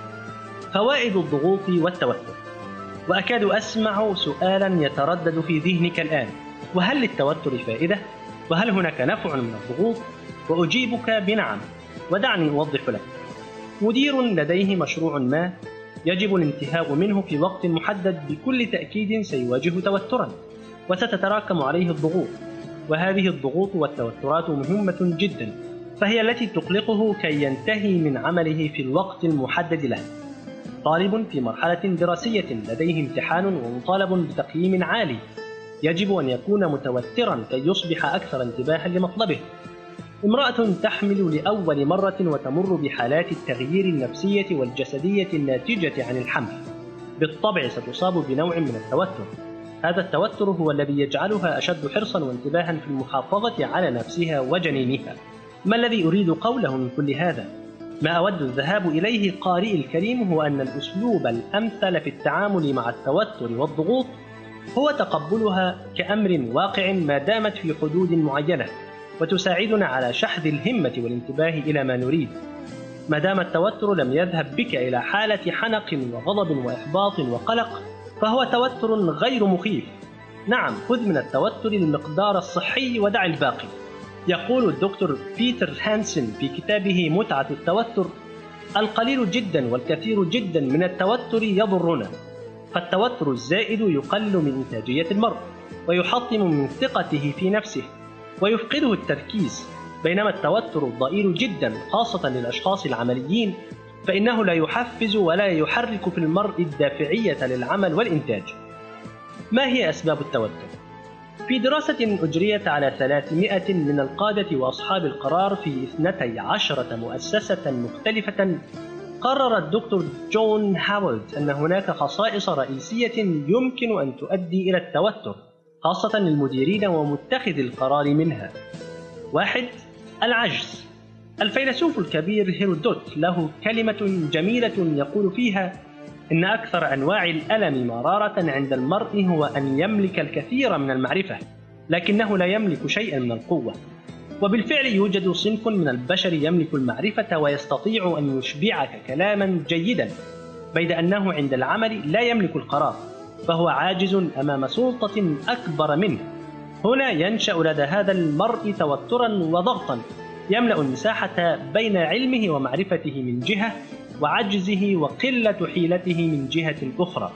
فوائد الضغوط والتوتر. وأكاد أسمع سؤالا يتردد في ذهنك الآن: وهل للتوتر فائدة؟ وهل هناك نفع من الضغوط؟ وأجيبك بنعم، ودعني أوضح لك. مدير لديه مشروع ما يجب الانتهاء منه في وقت محدد بكل تأكيد سيواجه توترا، وستتراكم عليه الضغوط، وهذه الضغوط والتوترات مهمة جدا، فهي التي تقلقه كي ينتهي من عمله في الوقت المحدد له. طالب في مرحلة دراسية لديه امتحان ومطالب بتقييم عالي، يجب أن يكون متوترا كي يصبح أكثر انتباها لمطلبه. امرأة تحمل لأول مرة وتمر بحالات التغيير النفسية والجسدية الناتجة عن الحمل، بالطبع ستصاب بنوع من التوتر. هذا التوتر هو الذي يجعلها أشد حرصا وانتباها في المحافظة على نفسها وجنينها. ما الذي أريد قوله من كل هذا؟ ما أود الذهاب إليه قارئ الكريم هو أن الأسلوب الأمثل في التعامل مع التوتر والضغوط هو تقبلها كأمر واقع ما دامت في حدود معينة، وتساعدنا على شحذ الهمة والانتباه إلى ما نريد. ما دام التوتر لم يذهب بك إلى حالة حنق وغضب وإحباط وقلق، فهو توتر غير مخيف. نعم، خذ من التوتر المقدار الصحي ودع الباقي. يقول الدكتور بيتر هانسن في كتابه متعة التوتر: القليل جدا والكثير جدا من التوتر يضرنا، فالتوتر الزائد يقلل من إنتاجية المرء، ويحطم من ثقته في نفسه، ويفقده التركيز. بينما التوتر الضئيل جدا خاصة للأشخاص العمليين فإنه لا يحفز ولا يحرك في المرء الدافعية للعمل والإنتاج. ما هي أسباب التوتر؟ في دراسة أجريت على ثلاثمائة من القادة وأصحاب القرار في اثنتي عشرة مؤسسة مختلفة، قرر الدكتور جون هاورد أن هناك خصائص رئيسية يمكن أن تؤدي إلى التوتر، خاصة للمديرين ومتخذ القرار منها. واحد. العجز. الفيلسوف الكبير هيرودوت له كلمة جميلة يقول فيها إن أكثر أنواع الألم مرارة عند المرء هو أن يملك الكثير من المعرفة لكنه لا يملك شيئا من القوة. وبالفعل يوجد صنف من البشر يملك المعرفة ويستطيع أن يشبعك كلاما جيدا، بيد أنه عند العمل لا يملك القرار، فهو عاجز أمام سلطة أكبر منه. هنا ينشأ لدى هذا المرء توترا وضغطا يملأ المساحة بين علمه ومعرفته من جهة وعجزه وقلة حيلته من جهة أخرى.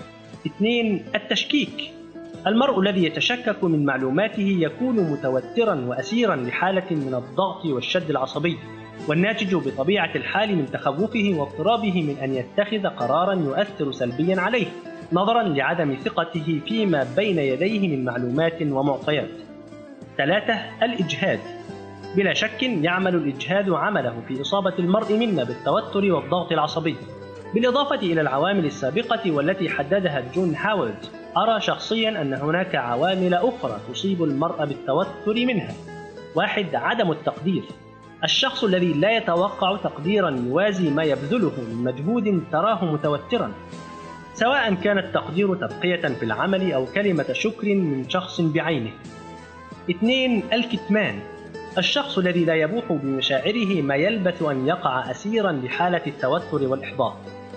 اثنين. التشكيك. المرء الذي يتشكك من معلوماته يكون متوترا وأسيرا لحالة من الضغط والشد العصبي، والناتج بطبيعة الحال من تخوفه واضطرابه من أن يتخذ قرارا يؤثر سلبيا عليه نظرا لعدم ثقته فيما بين يديه من معلومات ومعطيات. ثلاثة. الإجهاد. بلا شك يعمل الإجهاد عمله في إصابة المرء منا بالتوتر والضغط العصبي. بالإضافة إلى العوامل السابقة والتي حددها جون هاورد، أرى شخصيا أن هناك عوامل أخرى تصيب المرء بالتوتر منها. واحد. عدم التقدير. الشخص الذي لا يتوقع تقديرا يوازي ما يبذله من مجهود تراه متوترا، سواء كان التقدير ترقية في العمل أو كلمة شكر من شخص بعينه. اثنين. الكتمان. الشخص الذي لا يبوح بمشاعره ما يلبث أن يقع أسيرا لحالة التوتر والإحباط.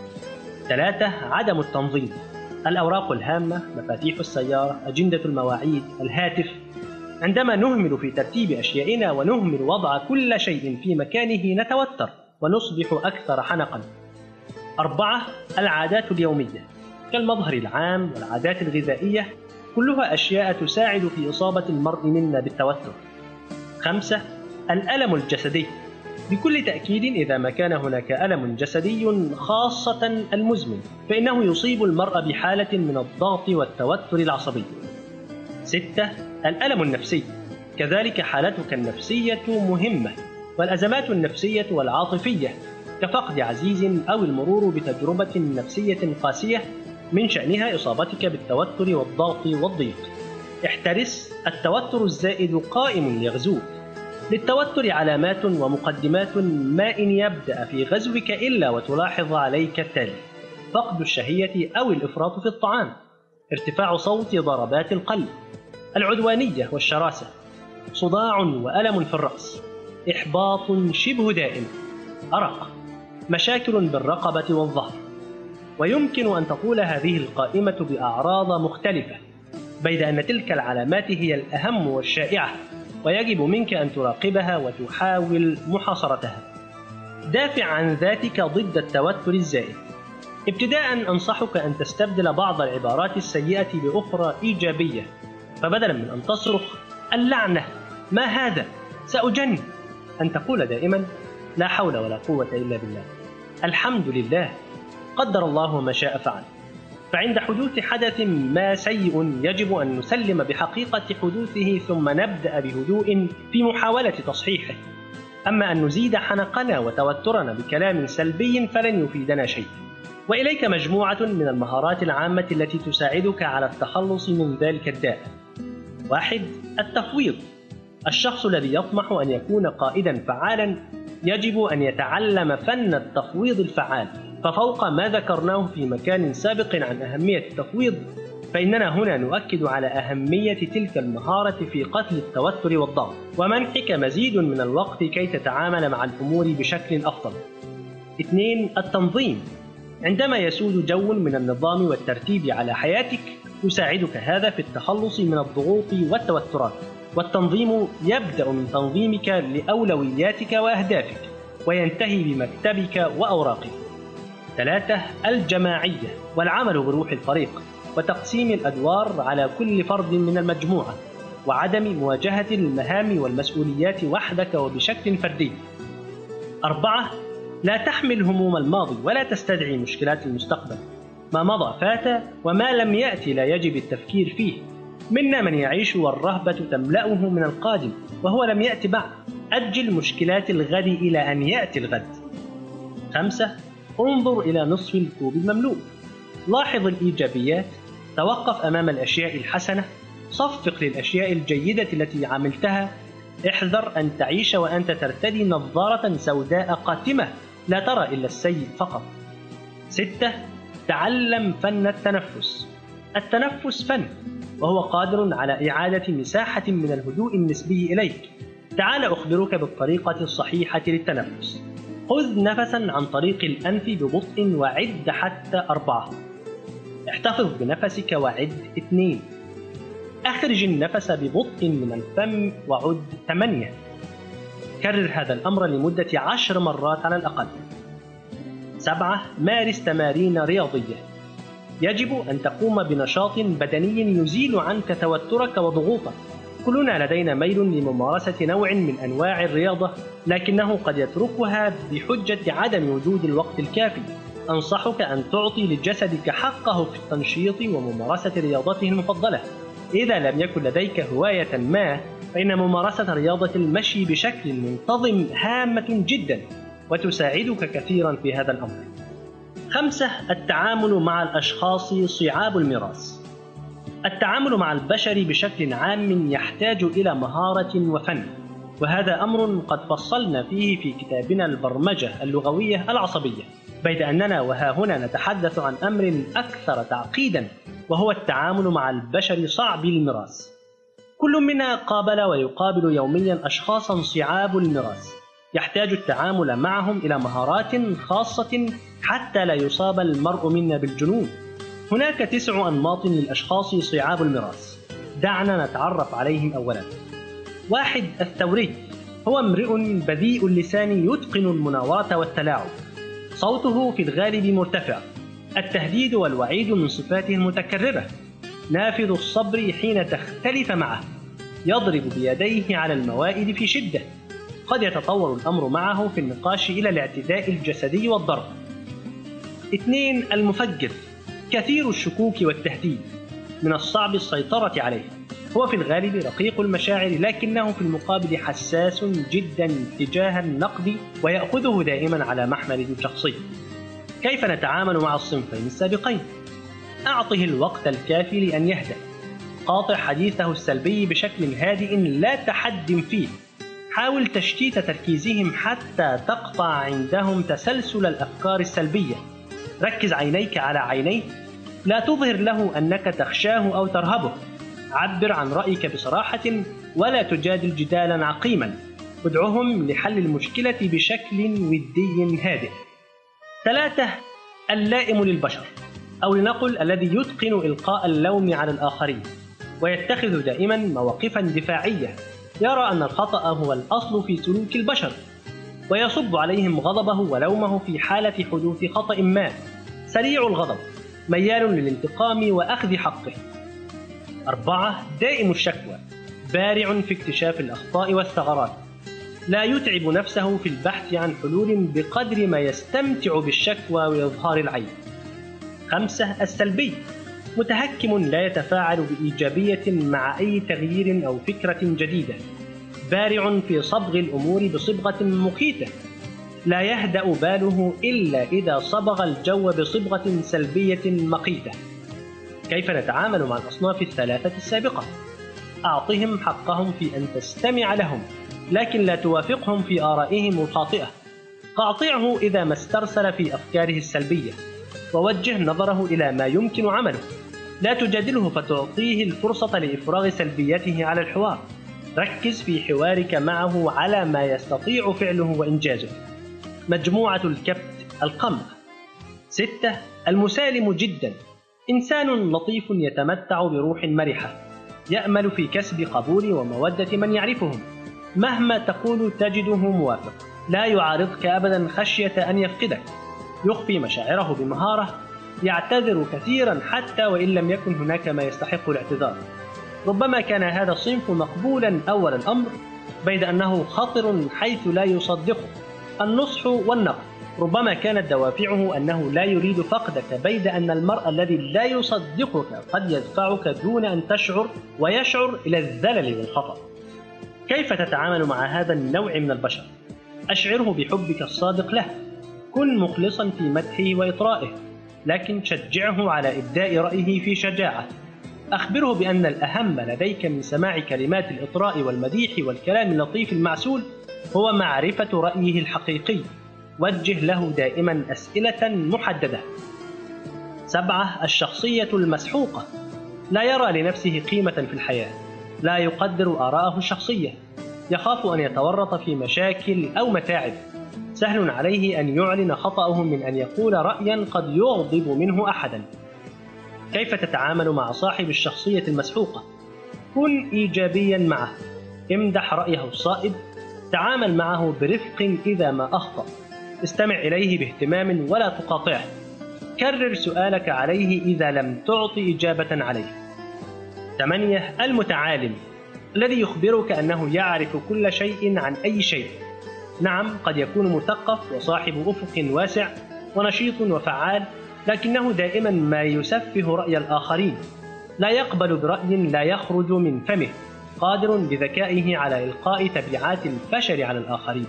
ثلاثة. عدم التنظيم. الأوراق الهامة، مفاتيح السيارة، أجندة المواعيد، الهاتف. عندما نهمل في ترتيب أشيائنا ونهمل وضع كل شيء في مكانه نتوتر، ونصبح أكثر حنقا. أربعة العادات اليومية كالمظهر العام والعادات الغذائية كلها أشياء تساعد في إصابة المرء منا بالتوتر. خمسة الألم الجسدي، بكل تأكيد إذا ما كان هناك ألم جسدي خاصة المزمن فإنه يصيب المرء بحالة من الضغط والتوتر العصبي. ستة الألم النفسي، كذلك حالتك النفسية مهمة، والأزمات النفسية والعاطفية كفقد عزيز أو المرور بتجربة نفسية قاسية من شأنها إصابتك بالتوتر والضغط والضيق. احترس، التوتر الزائد قائم يغزوك. للتوتر علامات ومقدمات ما إن يبدأ في غزوك إلا وتلاحظ عليك التالي: فقد الشهية أو الإفراط في الطعام، ارتفاع صوت ضربات القلب، العدوانية والشراسة، صداع وألم في الرأس، إحباط شبه دائم، أرق، مشاكل بالرقبة والظهر. ويمكن أن تطول هذه القائمة بأعراض مختلفة، بيد أن تلك العلامات هي الأهم والشائعة، ويجب منك أن تراقبها وتحاول محاصرتها. دافع عن ذاتك ضد التوتر الزائد. ابتداء أنصحك أن تستبدل بعض العبارات السيئة بأخرى إيجابية، فبدلا من أن تصرخ اللعنة ما هذا سأجن، أن تقول دائما لا حول ولا قوة إلا بالله، الحمد لله، قدر الله ما شاء فعل. فعند حدوث حدث ما سيء يجب أن نسلم بحقيقة حدوثه ثم نبدأ بهدوء في محاولة تصحيحه. أما أن نزيد حنقنا وتوترنا بكلام سلبي فلن يفيدنا شيء. وإليك مجموعة من المهارات العامة التي تساعدك على التخلص من ذلك الداء. واحد التفويض. الشخص الذي يطمح أن يكون قائدا فعالا يجب أن يتعلم فن التفويض الفعال. ففوق ما ذكرناه في مكان سابق عن أهمية التفويض، فإننا هنا نؤكد على أهمية تلك المهارة في قتل التوتر والضغط ومنحك مزيد من الوقت كي تتعامل مع الأمور بشكل أفضل. اثنين التنظيم. عندما يسود جو من النظام والترتيب على حياتك يساعدك هذا في التخلص من الضغوط والتوترات. والتنظيم يبدأ من تنظيمك لأولوياتك وأهدافك وينتهي بمكتبك وأوراقك. ثلاثة الجماعية والعمل بروح الفريق وتقسيم الأدوار على كل فرد من المجموعة وعدم مواجهة المهام والمسؤوليات وحدك وبشكل فردي. أربعة لا تحمل هموم الماضي ولا تستدعي مشكلات المستقبل. ما مضى فات وما لم يأتي لا يجب التفكير فيه. منا من يعيش والرهبة تملأه من القادم وهو لم يأتي بعد. أجل مشكلات الغد إلى أن يأتي الغد. خمسة انظر إلى نصف الكوب المملوء. لاحظ الإيجابيات، توقف أمام الأشياء الحسنة، صفق للأشياء الجيدة التي عملتها. احذر أن تعيش وأنت ترتدي نظارة سوداء قاتمة لا ترى إلا السيء فقط. ستة تعلم فن التنفس. التنفس فن، وهو قادر على إعادة مساحة من الهدوء النسبي إليك. تعال أخبرك بالطريقة الصحيحة للتنفس. خذ نفسا عن طريق الأنف ببطء وعد حتى أربعة. احتفظ بنفسك وعد اثنين. أخرج النفس ببطء من الفم وعد ثمانية. كرر هذا الأمر لمدة عشر مرات على الأقل. سبعة مارس تمارين رياضية. يجب أن تقوم بنشاط بدني يزيل عنك توترك وضغوطك. كلنا لدينا ميل لممارسة نوع من أنواع الرياضة، لكنه قد يتركها بحجة عدم وجود الوقت الكافي. أنصحك أن تعطي لجسدك حقه في التنشيط وممارسة رياضته المفضلة. إذا لم يكن لديك هواية ما، فإن ممارسة رياضة المشي بشكل منتظم هامة جدا وتساعدك كثيرا في هذا الأمر. خمسة التعامل مع الأشخاص صعاب المراس. التعامل مع البشر بشكل عام يحتاج إلى مهارة وفن، وهذا أمر قد فصلنا فيه في كتابنا البرمجة اللغوية العصبية، بيد أننا وها هنا نتحدث عن أمر أكثر تعقيدا، وهو التعامل مع البشر صعب المراس. كل منا قابل ويقابل يوميا أشخاصا صعاب المراس، يحتاج التعامل معهم إلى مهارات خاصة حتى لا يصاب المرء منا بالجنون. هناك تسع أنماط للأشخاص صعاب المراس، دعنا نتعرف عليهم أولا. واحد الثوري، هو امرئ بذيء اللسان يتقن المناورة والتلاعب، صوته في الغالب مرتفع، التهديد والوعيد من صفاته المتكررة، نافذ الصبر حين تختلف معه، يضرب بيديه على الموائد في شدة، قد يتطور الأمر معه في النقاش إلى الاعتداء الجسدي والضرب. اثنين، المفجر، كثير الشكوك والتهديد، من الصعب السيطرة عليه، هو في الغالب رقيق المشاعر لكنه في المقابل حساس جدا تجاه النقد ويأخذه دائما على محمل شخصي. كيف نتعامل مع الصنفين السابقين؟ أعطه الوقت الكافي لأن يهدأ، قاطع حديثه السلبي بشكل هادئ لا تحد فيه، حاول تشتيت تركيزهم حتى تقطع عندهم تسلسل الأفكار السلبية، ركز عينيك على عينيه، لا تظهر له أنك تخشاه أو ترهبه، عبر عن رأيك بصراحة ولا تجادل جدالا عقيما، ادعهم لحل المشكلة بشكل ودي هادئ. ثلاثة، اللائم للبشر، أو لنقل الذي يتقن إلقاء اللوم على الآخرين ويتخذ دائما مواقفا دفاعية، يرى أن الخطأ هو الأصل في سلوك البشر ويصب عليهم غضبه ولومه في حالة حدوث خطأ ما، سريع الغضب، ميال للانتقام وأخذ حقه. أربعة، دائم الشكوى، بارع في اكتشاف الأخطاء والثغرات، لا يتعب نفسه في البحث عن حلول بقدر ما يستمتع بالشكوى وإظهار العيب. خمسة، السلبي، متهكم لا يتفاعل بإيجابية مع أي تغيير أو فكرة جديدة، بارع في صبغ الأمور بصبغة مخيفة، لا يهدأ باله إلا إذا صبغ الجو بصبغة سلبية مقيتة. كيف نتعامل مع الأصناف الثلاثة السابقة؟ أعطهم حقهم في أن تستمع لهم، لكن لا توافقهم في آرائهم الخاطئة. قاطعه إذا ما استرسل في أفكاره السلبية، ووجه نظره إلى ما يمكن عمله. لا تجادله فتعطيه الفرصة لإفراغ سلبيته على الحوار. ركز في حوارك معه على ما يستطيع فعله وإنجازه. مجموعة الكبت القمع. ستة، المسالم جدا، إنسان لطيف يتمتع بروح مرحة، يأمل في كسب قبول ومودة من يعرفهم، مهما تقول تجده موافق، لا يعارضك أبدا خشية أن يفقدك، يخفي مشاعره بمهارة، يعتذر كثيرا حتى وإن لم يكن هناك ما يستحق الاعتذار. ربما كان هذا الصنف مقبولا أول الأمر، بيد أنه خطر حيث لا يصدقه. النصح والنقد، ربما كانت دوافعه أنه لا يريد فقدك، بيد أن المرء الذي لا يصدقك قد يدفعك دون أن تشعر ويشعر إلى الذلل والخطأ. كيف تتعامل مع هذا النوع من البشر؟ أشعره بحبك الصادق له، كن مخلصا في مدحه وإطرائه، لكن شجعه على إبداء رأيه في شجاعة. أخبره بأن الأهم لديك من سماع كلمات الإطراء والمديح والكلام اللطيف المعسول هو معرفة رأيه الحقيقي. وجه له دائما أسئلة محددة. سبعة، الشخصية المسحوقة، لا يرى لنفسه قيمة في الحياة، لا يقدر آراءه الشخصية، يخاف أن يتورط في مشاكل أو متاعب، سهل عليه أن يعلن خطأه من أن يقول رأيا قد يغضب منه أحدا. كيف تتعامل مع صاحب الشخصية المسحوقة؟ كن إيجابيا معه، امدح رأيه الصائب، تعامل معه برفق إذا ما أخطأ، استمع إليه باهتمام ولا تقاطعه، كرر سؤالك عليه إذا لم تعطي إجابة عليه. ثمانية، المتعالم، الذي يخبرك أنه يعرف كل شيء عن أي شيء. نعم، قد يكون مثقف وصاحب أفق واسع ونشيط وفعال، لكنه دائما ما يسفه رأي الآخرين، لا يقبل برأي لا يخرج من فمه، قادر بذكائه على إلقاء تبعات الفشل على الآخرين.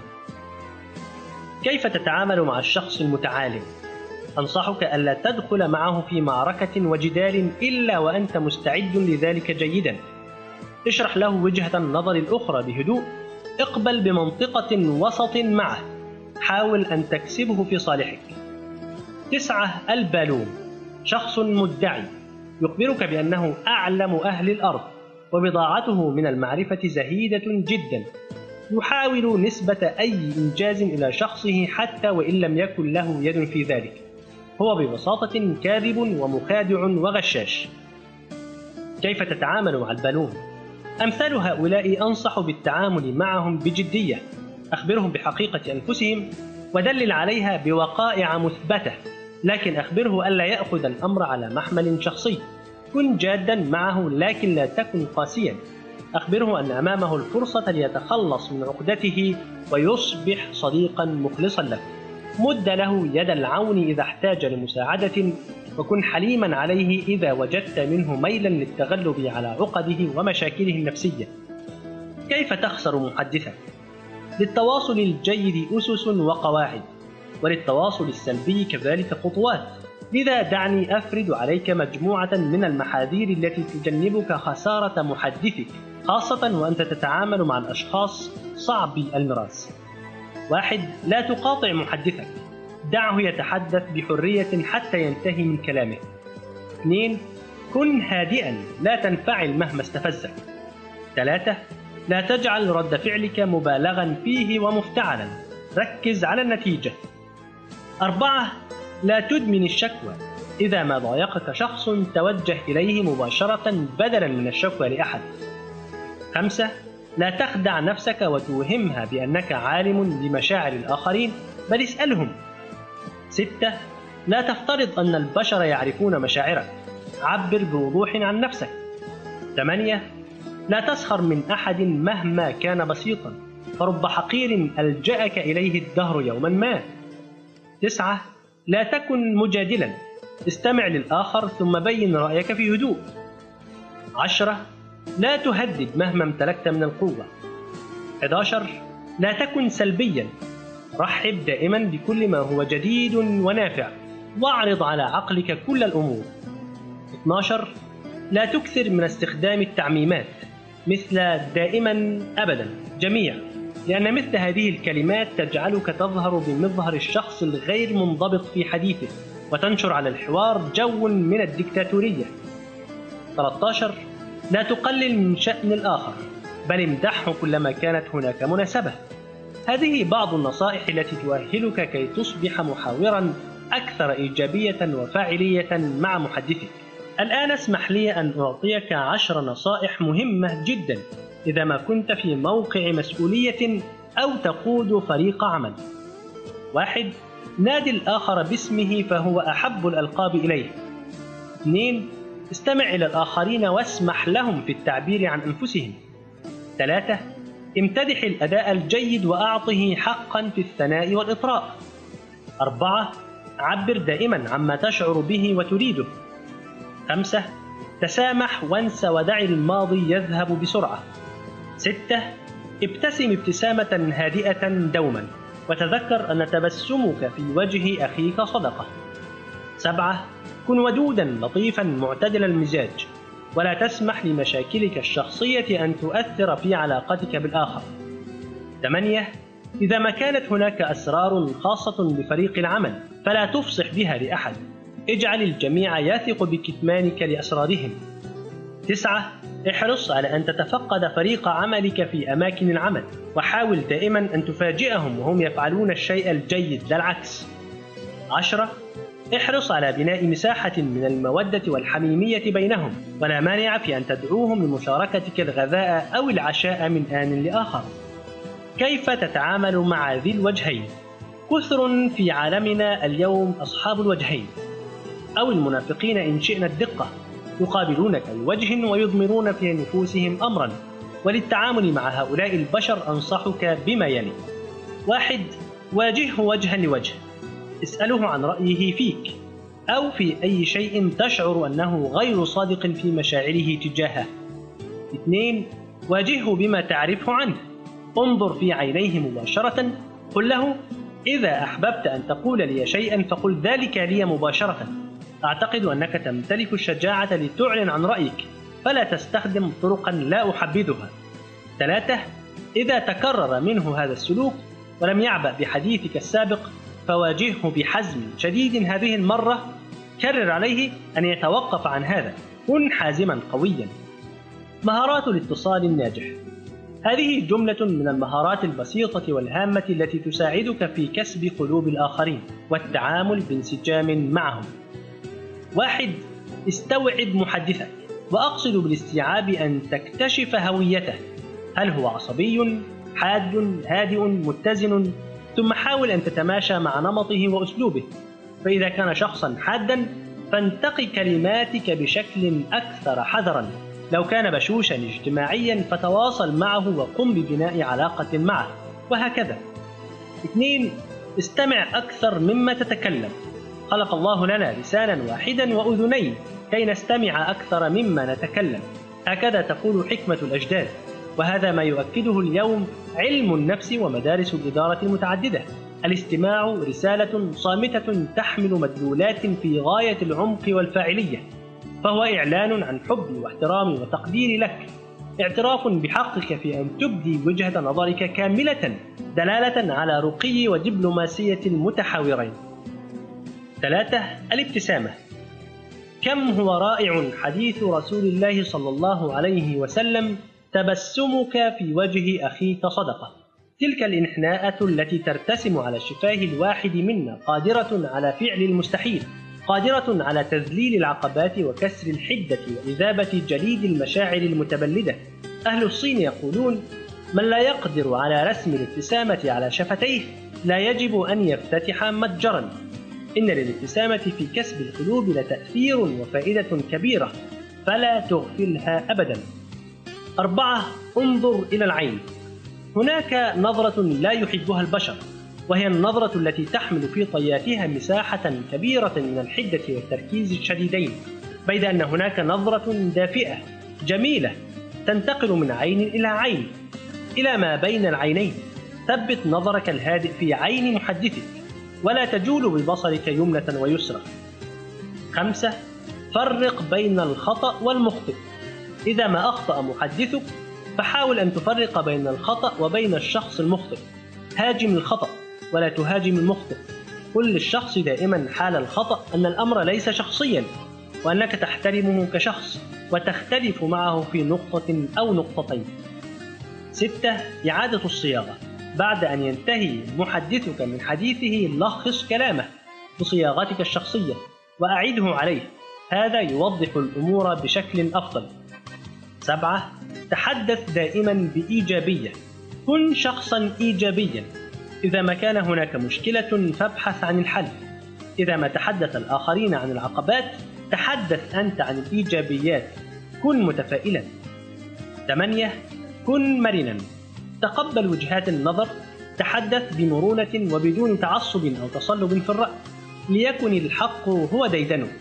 كيف تتعامل مع الشخص المتعالم؟ أنصحك ألا تدخل معه في معركة وجدال إلا وأنت مستعد لذلك جيدا. اشرح له وجهة النظر الأخرى بهدوء، اقبل بمنطقة وسط معه، حاول أن تكسبه في صالحك. تسعة، البالون، شخص مدعي، يخبرك بأنه أعلم أهل الأرض وبضاعته من المعرفة زهيدة جدا، يحاول نسبة أي إنجاز إلى شخصه حتى وإن لم يكن له يد في ذلك، هو ببساطة كاذب ومخادع وغشاش. كيف تتعامل مع البالون؟ أمثال هؤلاء أنصح بالتعامل معهم بجدية، أخبرهم بحقيقة أنفسهم ودلل عليها بوقائع مثبتة، لكن أخبره ألا يأخذ الأمر على محمل شخصي. كن جادا معه لكن لا تكن قاسيا. أخبره أن أمامه الفرصة ليتخلص من عقدته ويصبح صديقا مخلصا له. مد له يد العون إذا احتاج لمساعدة، وكن حليما عليه إذا وجدت منه ميلا للتغلب على عقده ومشاكله النفسية. كيف تخسر محدثك؟ للتواصل الجيد أسس وقواعد، وللتواصل السلبي كذلك خطوات. لذا دعني أفرد عليك مجموعة من المحاذير التي تجنبك خسارة محدثك، خاصة وأنت تتعامل مع الأشخاص صعبي المراس. واحد، لا تقاطع محدثك، دعه يتحدث بحرية حتى ينتهي من كلامه. اثنين، كن هادئا، لا تنفعل مهما استفزك. ثلاثة، لا تجعل رد فعلك مبالغا فيه ومفتعلا، ركز على النتيجة. أربعة، لا تدمن الشكوى، إذا ما ضايقك شخص توجه إليه مباشرة بدلا من الشكوى لأحد. خمسة، لا تخدع نفسك وتوهمها بأنك عالم بمشاعر الآخرين، بل اسألهم. ستة، لا تفترض أن البشر يعرفون مشاعرك، عبر بوضوح عن نفسك. ثمانية، لا تسخر من أحد مهما كان بسيطا، فرب حقير ألجأك إليه الدهر يوما ما. تسعة، لا تكن مجادلا، استمع للآخر ثم بين رأيك في هدوء. عشرة، لا تهدد مهما امتلكت من القوة. أحد عشر، لا تكن سلبيا، رحب دائما بكل ما هو جديد ونافع، واعرض على عقلك كل الأمور. اثني عشر، لا تكثر من استخدام التعميمات مثل دائما، أبدا، جميع، لأن مثل هذه الكلمات تجعلك تظهر بمظهر الشخص الغير منضبط في حديثه، وتنشر على الحوار جو من الدكتاتورية. ثلاثة عشر، لا تقلل من شأن الآخر، بل امدحه كلما كانت هناك مناسبة. هذه بعض النصائح التي تؤهلك كي تصبح محاورا أكثر إيجابية وفاعلية مع محدثك. الآن اسمح لي أن أعطيك عشر نصائح مهمة جدا إذا ما كنت في موقع مسؤولية أو تقود فريق عمل. واحد، نادي الآخر باسمه فهو أحب الألقاب إليه. اثنين، استمع إلى الآخرين واسمح لهم في التعبير عن أنفسهم. ثلاثة، امتدح الأداء الجيد وأعطه حقا في الثناء والإطراء. أربعة، عبر دائما عما تشعر به وتريده. خمسة، تسامح وانسى ودع الماضي يذهب بسرعة. ستة، ابتسم ابتسامة هادئة دوما، وتذكر أن تبسمك في وجه أخيك صدقة. سبعة، كن ودودا لطيفا معتدل المزاج، ولا تسمح لمشاكلك الشخصية أن تؤثر في علاقتك بالآخر. ثمانية، إذا ما كانت هناك أسرار خاصة بفريق العمل فلا تفصح بها لأحد، اجعل الجميع يثق بكتمانك لأسرارهم. تسعة، احرص على أن تتفقد فريق عملك في أماكن العمل، وحاول دائما أن تفاجئهم وهم يفعلون الشيء الجيد لا العكس. عشرة، احرص على بناء مساحة من المودة والحميمية بينهم، ولا مانع في أن تدعوهم لمشاركتك الغذاء أو العشاء من آن لآخر. كيف تتعامل مع ذي الوجهين؟ كثر في عالمنا اليوم أصحاب الوجهين، أو المنافقين إن شئنا الدقة، يقابلونك بوجه ويضمرون في نفوسهم أمرا. وللتعامل مع هؤلاء البشر أنصحك بما يلي. واحد، واجهه وجها لوجه، اسأله عن رأيه فيك أو في أي شيء تشعر أنه غير صادق في مشاعره تجاهه. اثنين، واجهه بما تعرفه عنه، انظر في عينيه مباشرة، قل له: إذا أحببت أن تقول لي شيئا فقل ذلك لي مباشرة، أعتقد أنك تمتلك الشجاعة لتعلن عن رأيك، فلا تستخدم طرقا لا أحبذها. ثلاثة، إذا تكرر منه هذا السلوك ولم يعبأ بحديثك السابق فواجهه بحزم شديد هذه المرة، كرر عليه أن يتوقف عن هذا، كن حازما قويا. مهارات الاتصال الناجح، هذه جملة من المهارات البسيطة والهامة التي تساعدك في كسب قلوب الآخرين والتعامل بانسجام معهم. واحد، استوعب محدثك، وأقصد بالاستيعاب أن تكتشف هويته، هل هو عصبي، حاد، هادئ، متزن، ثم حاول أن تتماشى مع نمطه وأسلوبه. فإذا كان شخصا حادا فانتقي كلماتك بشكل أكثر حذرا. لو كان بشوشا اجتماعيا فتواصل معه وقم ببناء علاقة معه، وهكذا. اثنين، استمع أكثر مما تتكلم. خلق الله لنا لسانا واحدا وأذنين كي نستمع أكثر مما نتكلم، هكذا تقول حكمة الأجداد، وهذا ما يؤكده اليوم علم النفس ومدارس الإدارة المتعددة. الاستماع رسالة صامتة تحمل مدلولات في غاية العمق والفاعلية، فهو إعلان عن حبي واحترامي وتقديري لك، اعتراف بحقك في أن تبدي وجهة نظرك كاملة، دلالة على رقي ودبلوماسية المتحاورين. ثلاثة، الابتسامة. كم هو رائع حديث رسول الله صلى الله عليه وسلم: تبسمك في وجه أخيك صدقة. تلك الإنحناءة التي ترتسم على شفاه الواحد منا قادرة على فعل المستحيل، قادرة على تذليل العقبات وكسر الحدة وإذابة جليد المشاعر المتبلدة. أهل الصين يقولون: من لا يقدر على رسم الابتسامة على شفتيه لا يجب أن يفتتح متجرا. إن للابتسامة في كسب القلوب لتأثير وفائدة كبيرة، فلا تغفلها أبدا. أربعة، انظر إلى العين. هناك نظرة لا يحبها البشر، وهي النظرة التي تحمل في طياتها مساحة كبيرة من الحدة والتركيز الشديدين، بيد أن هناك نظرة دافئة جميلة تنتقل من عين إلى عين إلى ما بين العينين. ثبت نظرك الهادئ في عين محدثك، ولا تجول ببصرك يمنة ويسرى. خمسة، فرق بين الخطأ والمخطئ. إذا ما أخطأ محدثك فحاول أن تفرق بين الخطأ وبين الشخص المخطئ. هاجم الخطأ ولا تهاجم المخطئ. قل للشخص دائما حال الخطأ أن الأمر ليس شخصيا، وأنك تحترمه كشخص وتختلف معه في نقطة أو نقطتين. ستة، إعادة الصياغة. بعد أن ينتهي محدثك من حديثه لخص كلامه بصياغتك الشخصية وأعيده عليه، هذا يوضح الأمور بشكل أفضل. سبعة، تحدث دائما بإيجابية. كن شخصا إيجابيا. إذا ما كان هناك مشكلة فابحث عن الحل. إذا ما تحدث الآخرين عن العقبات تحدث أنت عن الإيجابيات. كن متفائلا. ثمانية، كن مرنا. تقبل وجهات النظر. تحدث بمرونة وبدون تعصب أو تصلب في الرأي، ليكن الحق هو ديدنك.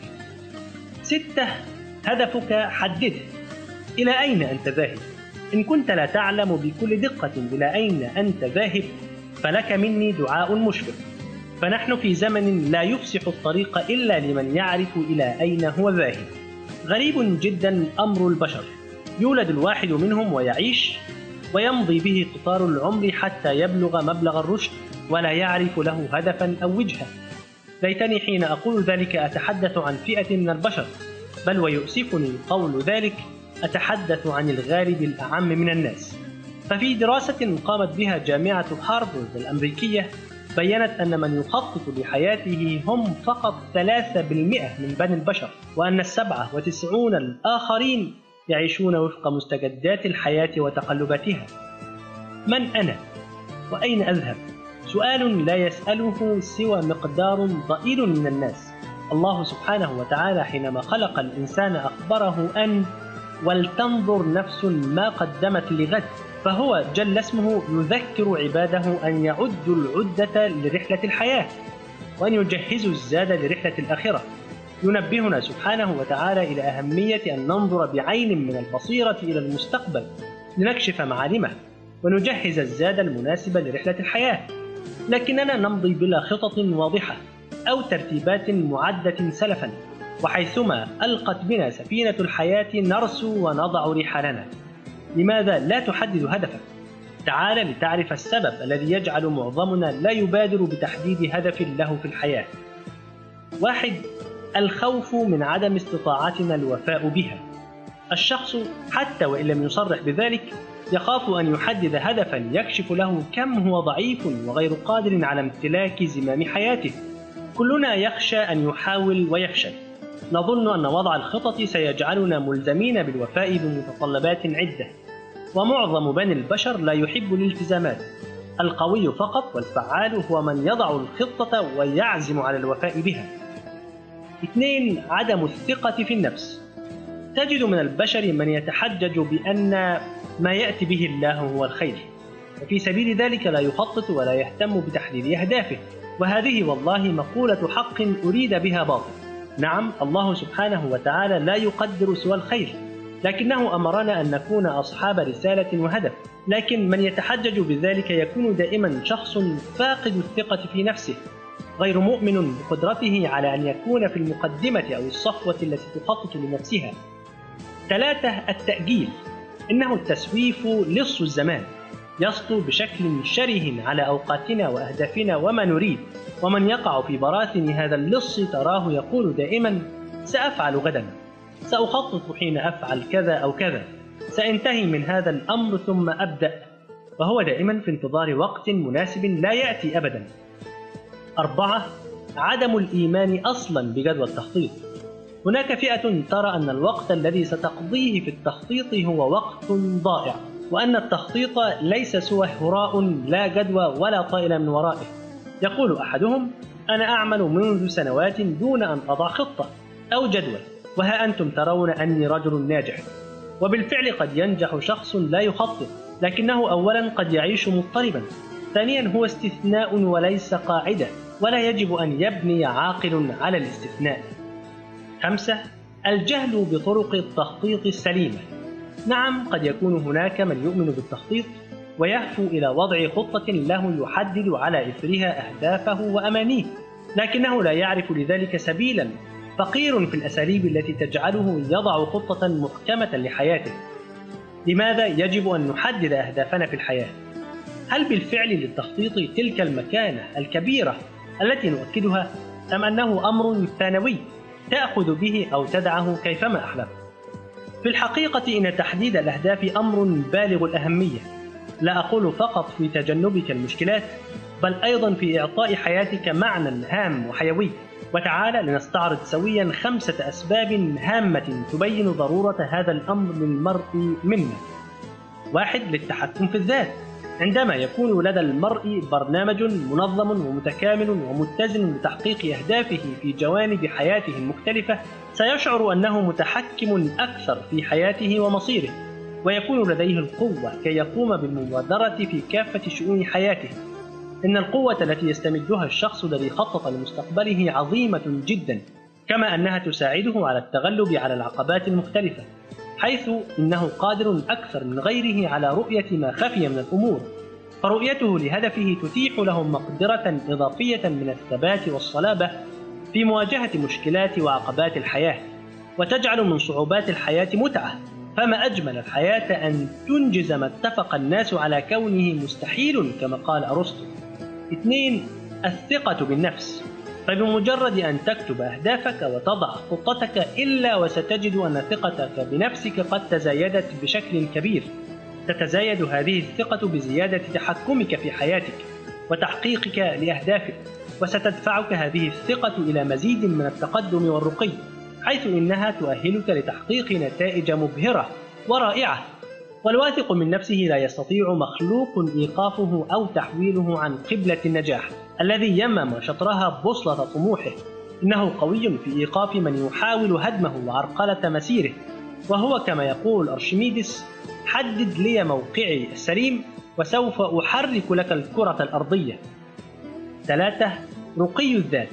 ستة، هدفك حدده. إلى أين أنت ذاهب؟ إن كنت لا تعلم بكل دقة إلى أين أنت ذاهب فلك مني دعاء مشفق. فنحن في زمن لا يفسح الطريق إلا لمن يعرف إلى أين هو ذاهب. غريب جدا أمر البشر، يولد الواحد منهم ويعيش ويمضي به قطار العمر حتى يبلغ مبلغ الرشد ولا يعرف له هدفا أو وجهة. ليتني حين أقول ذلك أتحدث عن فئة من البشر، بل ويؤسفني قول ذلك أتحدث عن الغالب الأعم من الناس. ففي دراسة قامت بها جامعة هارفارد الأمريكية بيّنت أن من يخطط لحياته هم فقط ثلاثة بالمئة من بني البشر، وأن السبعة وتسعون الآخرين يعيشون وفق مستجدات الحياة وتقلباتها. من أنا؟ وأين أذهب؟ سؤال لا يسأله سوى مقدار ضئيل من الناس. الله سبحانه وتعالى حينما خلق الإنسان أخبره أن ولتنظر نفس ما قدمت لغد، فهو جل اسمه يذكر عباده أن يعدوا العدة لرحلة الحياة وأن يجهزوا الزاد لرحلة الآخرة. ينبهنا سبحانه وتعالى إلى أهمية أن ننظر بعين من البصيرة إلى المستقبل لنكشف معالمه ونجهز الزاد المناسب لرحلة الحياة، لكننا نمضي بلا خطط واضحة أو ترتيبات معدة سلفا، وحيثما ألقت بنا سفينة الحياة نرسو ونضع رحالنا. لماذا لا تحدد هدفك؟ تعال لتعرف السبب الذي يجعل معظمنا لا يبادر بتحديد هدف له في الحياة. واحد، الخوف من عدم استطاعتنا الوفاء بها. الشخص حتى وإن لم يصرح بذلك يخاف أن يحدد هدفا يكشف له كم هو ضعيف وغير قادر على امتلاك زمام حياته. كلنا يخشى أن يحاول ويفشل، نظن أن وضع الخطط سيجعلنا ملزمين بالوفاء بمتطلبات عدة، ومعظم بني البشر لا يحب الالتزامات. القوي فقط والفعال هو من يضع الخطة ويعزم على الوفاء بها. اثنين، عدم الثقة في النفس. تجد من البشر من يتحجج بأن ما يأتي به الله هو الخير، وفي سبيل ذلك لا يخطط ولا يهتم بتحديد أهدافه، وهذه والله مقولة حق أريد بها باطل. نعم، الله سبحانه وتعالى لا يقدر سوى الخير، لكنه أمرنا أن نكون أصحاب رسالة وهدف. لكن من يتحجج بذلك يكون دائما شخص فاقد الثقة في نفسه، غير مؤمن بقدرته على أن يكون في المقدمة أو الصفوة التي تخطط لنفسها. ثلاثة، التأجيل. إنه التسويف لص الزمان، يسطو بشكل شره على أوقاتنا وأهدافنا وما نريد، ومن يقع في براثن هذا اللص تراه يقول دائما: سأفعل غدا، سأخطط حين أفعل كذا أو كذا، سأنتهي من هذا الأمر ثم أبدأ، وهو دائما في انتظار وقت مناسب لا يأتي أبدا. أربعة، عدم الإيمان أصلا بجدوى التخطيط. هناك فئة ترى أن الوقت الذي ستقضيه في التخطيط هو وقت ضائع، وأن التخطيط ليس سوى هراء لا جدوى ولا طائل من ورائه. يقول أحدهم: أنا أعمل منذ سنوات دون أن أضع خطة أو جدول، وها أنتم ترون أني رجل ناجح. وبالفعل قد ينجح شخص لا يخطط، لكنه أولا قد يعيش مضطربا، ثانيا هو استثناء وليس قاعدة، ولا يجب أن يبني عاقل على الاستثناء. خمسة، الجهل بطرق التخطيط السليمة. نعم، قد يكون هناك من يؤمن بالتخطيط ويهفو إلى وضع خطة له يحدد على إثرها أهدافه وأمانيه، لكنه لا يعرف لذلك سبيلا، فقير في الأساليب التي تجعله يضع خطة محكمة لحياته. لماذا يجب أن نحدد أهدافنا في الحياة؟ هل بالفعل للتخطيط تلك المكانة الكبيرة التي نؤكدها، أم أنه أمر ثانوي تأخذ به أو تدعه كيفما أحلم؟ في الحقيقة إن تحديد الأهداف أمر بالغ الأهمية، لا أقول فقط في تجنبك المشكلات، بل أيضا في إعطاء حياتك معنى هام وحيوي. وتعالى لنستعرض سويا خمسة أسباب هامة تبين ضرورة هذا الأمر للمرء منا. واحد، للتحكم في الذات. عندما يكون لدى المرء برنامج منظم ومتكامل ومتزن لتحقيق أهدافه في جوانب حياته المختلفة، سيشعر أنه متحكم أكثر في حياته ومصيره، ويكون لديه القوة كي يقوم بالمبادرة في كافة شؤون حياته. إن القوة التي يستمدها الشخص الذي خطط لمستقبله عظيمة جدا، كما أنها تساعده على التغلب على العقبات المختلفة، حيث إنه قادر أكثر من غيره على رؤية ما خفي من الأمور، فرؤيته لهدفه تتيح له مقدرة إضافية من الثبات والصلابة في مواجهة مشكلات وعقبات الحياة، وتجعل من صعوبات الحياة متعة. فما أجمل الحياة أن تنجز ما اتفق الناس على كونه مستحيل كما قال أرسطو. اثنين، الثقة بالنفس. فبمجرد أن تكتب أهدافك وتضع خطتك إلا وستجد أن ثقتك بنفسك قد تزايدت بشكل كبير. تتزايد هذه الثقة بزيادة تحكمك في حياتك وتحقيقك لأهدافك، وستدفعك هذه الثقة إلى مزيد من التقدم والرقي، حيث إنها تؤهلك لتحقيق نتائج مبهرة ورائعة. والواثق من نفسه لا يستطيع مخلوق إيقافه أو تحويله عن قبلة النجاح الذي يمم شطرها بوصلة طموحه. إنه قوي في إيقاف من يحاول هدمه وعرقلة مسيره، وهو كما يقول أرشميدس: حدد لي موقعي السليم وسوف أحرك لك الكرة الأرضية. ثلاثة، رقي الذات.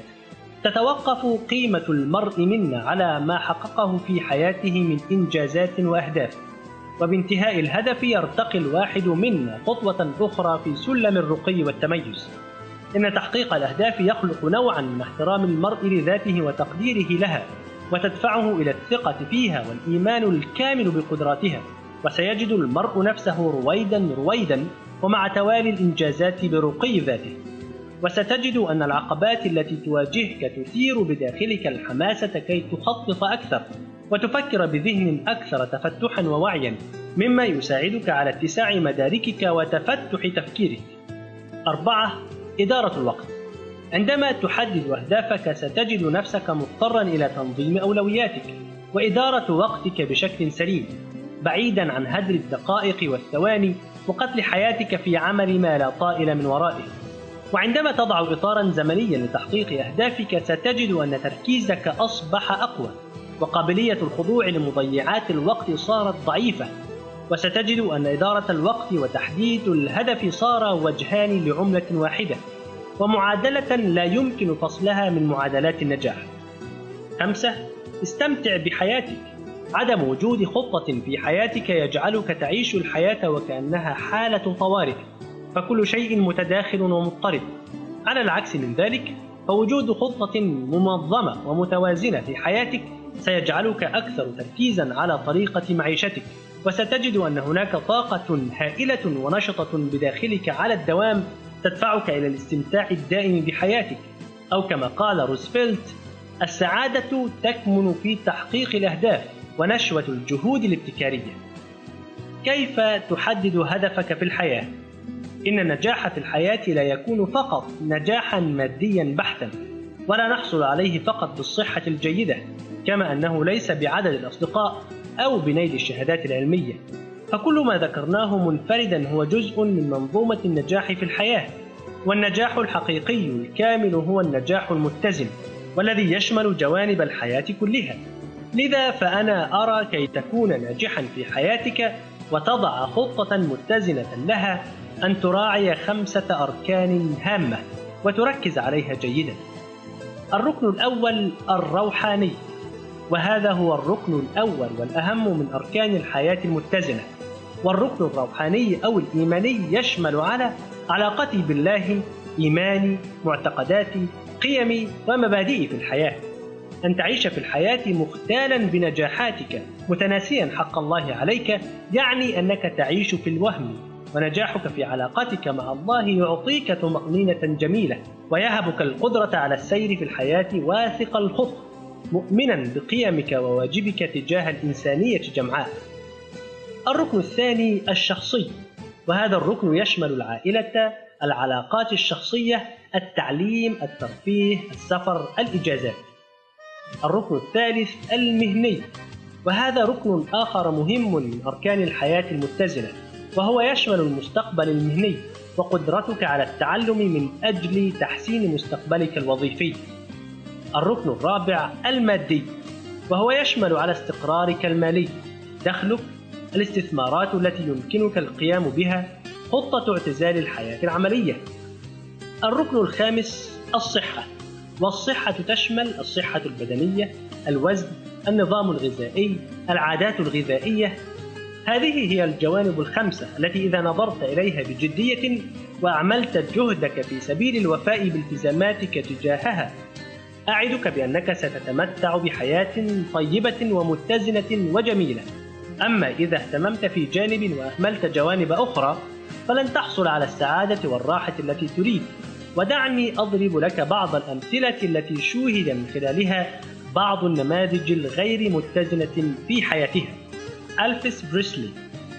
تتوقف قيمة المرء منا على ما حققه في حياته من إنجازات وأهداف، وبانتهاء الهدف يرتقي الواحد منا خطوة أخرى في سلم الرقي والتميز. إن تحقيق الأهداف يخلق نوعا من احترام المرء لذاته وتقديره لها، وتدفعه إلى الثقة فيها والإيمان الكامل بقدراتها، وسيجد المرء نفسه رويدا رويدا ومع توالي الإنجازات برقي ذاته. وستجد أن العقبات التي تواجهك تثير بداخلك الحماسة كي تخطط أكثر وتفكر بذهن أكثر تفتحا ووعيا، مما يساعدك على اتساع مداركك وتفتح تفكيرك. أربعة، إدارة الوقت. عندما تحدد أهدافك ستجد نفسك مضطرا إلى تنظيم أولوياتك وإدارة وقتك بشكل سليم، بعيدا عن هدر الدقائق والثواني وقتل حياتك في عمل ما لا طائل من ورائه. وعندما تضع إطارا زمنيا لتحقيق أهدافك ستجد أن تركيزك أصبح أقوى، وقابلية الخضوع لمضيعات الوقت صارت ضعيفة، وستجد أن إدارة الوقت وتحديد الهدف صار وجهان لعملة واحدة، ومعادلة لا يمكن فصلها من معادلات النجاح. خمسة، استمتع بحياتك. عدم وجود خطة في حياتك يجعلك تعيش الحياة وكأنها حالة طوارئ، فكل شيء متداخل ومضطرب. على العكس من ذلك، فوجود خطة منظمة ومتوازنة في حياتك سيجعلك أكثر تركيزا على طريقة معيشتك، وستجد أن هناك طاقة هائلة ونشطة بداخلك على الدوام تدفعك إلى الاستمتاع الدائم بحياتك، أو كما قال روزفلت: السعادة تكمن في تحقيق الأهداف ونشوة الجهود الابتكارية. كيف تحدد هدفك في الحياة؟ إن النجاح في الحياة لا يكون فقط نجاحا ماديا بحتا، ولا نحصل عليه فقط بالصحة الجيدة، كما أنه ليس بعدد الأصدقاء أو بنيل الشهادات العلمية، فكل ما ذكرناه منفردا هو جزء من منظومة النجاح في الحياة. والنجاح الحقيقي الكامل هو النجاح المتزن، والذي يشمل جوانب الحياة كلها. لذا فأنا أرى كي تكون ناجحا في حياتك وتضع خطة متزنة لها أن تراعي خمسة أركان هامة وتركز عليها جيدا. الركن الأول الروحاني، وهذا هو الركن الأول والأهم من أركان الحياة المتزنة. والركن الروحاني أو الإيماني يشمل على علاقتي بالله، إيماني، معتقداتي، قيمي ومبادئي في الحياة. أن تعيش في الحياة مختالا بنجاحاتك متناسيا حق الله عليك يعني أنك تعيش في الوهم، ونجاحك في علاقتك مع الله يعطيك طمأنينة جميلة ويهبك القدرة على السير في الحياة واثق الخطى، مؤمنا بقيمك وواجبك تجاه الإنسانية جمعاء. الركن الثاني الشخصي، وهذا الركن يشمل العائلة، العلاقات الشخصية، التعليم، الترفيه، السفر، الإجازات. الركن الثالث المهني، وهذا ركن آخر مهم من أركان الحياة المتزنة، وهو يشمل المستقبل المهني وقدرتك على التعلم من أجل تحسين مستقبلك الوظيفي. الركن الرابع المادي، وهو يشمل على استقرارك المالي، دخلك، الاستثمارات التي يمكنك القيام بها، خطة اعتزال الحياة العملية. الركن الخامس الصحة، والصحة تشمل الصحة البدنية، الوزن، النظام الغذائي، العادات الغذائية. هذه هي الجوانب الخمسة التي إذا نظرت إليها بجدية وأعملت جهدك في سبيل الوفاء بالتزاماتك تجاهها، أعدك بأنك ستتمتع بحياة طيبة ومتزنة وجميلة. أما إذا اهتممت في جانب وأهملت جوانب أخرى فلن تحصل على السعادة والراحة التي تريد. ودعني أضرب لك بعض الأمثلة التي شوهد من خلالها بعض النماذج الغير متزنة في حياتها. ألفيس بريسلي،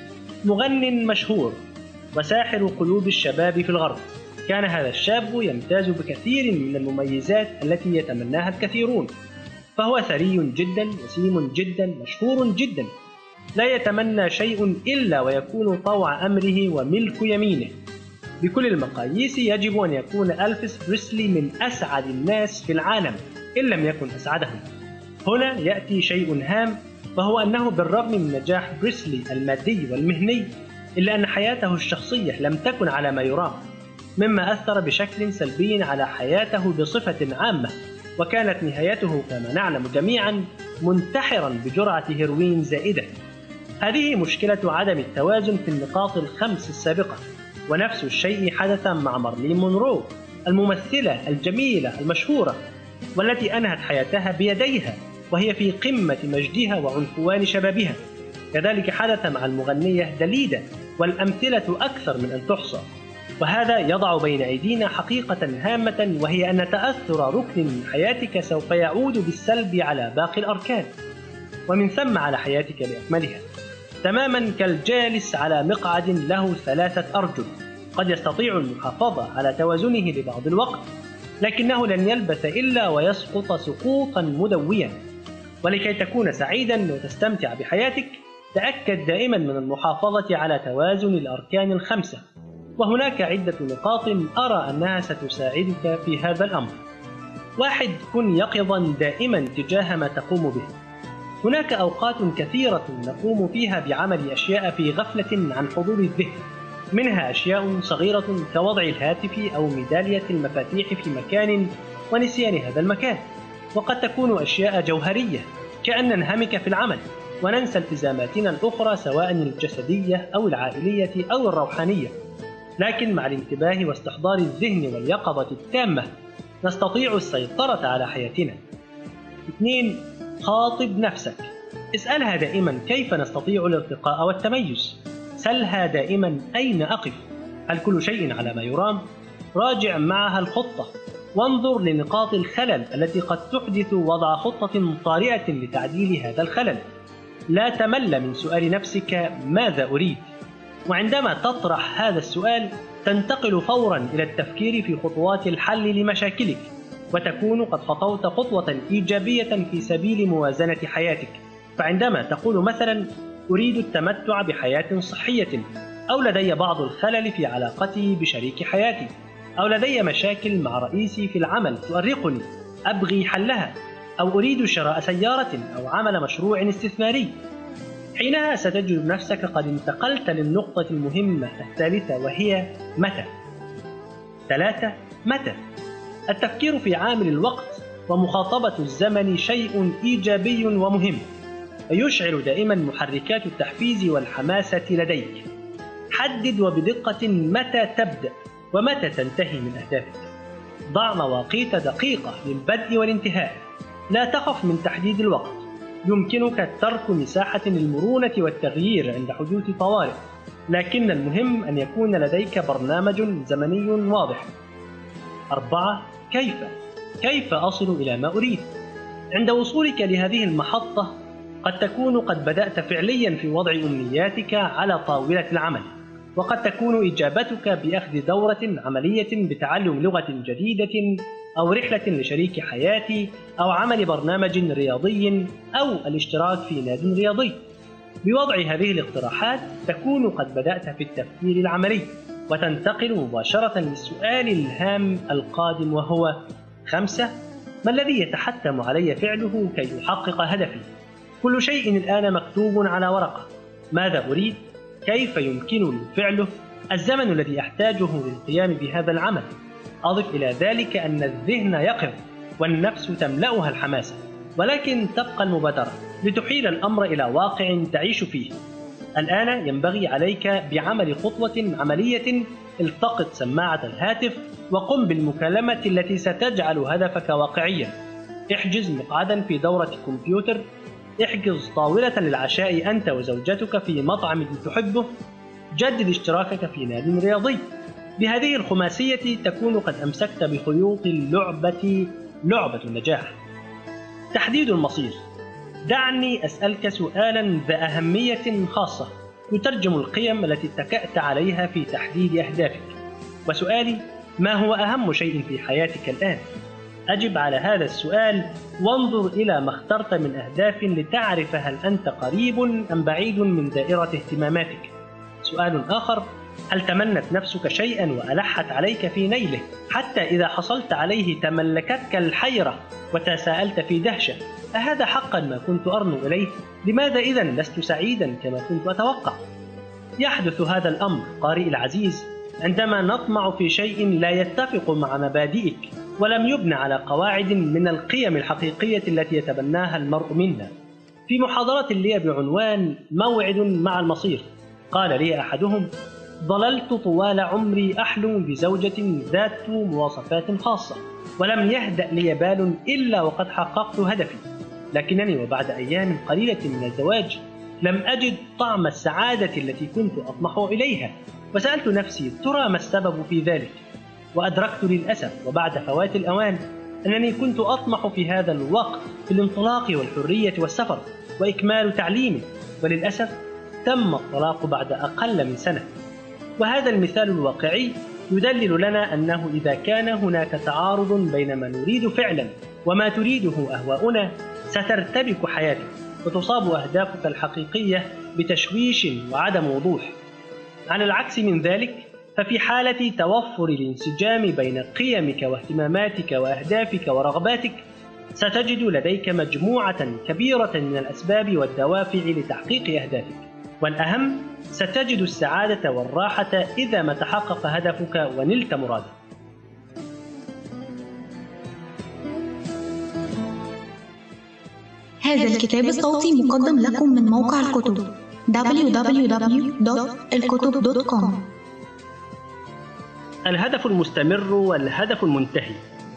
مغنٍ مشهور وساحر قلوب الشباب في الغرب. كان هذا الشاب يمتاز بكثير من المميزات التي يتمناها الكثيرون، فهو ثري جدا، وسيم جدا، مشهور جدا، لا يتمنى شيء إلا ويكون طوع أمره وملك يمينه. بكل المقاييس يجب أن يكون ألفيس بريسلي من أسعد الناس في العالم إن لم يكن أسعدهم. هنا يأتي شيء هام، وهو أنه بالرغم من نجاح بريسلي المادي والمهني إلا أن حياته الشخصية لم تكن على ما يرام، مما أثر بشكل سلبي على حياته بصفة عامة، وكانت نهايته كما نعلم جميعا منتحرا بجرعة هيروين زائدة. هذه مشكلة عدم التوازن في النقاط الخمس السابقة. ونفس الشيء حدث مع مارلين مونرو، الممثلة الجميلة المشهورة والتي أنهت حياتها بيديها وهي في قمة مجدها وعنفوان شبابها. كذلك حدث مع المغنية داليدا، والأمثلة أكثر من أن تحصى. وهذا يضع بين أيدينا حقيقة هامة، وهي أن تأثر ركن من حياتك سوف يعود بالسلب على باقي الأركان، ومن ثم على حياتك بأكملها، تماما كالجالس على مقعد له ثلاثة أرجل، قد يستطيع المحافظة على توازنه لبعض الوقت، لكنه لن يلبث إلا ويسقط سقوطا مدويا. ولكي تكون سعيدا وتستمتع بحياتك، تأكد دائما من المحافظة على توازن الأركان الخمسة، وهناك عدة نقاط أرى أنها ستساعدك في هذا الأمر. واحد، كن يقظا دائما تجاه ما تقوم به. هناك أوقات كثيرة نقوم فيها بعمل أشياء في غفلة عن حضور الذهن، منها أشياء صغيرة كوضع الهاتف أو ميدالية المفاتيح في مكان ونسيان هذا المكان، وقد تكون أشياء جوهرية كأن ننهمك في العمل وننسى التزاماتنا الأخرى سواء الجسدية أو العائلية أو الروحانية. لكن مع الانتباه واستحضار الذهن واليقظة التامة نستطيع السيطرة على حياتنا. اثنين، خاطب نفسك. اسألها دائما كيف نستطيع الارتقاء والتميز. سلها دائما أين أقف؟ هل كل شيء على ما يرام؟ راجع معها الخطة وانظر لنقاط الخلل التي قد تحدث وضع خطة طارئة لتعديل هذا الخلل. لا تمل من سؤال نفسك ماذا أريد؟ وعندما تطرح هذا السؤال تنتقل فورا إلى التفكير في خطوات الحل لمشاكلك، وتكون قد خطوت خطوة إيجابية في سبيل موازنة حياتك. فعندما تقول مثلا أريد التمتع بحياة صحية، أو لدي بعض الخلل في علاقتي بشريك حياتي، أو لدي مشاكل مع رئيسي في العمل تؤرقني أبغي حلها، أو أريد شراء سيارة أو عمل مشروع استثماري، حينها ستجد نفسك قد انتقلت للنقطة المهمة الثالثة، وهي متى. ثلاثة، متى. التفكير في عامل الوقت ومخاطبة الزمن شيء إيجابي ومهم، ويشعل دائما محركات التحفيز والحماسة لديك. حدد وبدقة متى تبدأ ومتى تنتهي من أهدافك. ضع مواقيت دقيقة للبدء والانتهاء. لا تخف من تحديد الوقت، يمكنك ترك مساحة للمرونة والتغيير عند حدوث طوارئ، لكن المهم أن يكون لديك برنامج زمني واضح. أربعة، كيف؟ كيف أصل إلى ما أريد؟ عند وصولك لهذه المحطة قد تكون قد بدأت فعليا في وضع أمنياتك على طاولة العمل، وقد تكون إجابتك بأخذ دورة عملية بتعلم لغة جديدة، أو رحلة لشريك حياتي، أو عمل برنامج رياضي، أو الاشتراك في نادي رياضي. بوضع هذه الاقتراحات تكون قد بدأت في التفكير العملي، وتنتقل مباشرة للسؤال الهام القادم، وهو خمسة، ما الذي يتحتم علي فعله كي أحقق هدفي؟ كل شيء الآن مكتوب على ورقة. ماذا أريد؟ كيف يمكنني فعله؟ الزمن الذي أحتاجه للقيام بهذا العمل. أضف إلى ذلك أن الذهن يقظ والنفس تملأها الحماسة، ولكن تبقى المبادرة لتحيل الأمر إلى واقع تعيش فيه. الآن ينبغي عليك بعمل خطوة عملية. التقط سماعة الهاتف وقم بالمكالمة التي ستجعل هدفك واقعيا. احجز مقعدا في دورة كمبيوتر. احجز طاولة للعشاء أنت وزوجتك في مطعم تحبه. جدد اشتراكك في نادي رياضي. بهذه الخماسية تكون قد أمسكت بخيوط اللعبة، لعبة النجاح. تحديد المصير. دعني أسألك سؤالا ذا أهمية خاصة يترجم القيم التي اتكأت عليها في تحديد أهدافك. وسؤالي: ما هو أهم شيء في حياتك الآن؟ أجب على هذا السؤال وانظر إلى ما اخترت من أهداف لتعرف هل أنت قريب أم بعيد من دائرة اهتماماتك. سؤال آخر: هل تمنت نفسك شيئا وألحت عليك في نيله حتى إذا حصلت عليه تملكتك الحيرة وتساءلت في دهشة: أهذا حقا ما كنت أرنو إليه؟ لماذا إذن لست سعيدا كما كنت أتوقع؟ يحدث هذا الأمر قارئ العزيز عندما نطمع في شيء لا يتفق مع مبادئك ولم يبنى على قواعد من القيم الحقيقية التي يتبناها المرء منا. في محاضرة لي بعنوان موعد مع المصير قال لي أحدهم: ظللت طوال عمري أحلم بزوجة ذات مواصفات خاصة، ولم يهدأ لي بال إلا وقد حققت هدفي، لكنني وبعد أيام قليلة من الزواج لم أجد طعم السعادة التي كنت أطمح إليها. وسألت نفسي: ترى ما السبب في ذلك؟ وأدركت للأسف وبعد فوات الأوان أنني كنت أطمح في هذا الوقت في الانطلاق والحرية والسفر وإكمال تعليمي، وللأسف تم الطلاق بعد أقل من سنة. وهذا المثال الواقعي يدلل لنا أنه إذا كان هناك تعارض بين ما نريد فعلا وما تريده أهواؤنا سترتبك حياتك وتصاب أهدافك الحقيقية بتشويش وعدم وضوح. على العكس من ذلك، ففي حالة توفر الانسجام بين قيمك واهتماماتك وأهدافك ورغباتك ستجد لديك مجموعة كبيرة من الأسباب والدوافع لتحقيق أهدافك، والأهم ستجد السعادة والراحة إذا ما تحقق هدفك ونلت مرادك. هذا الكتاب الصوتي مقدم لكم من موقع الكتب دبليو دبليو دبليو دوت الكتب دوت كوم. الهدف المستمر والهدف المنتهي.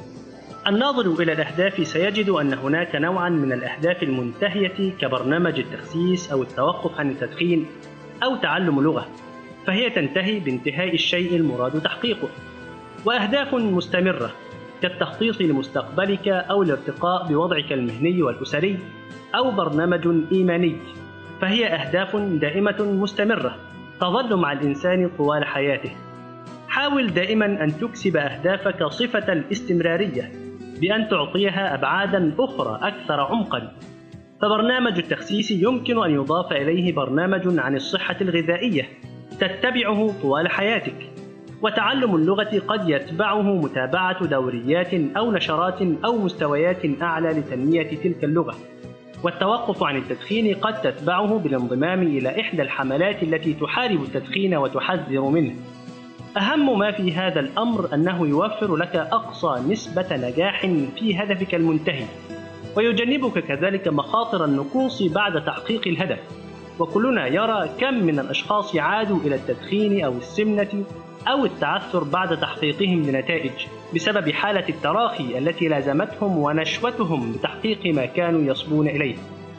الناظر إلى الأهداف سيجد أن هناك نوعا من الأهداف المنتهية كبرنامج التخسيس أو التوقف عن التدخين أو تعلم لغة، فهي تنتهي بانتهاء الشيء المراد تحقيقه، وأهداف مستمرة كالتخطيط لمستقبلك أو الارتقاء بوضعك المهني والأسري أو برنامج إيماني، فهي أهداف دائمة مستمرة تظل مع الإنسان طوال حياته. حاول دائما أن تكسب أهدافك صفة الاستمرارية بأن تعطيها أبعادا أخرى أكثر عمقا. فبرنامج التخسيس يمكن أن يضاف إليه برنامج عن الصحة الغذائية تتبعه طوال حياتك، وتعلم اللغة قد يتبعه متابعة دوريات أو نشرات أو مستويات أعلى لتنمية تلك اللغة، والتوقف عن التدخين قد تتبعه بالانضمام إلى إحدى الحملات التي تحارب التدخين وتحذر منه. أهم ما في هذا الأمر أنه يوفر لك أقصى نسبة نجاح في هدفك المنتهي، ويجنبك كذلك مخاطر النقوص بعد تحقيق الهدف. وكلنا يرى كم من الأشخاص عادوا إلى التدخين أو السمنة أو التعثر بعد تحقيقهم لنتائج بسبب حالة التراخي التي لازمتهم ونشوتهم لتحقيق ما كانوا يصبون إليه.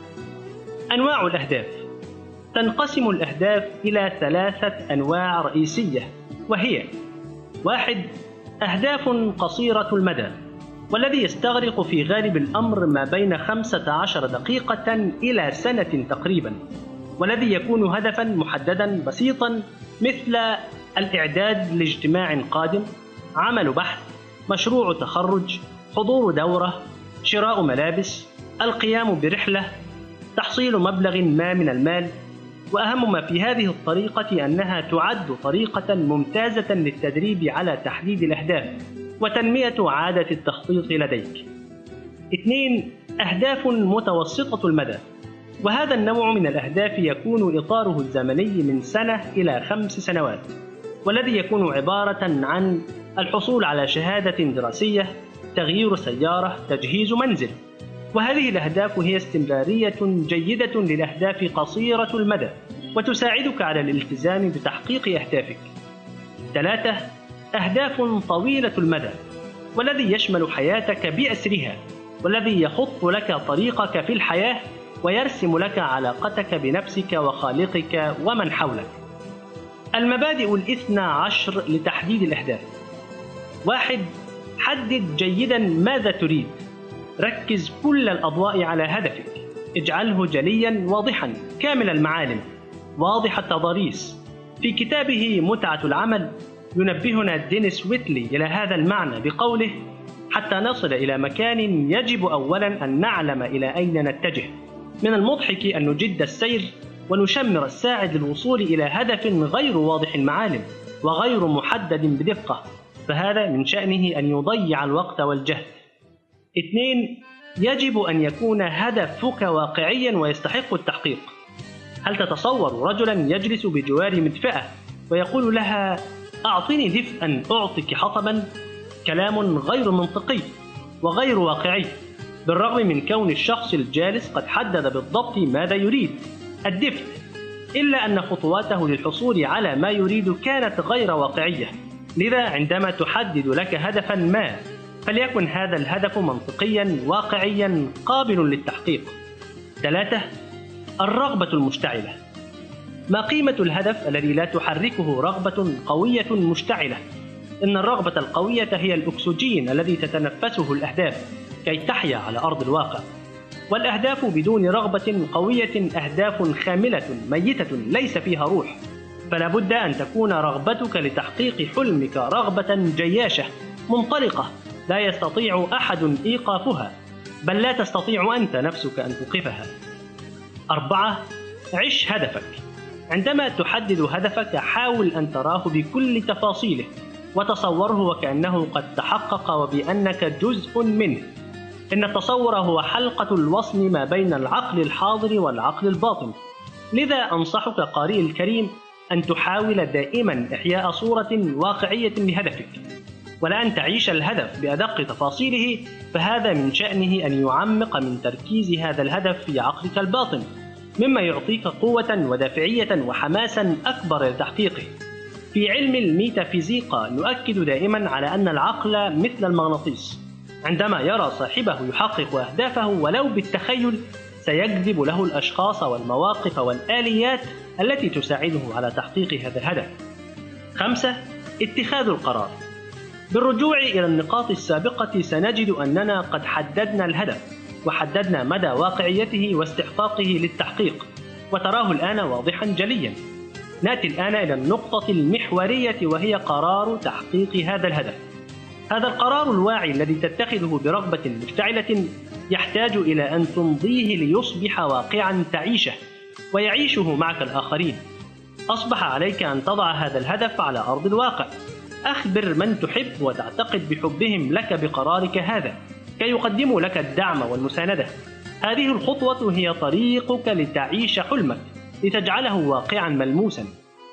أنواع الأهداف. تنقسم الأهداف إلى ثلاثة أنواع رئيسية، وهي: واحد، أهداف قصيرة المدى، والذي يستغرق في غالب الأمر ما بين خمسة عشر دقيقة إلى سنة تقريبا، والذي يكون هدفا محددا بسيطا مثل الإعداد لاجتماع قادم، عمل بحث، مشروع تخرج، حضور دورة، شراء ملابس، القيام برحلة، تحصيل مبلغ ما من المال. وأهم ما في هذه الطريقة أنها تعد طريقة ممتازة للتدريب على تحديد الأهداف وتنمية عادة التخطيط لديك. اثنين، أهداف متوسطة المدى، وهذا النوع من الأهداف يكون إطاره الزمني من سنة إلى خمس سنوات، والذي يكون عبارة عن الحصول على شهادة دراسية، تغيير سيارة، تجهيز منزل. وهذه الأهداف هي استمرارية جيدة للأهداف قصيرة المدى وتساعدك على الالتزام بتحقيق أهدافك. ثلاثة، أهداف طويلة المدى، والذي يشمل حياتك بأسرها، والذي يخط لك طريقك في الحياة ويرسم لك علاقتك بنفسك وخالقك ومن حولك. المبادئ الاثنى عشر لتحديد الأهداف. واحد، حدد جيدا ماذا تريد. ركز كل الأضواء على هدفك، اجعله جليا واضحا كامل المعالم واضح التضاريس. في كتابه متعة العمل ينبهنا دينيس ويتلي إلى هذا المعنى بقوله: حتى نصل إلى مكان يجب أولا أن نعلم إلى أين نتجه. من المضحك أن نجد السير ونشمر الساعد للوصول إلى هدف غير واضح المعالم وغير محدد بدقة، فهذا من شأنه أن يضيع الوقت والجهد. اثنين، يجب أن يكون هدفك واقعيا ويستحق التحقيق. هل تتصور رجلا يجلس بجوار مدفأة ويقول لها: أعطني دفئا أعطيك حطبا؟ كلام غير منطقي وغير واقعي، بالرغم من كون الشخص الجالس قد حدد بالضبط ماذا يريد، الدفء، إلا أن خطواته للحصول على ما يريد كانت غير واقعية. لذا عندما تحدد لك هدفا ما فليكن هذا الهدف منطقيا واقعيا قابل للتحقيق. ثلاثة، الرغبة المشتعلة. ما قيمة الهدف الذي لا تحركه رغبة قوية مشتعلة؟ إن الرغبة القوية هي الأكسجين الذي تتنفسه الأهداف كي تحيا على أرض الواقع، والأهداف بدون رغبة قوية أهداف خاملة ميتة ليس فيها روح. فلا بد أن تكون رغبتك لتحقيق حلمك رغبة جياشة منطلقة لا يستطيع أحد إيقافها، بل لا تستطيع أنت نفسك أن توقفها. أربعة، عش هدفك. عندما تحدد هدفك حاول أن تراه بكل تفاصيله وتصوره وكأنه قد تحقق وبأنك جزء منه. إن التصور هو حلقة الوصل ما بين العقل الحاضر والعقل الباطن. لذا أنصحك قارئي الكريم أن تحاول دائما إحياء صورة واقعية لهدفك، ولأن تعيش الهدف بأدق تفاصيله، فهذا من شأنه أن يعمق من تركيز هذا الهدف في عقلك الباطن، مما يعطيك قوة ودافعية وحماسا أكبر لتحقيقه. في علم الميتافيزيقا نؤكد دائما على أن العقل مثل المغناطيس، عندما يرى صاحبه يحقق أهدافه ولو بالتخيل سيجذب له الأشخاص والمواقف والآليات التي تساعده على تحقيق هذا الهدف. خمسة، اتخاذ القرار. بالرجوع إلى النقاط السابقة سنجد أننا قد حددنا الهدف وحددنا مدى واقعيته واستحقاقه للتحقيق، وتراه الآن واضحا جليا. نأتي الآن إلى النقطة المحورية وهي قرار تحقيق هذا الهدف. هذا القرار الواعي الذي تتخذه برغبة مشتعلة يحتاج إلى أن تمضيه ليصبح واقعا تعيشه ويعيشه معك الآخرين. أصبح عليك أن تضع هذا الهدف على أرض الواقع. أخبر من تحب وتعتقد بحبهم لك بقرارك هذا كي يقدموا لك الدعم والمساندة. هذه الخطوة هي طريقك لتعيش حلمك لتجعله واقعا ملموسا.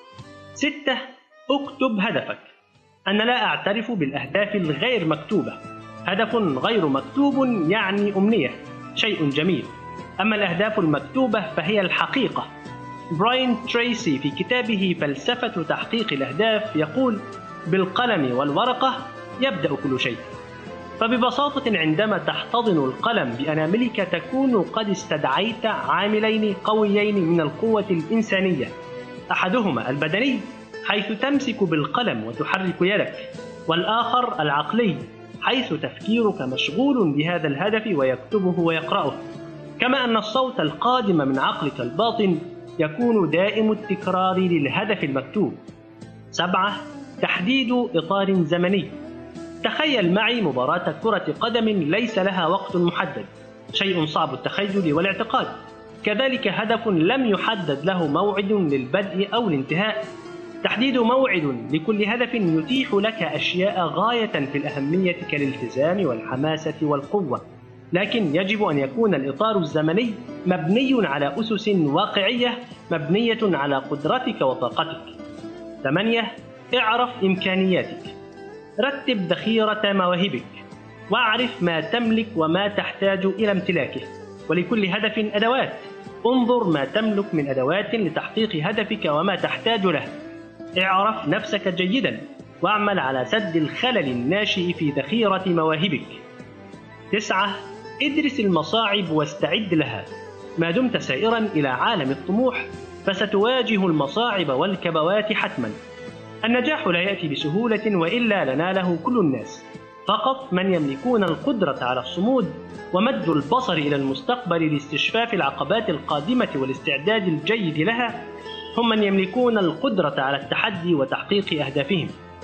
ستة، اكتب هدفك. أنا لا أعترف بالأهداف الغير مكتوبة. هدف غير مكتوب يعني أمنية، شيء جميل. أما الأهداف المكتوبة فهي الحقيقة. براين تريسي في كتابه فلسفة تحقيق الأهداف يقول: بالقلم والورقة يبدأ كل شيء. فببساطة عندما تحتضن القلم بأناملك تكون قد استدعيت عاملين قويين من القوة الإنسانية، أحدهما البدني حيث تمسك بالقلم وتحرك يدك، والآخر العقلي حيث تفكيرك مشغول بهذا الهدف ويكتبه ويقرأه. كما أن الصوت القادم من عقلك الباطن يكون دائم التكرار للهدف المكتوب. سبعة، تحديد إطار زمني. تخيل معي مباراة كرة قدم ليس لها وقت محدد، شيء صعب التخيل والاعتقاد. كذلك هدف لم يحدد له موعد للبدء أو الانتهاء. تحديد موعد لكل هدف يتيح لك أشياء غاية في الأهمية كالالتزام والحماسة والقوة، لكن يجب أن يكون الإطار الزمني مبني على أسس واقعية مبنية على قدرتك وطاقتك. ثمانية، اعرف إمكانياتك. رتب ذخيرة مواهبك، واعرف ما تملك وما تحتاج إلى امتلاكه، ولكل هدف أدوات. انظر ما تملك من أدوات لتحقيق هدفك وما تحتاج له. اعرف نفسك جيدا واعمل على سد الخلل الناشئ في ذخيرة مواهبك. تسعة، ادرس المصاعب واستعد لها. ما دمت سائرا إلى عالم الطموح فستواجه المصاعب والكبوات حتما. النجاح لا يأتي بسهولة وإلا لناله كل الناس. فقط من يملكون القدرة على الصمود ومد البصر إلى المستقبل لاستشفاف العقبات القادمة والاستعداد الجيد لها هم من يملكون القدرة على التحدي وتحقيق أهدافهم.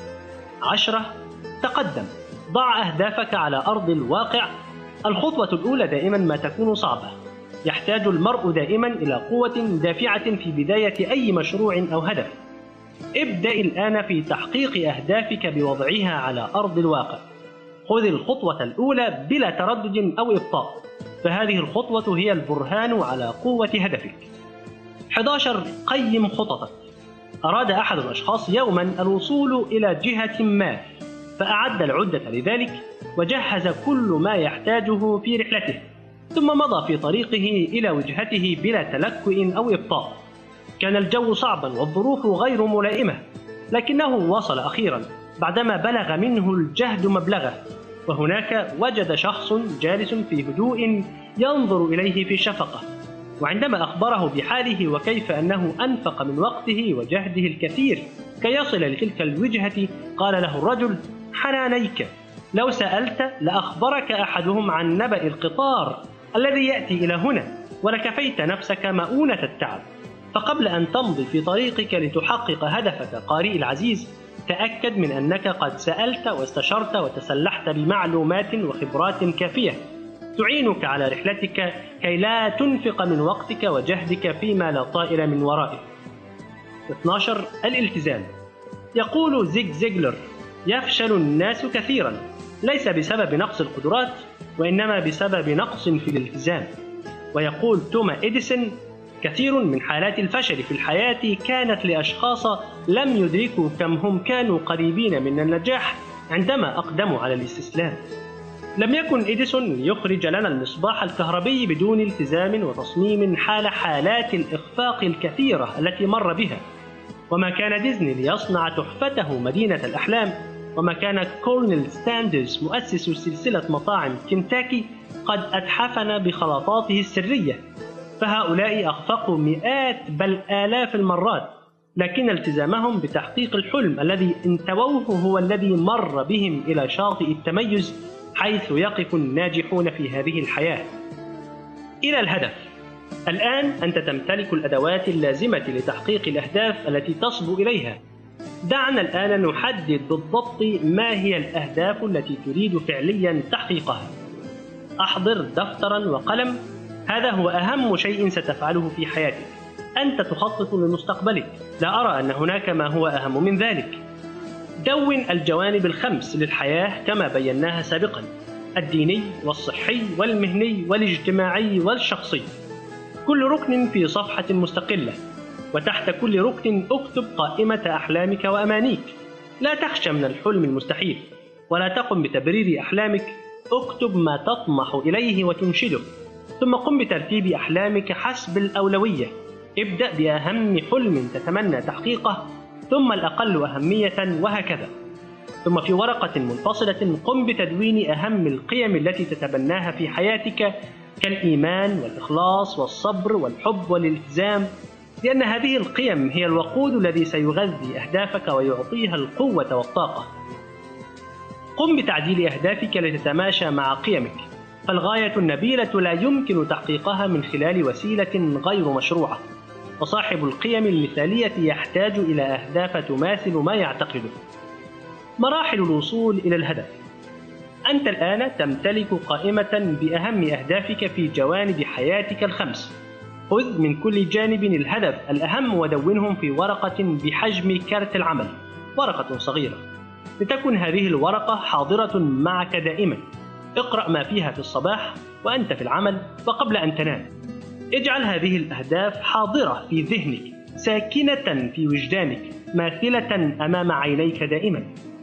عشرة، تقدم. ضع أهدافك على أرض الواقع. الخطوة الأولى دائما ما تكون صعبة. يحتاج المرء دائما إلى قوة دافعة في بداية أي مشروع أو هدف. ابدأ الآن في تحقيق أهدافك بوضعها على أرض الواقع. خذ الخطوة الأولى بلا تردد أو إبطاء، فهذه الخطوة هي البرهان على قوة هدفك. أحد عشر، قيم خططك. أراد أحد الأشخاص يوما الوصول إلى جهة ما، فأعد العدة لذلك وجهز كل ما يحتاجه في رحلته، ثم مضى في طريقه إلى وجهته بلا تلكؤ أو إبطاء. كان الجو صعبا والظروف غير ملائمة، لكنه وصل أخيرا بعدما بلغ منه الجهد مبلغه، وهناك وجد شخص جالس في هدوء ينظر إليه في شفقة. وعندما أخبره بحاله وكيف أنه أنفق من وقته وجهده الكثير كي يصل لتلك الوجهة، قال له الرجل: حنانيك، لو سألت لأخبرك أحدهم عن نبأ القطار الذي يأتي إلى هنا ولكفيت نفسك مؤونة التعب. فقبل أن تمضي في طريقك لتحقق هدفك قارئي العزيز، تأكد من أنك قد سألت واستشرت وتسلحت بمعلومات وخبرات كافية تعينك على رحلتك كي لا تنفق من وقتك وجهدك فيما لا طائر من ورائه. اثني عشر. الالتزام. يقول زيغ زيغلر: يفشل الناس كثيرا ليس بسبب نقص القدرات وإنما بسبب نقص في الالتزام. ويقول توما إديسون: كثير من حالات الفشل في الحياة كانت لأشخاص لم يدركوا كم هم كانوا قريبين من النجاح عندما أقدموا على الاستسلام. لم يكن إديسون ليخرج لنا المصباح الكهربي بدون التزام وتصميم حال حالات الإخفاق الكثيرة التي مر بها. وما كان ديزني ليصنع تحفته مدينة الأحلام، وما كان كورنيل ستاندرز مؤسس سلسلة مطاعم كنتاكي قد أتحفنا بخلطاته السرية. فهؤلاء أخفقوا مئات بل آلاف المرات، لكن التزامهم بتحقيق الحلم الذي انتووه هو الذي مر بهم إلى شاطئ التميز حيث يقف الناجحون في هذه الحياة. إلى الهدف. الآن أنت تمتلك الأدوات اللازمة لتحقيق الأهداف التي تصبو إليها. دعنا الآن نحدد بالضبط ما هي الأهداف التي تريد فعليا تحقيقها. أحضر دفترا وقلم، هذا هو أهم شيء ستفعله في حياتك. أنت تخطط لمستقبلك، لا أرى أن هناك ما هو أهم من ذلك. دون الجوانب الخمس للحياة كما بيناها سابقا: الديني والصحي والمهني والاجتماعي والشخصي، كل ركن في صفحة مستقلة، وتحت كل ركن اكتب قائمة أحلامك وأمانيك. لا تخشى من الحلم المستحيل، ولا تقم بتبرير أحلامك، اكتب ما تطمح إليه وتنشده، ثم قم بترتيب أحلامك حسب الأولوية. ابدأ بأهم حلم تتمنى تحقيقه، ثم الأقل أهمية، وهكذا. ثم في ورقة منفصلة قم بتدوين أهم القيم التي تتبناها في حياتك كالإيمان والإخلاص والصبر والحب والالتزام، لأن هذه القيم هي الوقود الذي سيغذي أهدافك ويعطيها القوة والطاقة. قم بتعديل أهدافك لتتماشى مع قيمك، فالغاية النبيلة لا يمكن تحقيقها من خلال وسيلة غير مشروعة، وصاحب القيم المثالية يحتاج إلى أهداف تماثل ما يعتقده. مراحل الوصول إلى الهدف. أنت الآن تمتلك قائمة بأهم أهدافك في جوانب حياتك الخمس. خذ من كل جانب الهدف الأهم ودونهم في ورقة بحجم كرت العمل، ورقة صغيرة، لتكن هذه الورقة حاضرة معك دائما. اقرأ ما فيها في الصباح وأنت في العمل وقبل أن تنام. اجعل هذه الأهداف حاضرة في ذهنك، ساكنة في وجدانك، ماثلة أمام عينيك دائما.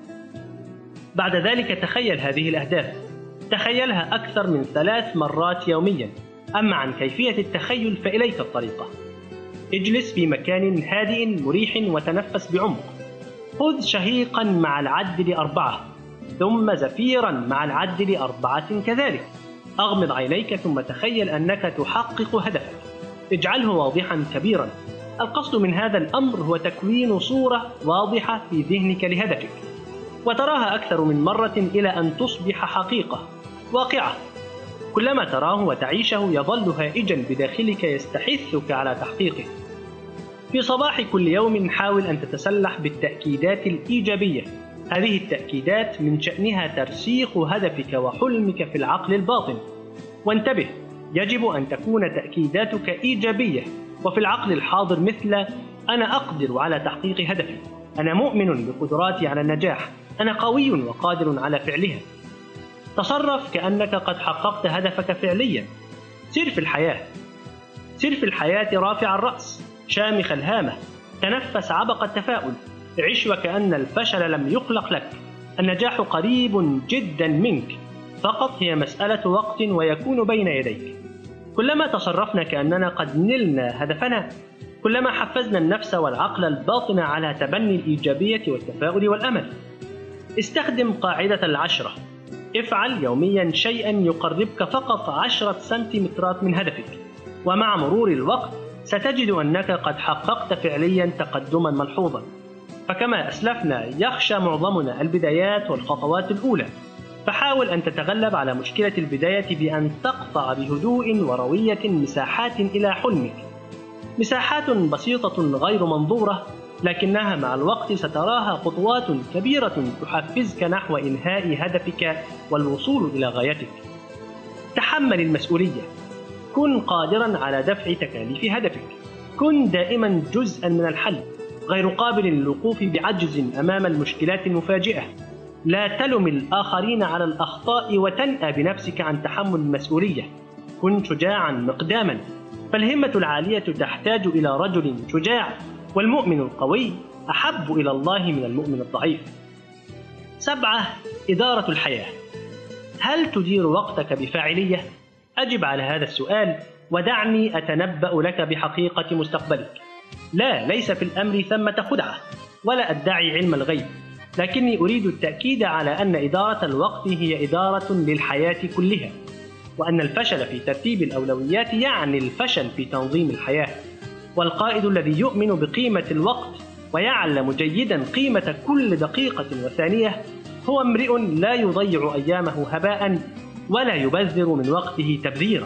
بعد ذلك تخيل هذه الأهداف، تخيلها أكثر من ثلاث مرات يوميا. أما عن كيفية التخيل فإليك الطريقة. اجلس في مكان هادئ مريح وتنفس بعمق. خذ شهيقا مع العد لأربعة، ثم زفيرا مع العد لأربعة كذلك. أغمض عينيك ثم تخيل أنك تحقق هدفك. اجعله واضحا كبيرا. القصد من هذا الأمر هو تكوين صورة واضحة في ذهنك لهدفك، وتراها أكثر من مرة إلى أن تصبح حقيقة واقعة. كلما تراه وتعيشه يظل هائجا بداخلك يستحثك على تحقيقه. في صباح كل يوم حاول أن تتسلح بالتأكيدات الإيجابية. هذه التأكيدات من شأنها ترسيخ هدفك وحلمك في العقل الباطن. وانتبه، يجب أن تكون تأكيداتك إيجابية وفي العقل الحاضر، مثل: أنا أقدر على تحقيق هدفي، أنا مؤمن بقدراتي على النجاح، أنا قوي وقادر على فعلها. تصرف كأنك قد حققت هدفك فعليا. سر في الحياة سر في الحياة رافع الرأس، شامخ الهامة، تنفس عبق التفاؤل. عش وكأن الفشل لم يخلق لك. النجاح قريب جدا منك، فقط هي مسألة وقت ويكون بين يديك. كلما تصرفنا كأننا قد نلنا هدفنا، كلما حفزنا النفس والعقل الباطن على تبني الإيجابية والتفاؤل والأمل. استخدم قاعدة العشرة. افعل يوميا شيئا يقربك فقط عشرة سنتيمترات من هدفك، ومع مرور الوقت ستجد أنك قد حققت فعليا تقدما ملحوظا. فكما أسلفنا، يخشى معظمنا البدايات والخطوات الأولى، فحاول أن تتغلب على مشكلة البداية بأن تقطع بهدوء وروية مساحات إلى حلمك. مساحات بسيطة غير منظورة، لكنها مع الوقت ستراها خطوات كبيرة تحفزك نحو إنهاء هدفك والوصول إلى غايتك. تحمل المسؤولية، كن قادرا على دفع تكاليف هدفك، كن دائما جزءا من الحل، غير قابل للوقوف بعجز أمام المشكلات المفاجئة. لا تلم الآخرين على الأخطاء وتنأى بنفسك عن تحمل المسؤولية. كن شجاعا مقداما، فالهمة العالية تحتاج إلى رجل شجاع، والمؤمن القوي أحب إلى الله من المؤمن الضعيف. سبعة، إدارة الحياة. هل تدير وقتك بفاعلية؟ أجب على هذا السؤال ودعني أتنبأ لك بحقيقة مستقبلك. لا، ليس في الأمر ثمة خدعة، ولا أدعي علم الغيب، لكني أريد التأكيد على أن إدارة الوقت هي إدارة للحياة كلها، وأن الفشل في ترتيب الأولويات يعني الفشل في تنظيم الحياة. والقائد الذي يؤمن بقيمة الوقت ويعلم جيدا قيمة كل دقيقة وثانية هو امرئ لا يضيع أيامه هباء ولا يبذر من وقته تبذيرا.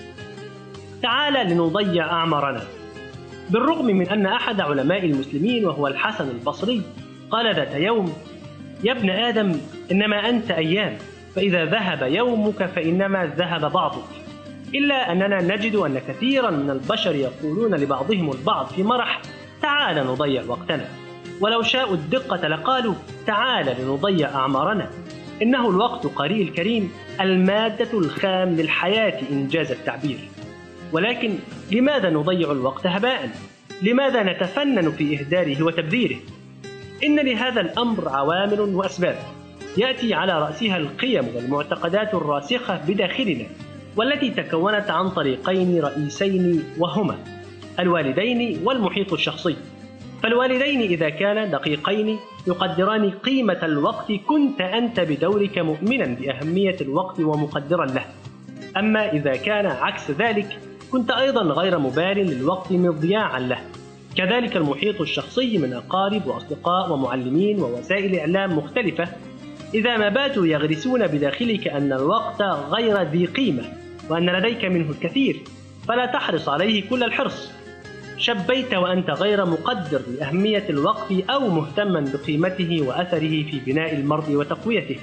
تعال لنضيع أعمارنا. بالرغم من أن أحد علماء المسلمين وهو الحسن البصري قال ذات يوم: يا ابن آدم، إنما أنت أيام، فإذا ذهب يومك فإنما ذهب بعضك. إلا أننا نجد أن كثيرا من البشر يقولون لبعضهم البعض في مرح: تعال نضيع وقتنا. ولو شاءوا الدقة لقالوا: تعال لنضيع أعمارنا. إنه الوقت قريء الكريم المادة الخام للحياة إنجاز التعبير. ولكن لماذا نضيع الوقت هباء؟ لماذا نتفنن في إهداره وتبذيره؟ إن لهذا الأمر عوامل وأسباب يأتي على رأسها القيم والمعتقدات الراسخة بداخلنا، والتي تكونت عن طريقين رئيسين وهما الوالدين والمحيط الشخصي. فالوالدين إذا كانا دقيقين يقدران قيمة الوقت كنت أنت بدورك مؤمنا بأهمية الوقت ومقدرا له. أما إذا كان عكس ذلك كنت أيضا غير مبال للوقت مضياعا له. كذلك المحيط الشخصي من أقارب وأصدقاء ومعلمين ووسائل إعلام مختلفة، إذا ما باتوا يغرسون بداخلك أن الوقت غير ذي قيمة وأن لديك منه الكثير، فلا تحرص عليه كل الحرص. شبيت وأنت غير مقدر لأهمية الوقت أو مهتما بقيمته وأثره في بناء المرء وتقويته.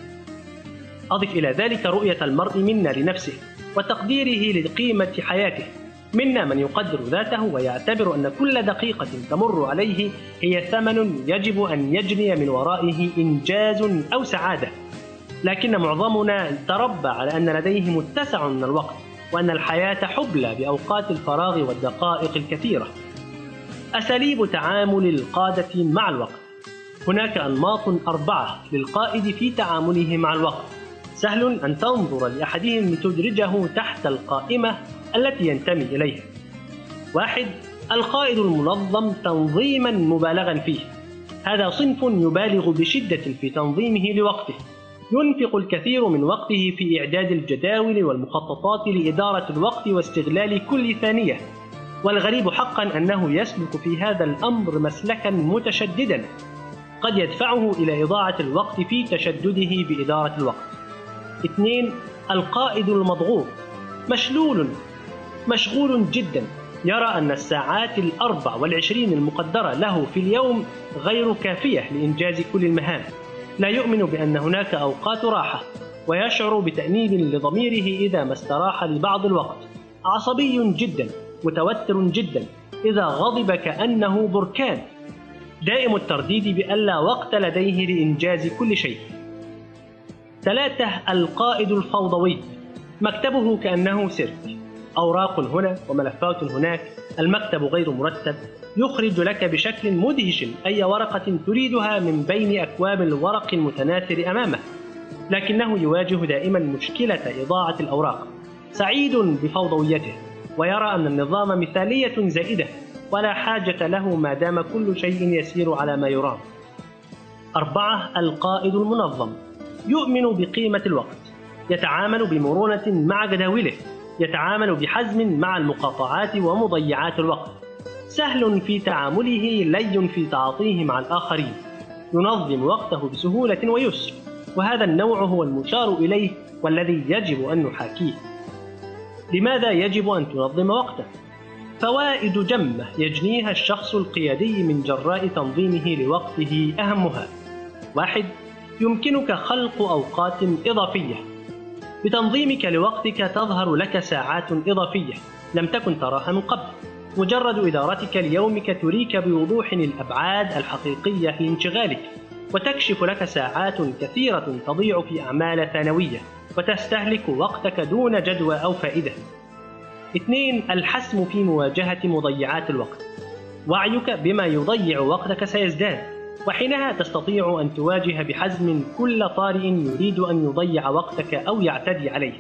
أضف إلى ذلك رؤية المرء منا لنفسه وتقديره لقيمة حياته. منا من يقدر ذاته ويعتبر أن كل دقيقة تمر عليه هي ثمن يجب أن يجني من ورائه إنجاز أو سعادة. لكن معظمنا تربى على أن لديه متسع من الوقت، وأن الحياة حبلى بأوقات الفراغ والدقائق الكثيرة. أساليب تعامل القادة مع الوقت. هناك أنماط أربعة للقائد في تعامله مع الوقت. سهل أن تنظر لأحدهم لتدرجه تحت القائمة التي ينتمي إليها. واحد، القائد المنظم تنظيما مبالغا فيه. هذا صنف يبالغ بشدة في تنظيمه لوقته، ينفق الكثير من وقته في إعداد الجداول والمخططات لإدارة الوقت واستغلال كل ثانية. والغريب حقا أنه يسلك في هذا الأمر مسلكا متشددا قد يدفعه إلى إضاعة الوقت في تشدده بإدارة الوقت. اثنين، القائد المضغوط مشلول مشغول جدا، يرى أن الساعات الأربع والعشرين المقدرة له في اليوم غير كافية لإنجاز كل المهام. لا يؤمن بأن هناك أوقات راحة، ويشعر بتأنيب لضميره إذا ما استراح لبعض الوقت. عصبي جدا، متوتر جدا، إذا غضب كأنه بركان، دائم الترديد بأن لا وقت لديه لإنجاز كل شيء. ثلاثة، القائد الفوضوي مكتبه كأنه سيرك، أوراق هنا وملفات هناك، المكتب غير مرتب، يخرج لك بشكل مدهش أي ورقة تريدها من بين أكواب الورق المتناثر أمامه، لكنه يواجه دائما مشكلة إضاعة الأوراق. سعيد بفوضويته، ويرى أن النظام مثالية زائدة ولا حاجة له ما دام كل شيء يسير على ما يرام. أربعة، القائد المنظم يؤمن بقيمة الوقت، يتعامل بمرونة مع جداوله، يتعامل بحزم مع المقاطعات ومضيعات الوقت، سهل في تعامله، لين في تعاطيه مع الآخرين، ينظم وقته بسهولة ويسر، وهذا النوع هو المشار إليه والذي يجب أن نحاكيه. لماذا يجب أن تنظم وقتك؟ فوائد جمة يجنيها الشخص القيادي من جراء تنظيمه لوقته أهمها: واحد. يمكنك خلق أوقات إضافية. بتنظيمك لوقتك تظهر لك ساعات إضافية لم تكن تراها من قبل. مجرد إدارتك ليومك تريك بوضوح الأبعاد الحقيقية لانشغالك، وتكشف لك ساعات كثيرة تضيع في أعمال ثانوية وتستهلك وقتك دون جدوى أو فائدة. اثنين. الحسم في مواجهة مضيعات الوقت. وعيك بما يضيع وقتك سيزداد، وحينها تستطيع أن تواجه بحزم كل طارئ يريد أن يضيع وقتك أو يعتدي عليه.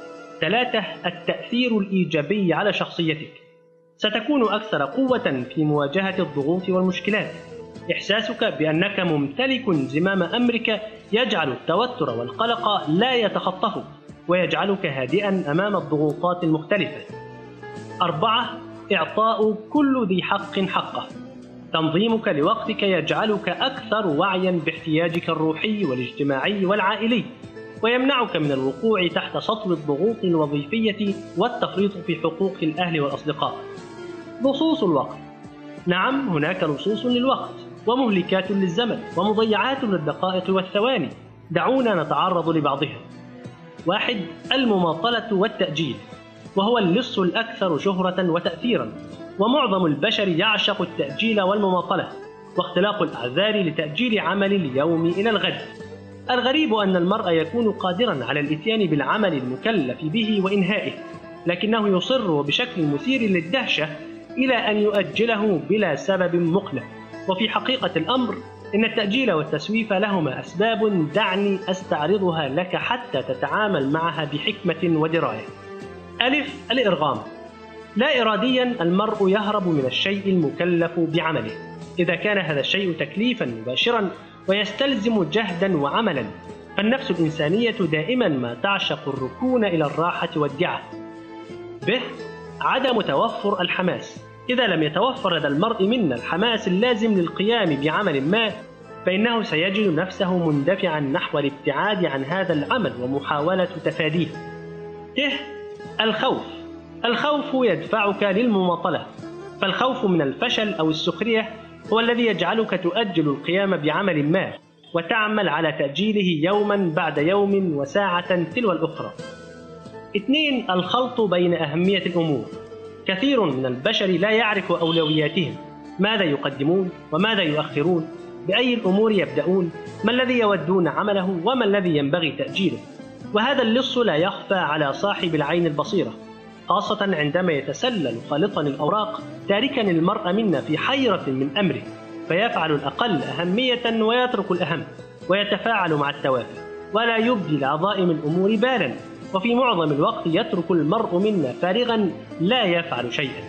ثلاثة. التأثير الإيجابي على شخصيتك. ستكون أكثر قوة في مواجهة الضغوط والمشكلات. إحساسك بأنك ممتلك زمام أمرك يجعل التوتر والقلق لا يتخطفك، ويجعلك هادئا أمام الضغوطات المختلفة. أربعة. إعطاء كل ذي حق حقه. تنظيمك لوقتك يجعلك أكثر وعيا باحتياجك الروحي والاجتماعي والعائلي، ويمنعك من الوقوع تحت سطو الضغوط الوظيفية والتفريط في حقوق الأهل والأصدقاء. لصوص الوقت. نعم، هناك لصوص للوقت، ومهلكات للزمن، ومضيعات للدقائق والثواني. دعونا نتعرض لبعضها. واحد. المماطلة والتأجيل، وهو اللص الأكثر شهرة وتأثيرا، ومعظم البشر يعشق التأجيل والمماطلة واختلاق الأعذار لتأجيل عمل اليوم إلى الغد. الغريب أن المرء يكون قادرا على الإتيان بالعمل المكلف به وإنهائه، لكنه يصر بشكل مثير للدهشة إلى أن يؤجله بلا سبب مقنع. وفي حقيقة الأمر إن التأجيل والتسويف لهما أسباب دعني أستعرضها لك حتى تتعامل معها بحكمة ودراية. ألف. الإرغام. لا إراديا المرء يهرب من الشيء المكلف بعمله، إذا كان هذا الشيء تكليفا مباشرا ويستلزم جهدا وعملا، فالنفس الإنسانية دائما ما تعشق الركون إلى الراحة والدعة. ب. عدم توفر الحماس. إذا لم يتوفر لدى المرء منا الحماس اللازم للقيام بعمل ما، فإنه سيجد نفسه مندفعا نحو الابتعاد عن هذا العمل ومحاولة تفاديه. ت. الخوف. الخوف يدفعك للمماطلة، فالخوف من الفشل أو السخرية هو الذي يجعلك تؤجل القيام بعمل ما، وتعمل على تأجيله يوما بعد يوم وساعة تلو الأخرى. اثنين. الخلط بين أهمية الأمور. كثير من البشر لا يعرف أولوياتهم، ماذا يقدمون وماذا يؤخرون، بأي الأمور يبدأون، ما الذي يودون عمله وما الذي ينبغي تأجيله. وهذا اللص لا يخفى على صاحب العين البصيرة، خاصة عندما يتسلل خالطا الأوراق تاركا المرء منا في حيرة من أمره، فيفعل الأقل أهمية ويترك الأهم، ويتفاعل مع التوافه، ولا يبدي لعظائم الأمور بالا، وفي معظم الوقت يترك المرء منا فارغا لا يفعل شيئا.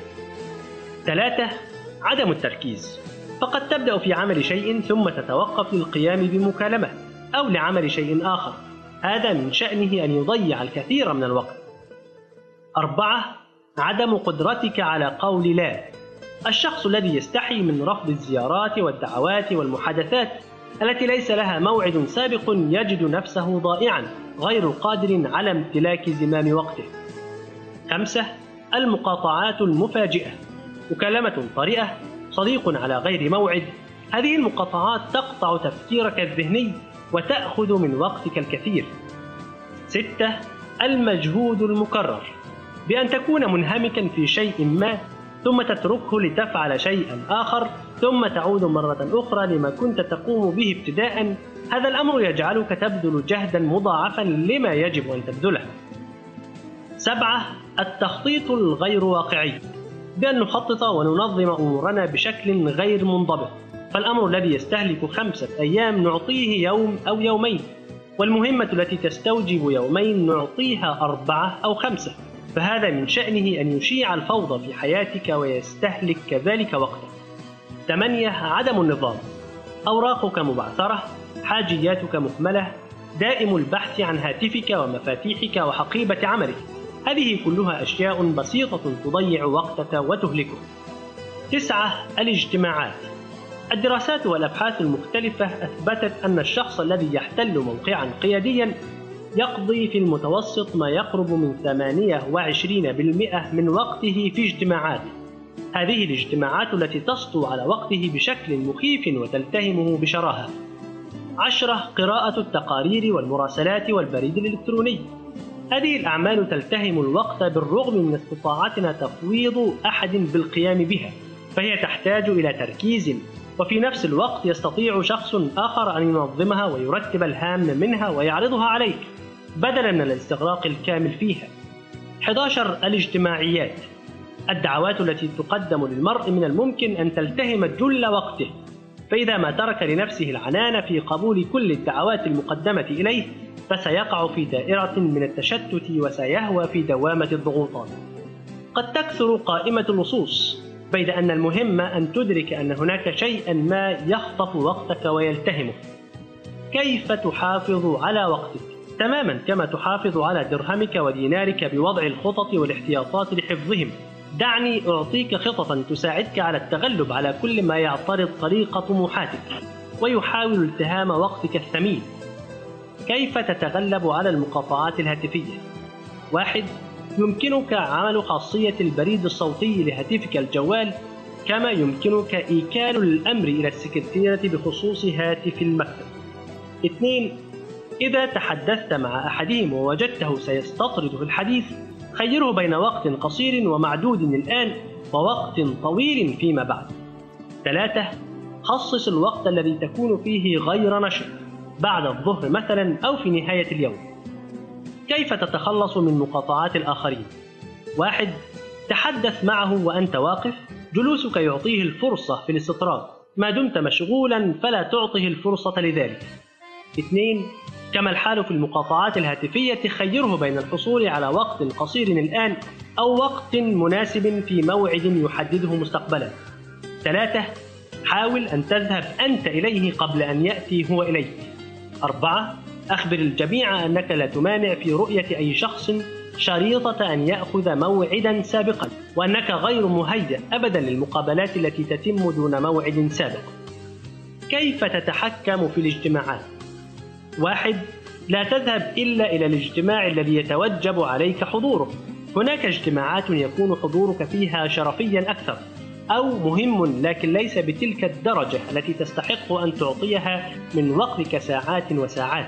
ثلاثة. عدم التركيز. فقد تبدأ في عمل شيء ثم تتوقف للقيام بمكالمة أو لعمل شيء آخر، هذا من شأنه أن يضيع الكثير من الوقت. أربعة. عدم قدرتك على قول لا. الشخص الذي يستحي من رفض الزيارات والدعوات والمحادثات التي ليس لها موعد سابق يجد نفسه ضائعا غير قادر على امتلاك زمام وقته. خمسة. المقاطعات المفاجئة. مكالمة طارئة، صديق على غير موعد، هذه المقاطعات تقطع تفكيرك الذهني وتأخذ من وقتك الكثير. ستة. المجهود المكرر. بأن تكون منهمكا في شيء ما ثم تتركه لتفعل شيئا آخر ثم تعود مرة أخرى لما كنت تقوم به ابتداء، هذا الأمر يجعلك تبذل جهدا مضاعفا لما يجب أن تبذله. سبعة. التخطيط الغير واقعي. بأن نخطط وننظم أمورنا بشكل غير منضبط، فالأمر الذي يستهلك خمسة أيام نعطيه يوم أو يومين، والمهمة التي تستوجب يومين نعطيها أربعة أو خمسة، فهذا من شأنه أن يشيع الفوضى في حياتك ويستهلك كذلك وقتك. ثمانية. عدم النظام. أوراقك مبعثرة، حاجياتك مهملة، دائم البحث عن هاتفك ومفاتيحك وحقيبة عملك، هذه كلها أشياء بسيطة تضيع وقتك وتهلكه. تسعة. الاجتماعات. الدراسات والأبحاث المختلفة أثبتت أن الشخص الذي يحتل موقعا قياديا يقضي في المتوسط ما يقرب من ثمانية وعشرين بالمئة من وقته في اجتماعات، هذه الاجتماعات التي تسطو على وقته بشكل مخيف وتلتهمه بشراهة. عشرة قراءة التقارير والمراسلات والبريد الإلكتروني. هذه الأعمال تلتهم الوقت بالرغم من استطاعتنا تفويض أحد بالقيام بها، فهي تحتاج إلى تركيز، وفي نفس الوقت يستطيع شخص آخر أن ينظمها ويرتب الهام منها ويعرضها عليك بدلا من الاستغراق الكامل فيها. أحد عشر الاجتماعيات. الدعوات التي تقدم للمرء من الممكن أن تلتهم جل وقته، فإذا ما ترك لنفسه العنان في قبول كل الدعوات المقدمة إليه فسيقع في دائرة من التشتت وسيهوى في دوامة الضغوطات. قد تكثر قائمة اللصوص، بيد أن المهم أن تدرك أن هناك شيئا ما يخطف وقتك ويلتهمه. كيف تحافظ على وقتك؟ تماما كما تحافظ على درهمك ودينارك بوضع الخطط والاحتياطات لحفظهم. دعني أعطيك خططا تساعدك على التغلب على كل ما يعترض طريق طموحاتك ويحاول التهام وقتك الثمين. كيف تتغلب على المقاطعات الهاتفية؟ واحد. يمكنك عمل خاصية البريد الصوتي لهاتفك الجوال، كما يمكنك إيكال الأمر إلى السكرتيرة بخصوص هاتف المكتب. اثنين. إذا تحدثت مع أحدهم ووجدته سيستطرد في الحديث، خيره بين وقت قصير ومعدود الآن ووقت طويل فيما بعد. ثلاثة. خصص الوقت الذي تكون فيه غير نشط، بعد الظهر مثلا أو في نهاية اليوم. كيف تتخلص من مقاطعات الآخرين؟ واحد. تحدث معه وأنت واقف، جلوسك يعطيه الفرصة في الاستطراد، ما دمت مشغولا فلا تعطه الفرصة لذلك. اثنين. كما الحال في المقاطعات الهاتفية، خيره بين الحصول على وقت قصير الآن أو وقت مناسب في موعد يحدده مستقبلا. ثلاثة. حاول أن تذهب أنت إليه قبل أن يأتي هو إليك. أربعة. أخبر الجميع أنك لا تمانع في رؤية أي شخص شريطة أن يأخذ موعدا سابقا، وأنك غير مهيأ أبدا للمقابلات التي تتم دون موعد سابق. كيف تتحكم في الاجتماعات؟ واحد. لا تذهب إلا إلى الاجتماع الذي يتوجب عليك حضوره. هناك اجتماعات يكون حضورك فيها شرفيا أكثر أو مهم، لكن ليس بتلك الدرجة التي تستحق أن تعطيها من وقتك ساعات وساعات.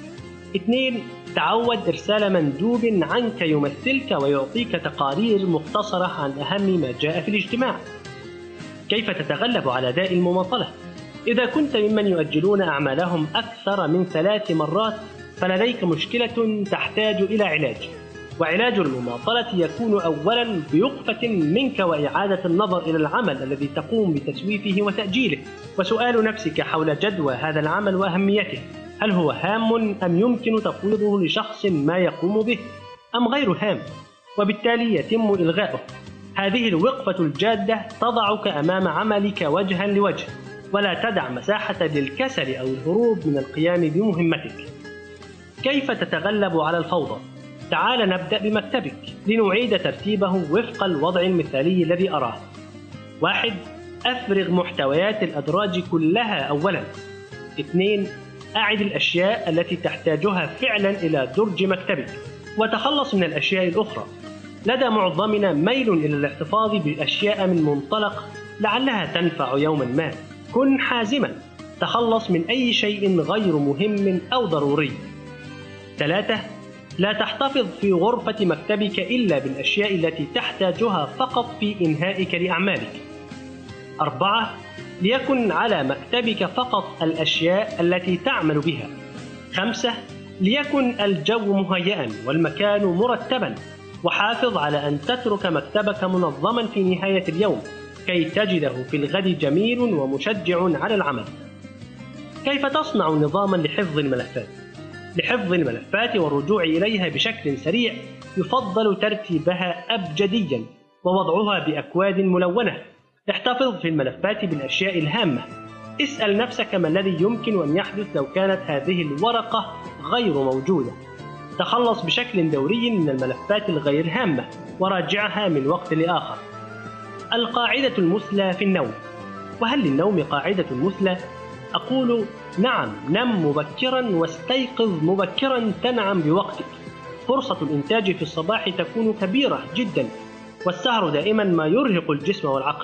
اثنين. تعود إرسال مندوب عنك يمثلك ويعطيك تقارير مختصرة عن أهم ما جاء في الاجتماع. كيف تتغلب على داء المماطلة؟ إذا كنت ممن يؤجلون أعمالهم أكثر من ثلاث مرات فلديك مشكلة تحتاج إلى علاج، وعلاج المماطلة يكون أولا بوقفة منك وإعادة النظر إلى العمل الذي تقوم بتسويفه وتأجيله، وسؤال نفسك حول جدوى هذا العمل وأهميته. هل هو هام أم يمكن تفويضه لشخص ما يقوم به، أم غير هام وبالتالي يتم إلغاؤه؟ هذه الوقفة الجادة تضعك أمام عملك وجها لوجه، ولا تدع مساحة للكسل أو الهروب من القيام بمهمتك. كيف تتغلب على الفوضى؟ تعال نبدأ بمكتبك لنعيد ترتيبه وفق الوضع المثالي الذي أراه. واحد. أفرغ محتويات الأدراج كلها أولا. اثنين. أعد الأشياء التي تحتاجها فعلا إلى درج مكتبك، وتخلص من الأشياء الأخرى. لدى معظمنا ميل إلى الاحتفاظ بأشياء من منطلق لعلها تنفع يوما ما. كن حازما، تخلص من أي شيء غير مهم أو ضروري. ثلاثة. لا تحتفظ في غرفة مكتبك إلا بالأشياء التي تحتاجها فقط في إنهائك لأعمالك. أربعة. ليكن على مكتبك فقط الأشياء التي تعمل بها. خمسة. ليكن الجو مهيئا والمكان مرتبا، وحافظ على أن تترك مكتبك منظما في نهاية اليوم كي تجده في الغد جميل ومشجع على العمل. كيف تصنع نظاما لحفظ الملفات؟ لحفظ الملفات والرجوع إليها بشكل سريع يفضل ترتيبها أبجديا ووضعها بأكواد ملونة. احتفظ في الملفات بالأشياء الهامة. اسأل نفسك ما الذي يمكن أن يحدث لو كانت هذه الورقة غير موجودة. تخلص بشكل دوري من الملفات الغير هامة وراجعها من وقت لآخر. القاعدة المثلى في النوم. وهل للنوم قاعدة مثلى؟ أقول نعم، نم مبكرا واستيقظ مبكرا تنعم بوقتك. فرصة الإنتاج في الصباح تكون كبيرة جدا، والسهر دائما ما يرهق الجسم والعقل.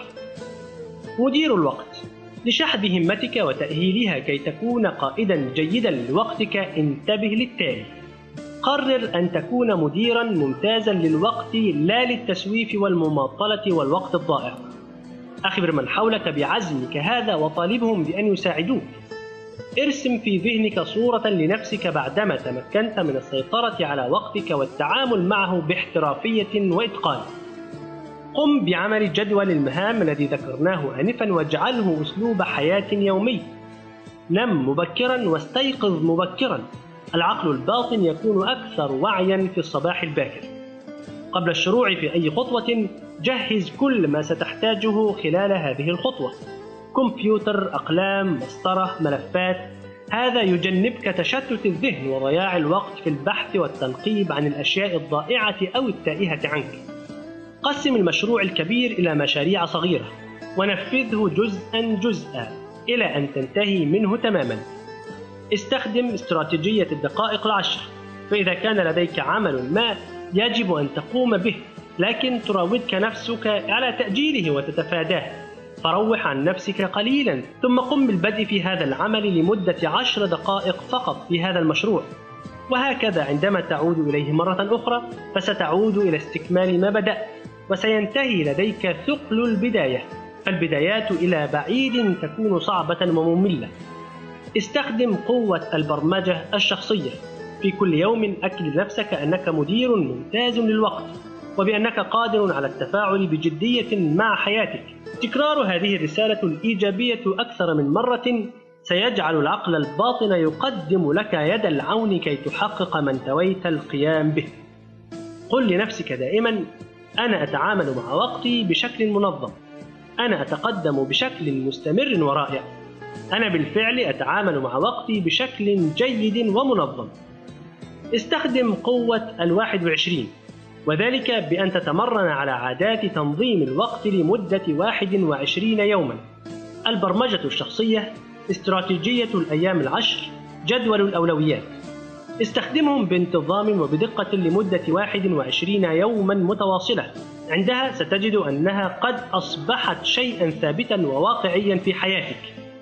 مدير الوقت: لشحذ همتك وتأهيلها كي تكون قائدا جيدا لوقتك انتبه للتالي. قرر أن تكون مديرا ممتازا للوقت لا للتسويف والمماطلة والوقت الضائع. أخبر من حولك بعزمك هذا وطالبهم بأن يساعدوك. ارسم في ذهنك صورة لنفسك بعدما تمكنت من السيطرة على وقتك والتعامل معه باحترافية وإتقان. قم بعمل جدول المهام الذي ذكرناه آنفا واجعله أسلوب حياة يومي. نم مبكرا واستيقظ مبكرا. العقل الباطن يكون أكثر وعيا في الصباح الباكر. قبل الشروع في أي خطوة جهز كل ما ستحتاجه خلال هذه الخطوة: كمبيوتر، أقلام، مسطرة، ملفات. هذا يجنبك تشتت الذهن وضياع الوقت في البحث والتنقيب عن الأشياء الضائعة أو التائهة عنك. قسم المشروع الكبير إلى مشاريع صغيرة ونفذه جزءا جزءا إلى أن تنتهي منه تماما. استخدم استراتيجية الدقائق العشر، فإذا كان لديك عمل ما يجب أن تقوم به لكن تراودك نفسك على تأجيله وتتفاداه، فروح عن نفسك قليلا ثم قم بالبدء في هذا العمل لمدة عشر دقائق فقط في هذا المشروع. وهكذا عندما تعود إليه مرة أخرى فستعود إلى استكمال ما بدأت، وسينتهي لديك ثقل البداية، فالبدايات إلى بعيد تكون صعبة ومملة. استخدم قوة البرمجة الشخصية. في كل يوم أكد لنفسك أنك مدير ممتاز للوقت، وبأنك قادر على التفاعل بجدية مع حياتك. تكرار هذه الرسالة الإيجابية أكثر من مرة سيجعل العقل الباطن يقدم لك يد العون كي تحقق ما انتويت القيام به. قل لنفسك دائما: أنا أتعامل مع وقتي بشكل منظم. أنا أتقدم بشكل مستمر ورائع. أنا بالفعل أتعامل مع وقتي بشكل جيد ومنظم. استخدم قوة الواحد وعشرين، وذلك بأن تتمرن على عادات تنظيم الوقت لمدة واحد وعشرين يوما. البرمجة الشخصية، استراتيجية الأيام العشر، جدول الأولويات. استخدمهم بانتظام وبدقة لمدة واحد وعشرين يوما متواصلة. عندها ستجد أنها قد أصبحت شيئا ثابتا وواقعيا في حياتك.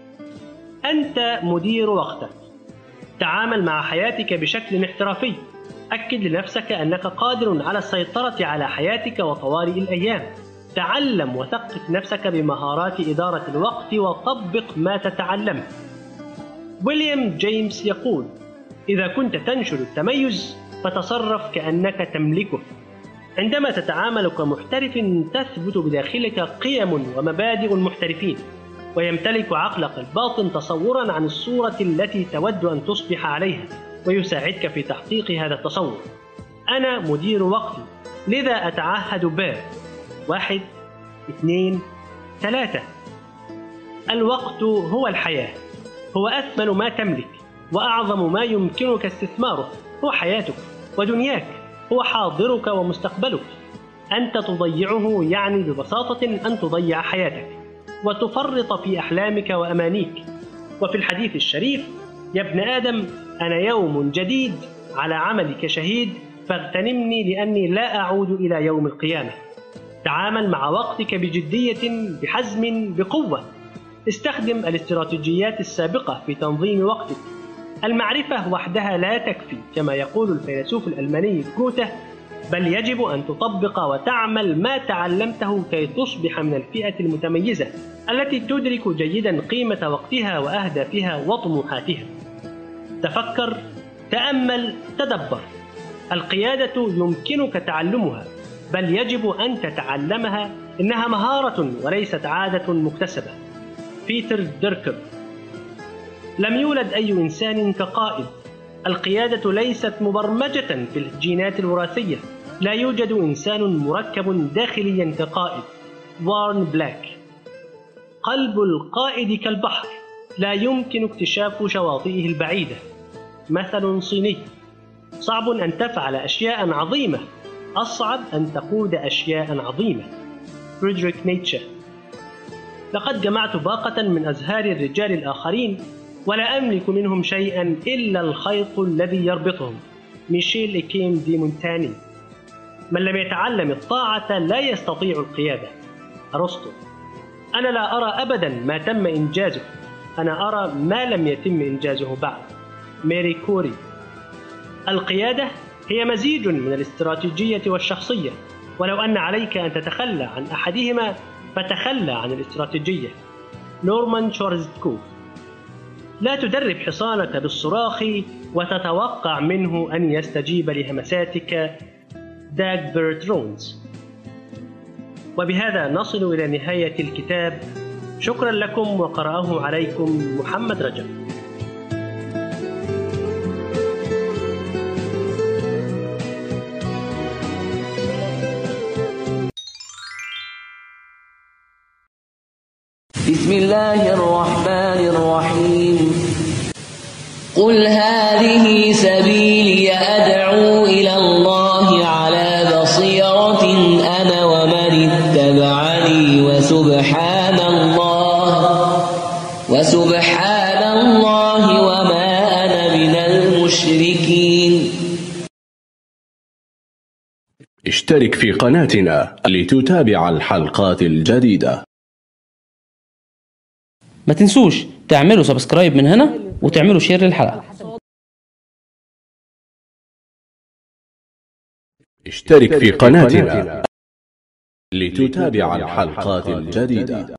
أنت مدير وقتك. تعامل مع حياتك بشكل احترافي. أكد لنفسك أنك قادر على السيطرة على حياتك وطوارئ الأيام. تعلم وثقف نفسك بمهارات إدارة الوقت وطبق ما تتعلمه. ويليام جيمس يقول: إذا كنت تنشر التميز فتصرف كأنك تملكه. عندما تتعامل كمحترف تثبت بداخلك قيم ومبادئ المحترفين، ويمتلك عقلك الباطن تصورا عن الصورة التي تود أن تصبح عليها، ويساعدك في تحقيق هذا التصور. أنا مدير وقتي، لذا أتعهد ب واحد، اثنين، ثلاثة. الوقت هو الحياة، هو أثمن ما تملك وأعظم ما يمكنك استثماره. هو حياتك ودنياك، هو حاضرك ومستقبلك. أنت تضيعه يعني ببساطة أن تضيع حياتك وتفرط في أحلامك وأمانيك. وفي الحديث الشريف: يا ابن آدم، أنا يوم جديد على عملك شهيد، فاغتنمني لأني لا أعود إلى يوم القيامة. تعامل مع وقتك بجدية، بحزم، بقوة. استخدم الاستراتيجيات السابقة في تنظيم وقتك. المعرفة وحدها لا تكفي كما يقول الفيلسوف الألماني جوته، بل يجب أن تطبق وتعمل ما تعلمته كي تصبح من الفئة المتميزة التي تدرك جيدا قيمة وقتها وأهدافها وطموحاتها. تفكر، تأمل، تدبر. القيادة يمكنك تعلمها، بل يجب أن تتعلمها. إنها مهارة وليست عادة مكتسبة. بيتر ديركر. لم يولد أي إنسان كقائد. القيادة ليست مبرمجة في الجينات الوراثية. لا يوجد إنسان مركب داخليا كقائد. وارن بلاك. قلب القائد كالبحر، لا يمكن اكتشاف شواطئه البعيدة. مثل صيني: صعب أن تفعل أشياء عظيمة، أصعب أن تقود أشياء عظيمة. فريدريك نيتشه. لقد جمعت باقة من أزهار الرجال الآخرين ولا أملك منهم شيئا إلا الخيط الذي يربطهم. ميشيل إكيم دي مونتاني. من لم يتعلم الطاعة لا يستطيع القيادة. أرسطو. أنا لا أرى أبدا ما تم إنجازه، أنا أرى ما لم يتم إنجازه بعد. ماري كوري. القيادة هي مزيج من الاستراتيجية والشخصية، ولو أن عليك أن تتخلى عن أحدهما فتخلى عن الاستراتيجية. نورمان شورزكوف. لا تدرب حصانك بالصراخ وتتوقع منه أن يستجيب لهمساتك. داغبرت رونز. وبهذا نصل إلى نهاية الكتاب. شكرا لكم، وقرأه عليكم محمد رجب. بسم الله الرحمن الرحيم. قل هذه سبيلي أدعو إلى الله على بصيرة أنا ومن اتبعني وسبحان الله وسبحان الله وما أنا من المشركين. اشترك في قناتنا لتتابع الحلقات الجديدة. ما تنسوش تعملوا سبسكرايب من هنا وتعملوا شير للحلقة. اشترك في قناتنا لتتابع الحلقات الجديدة.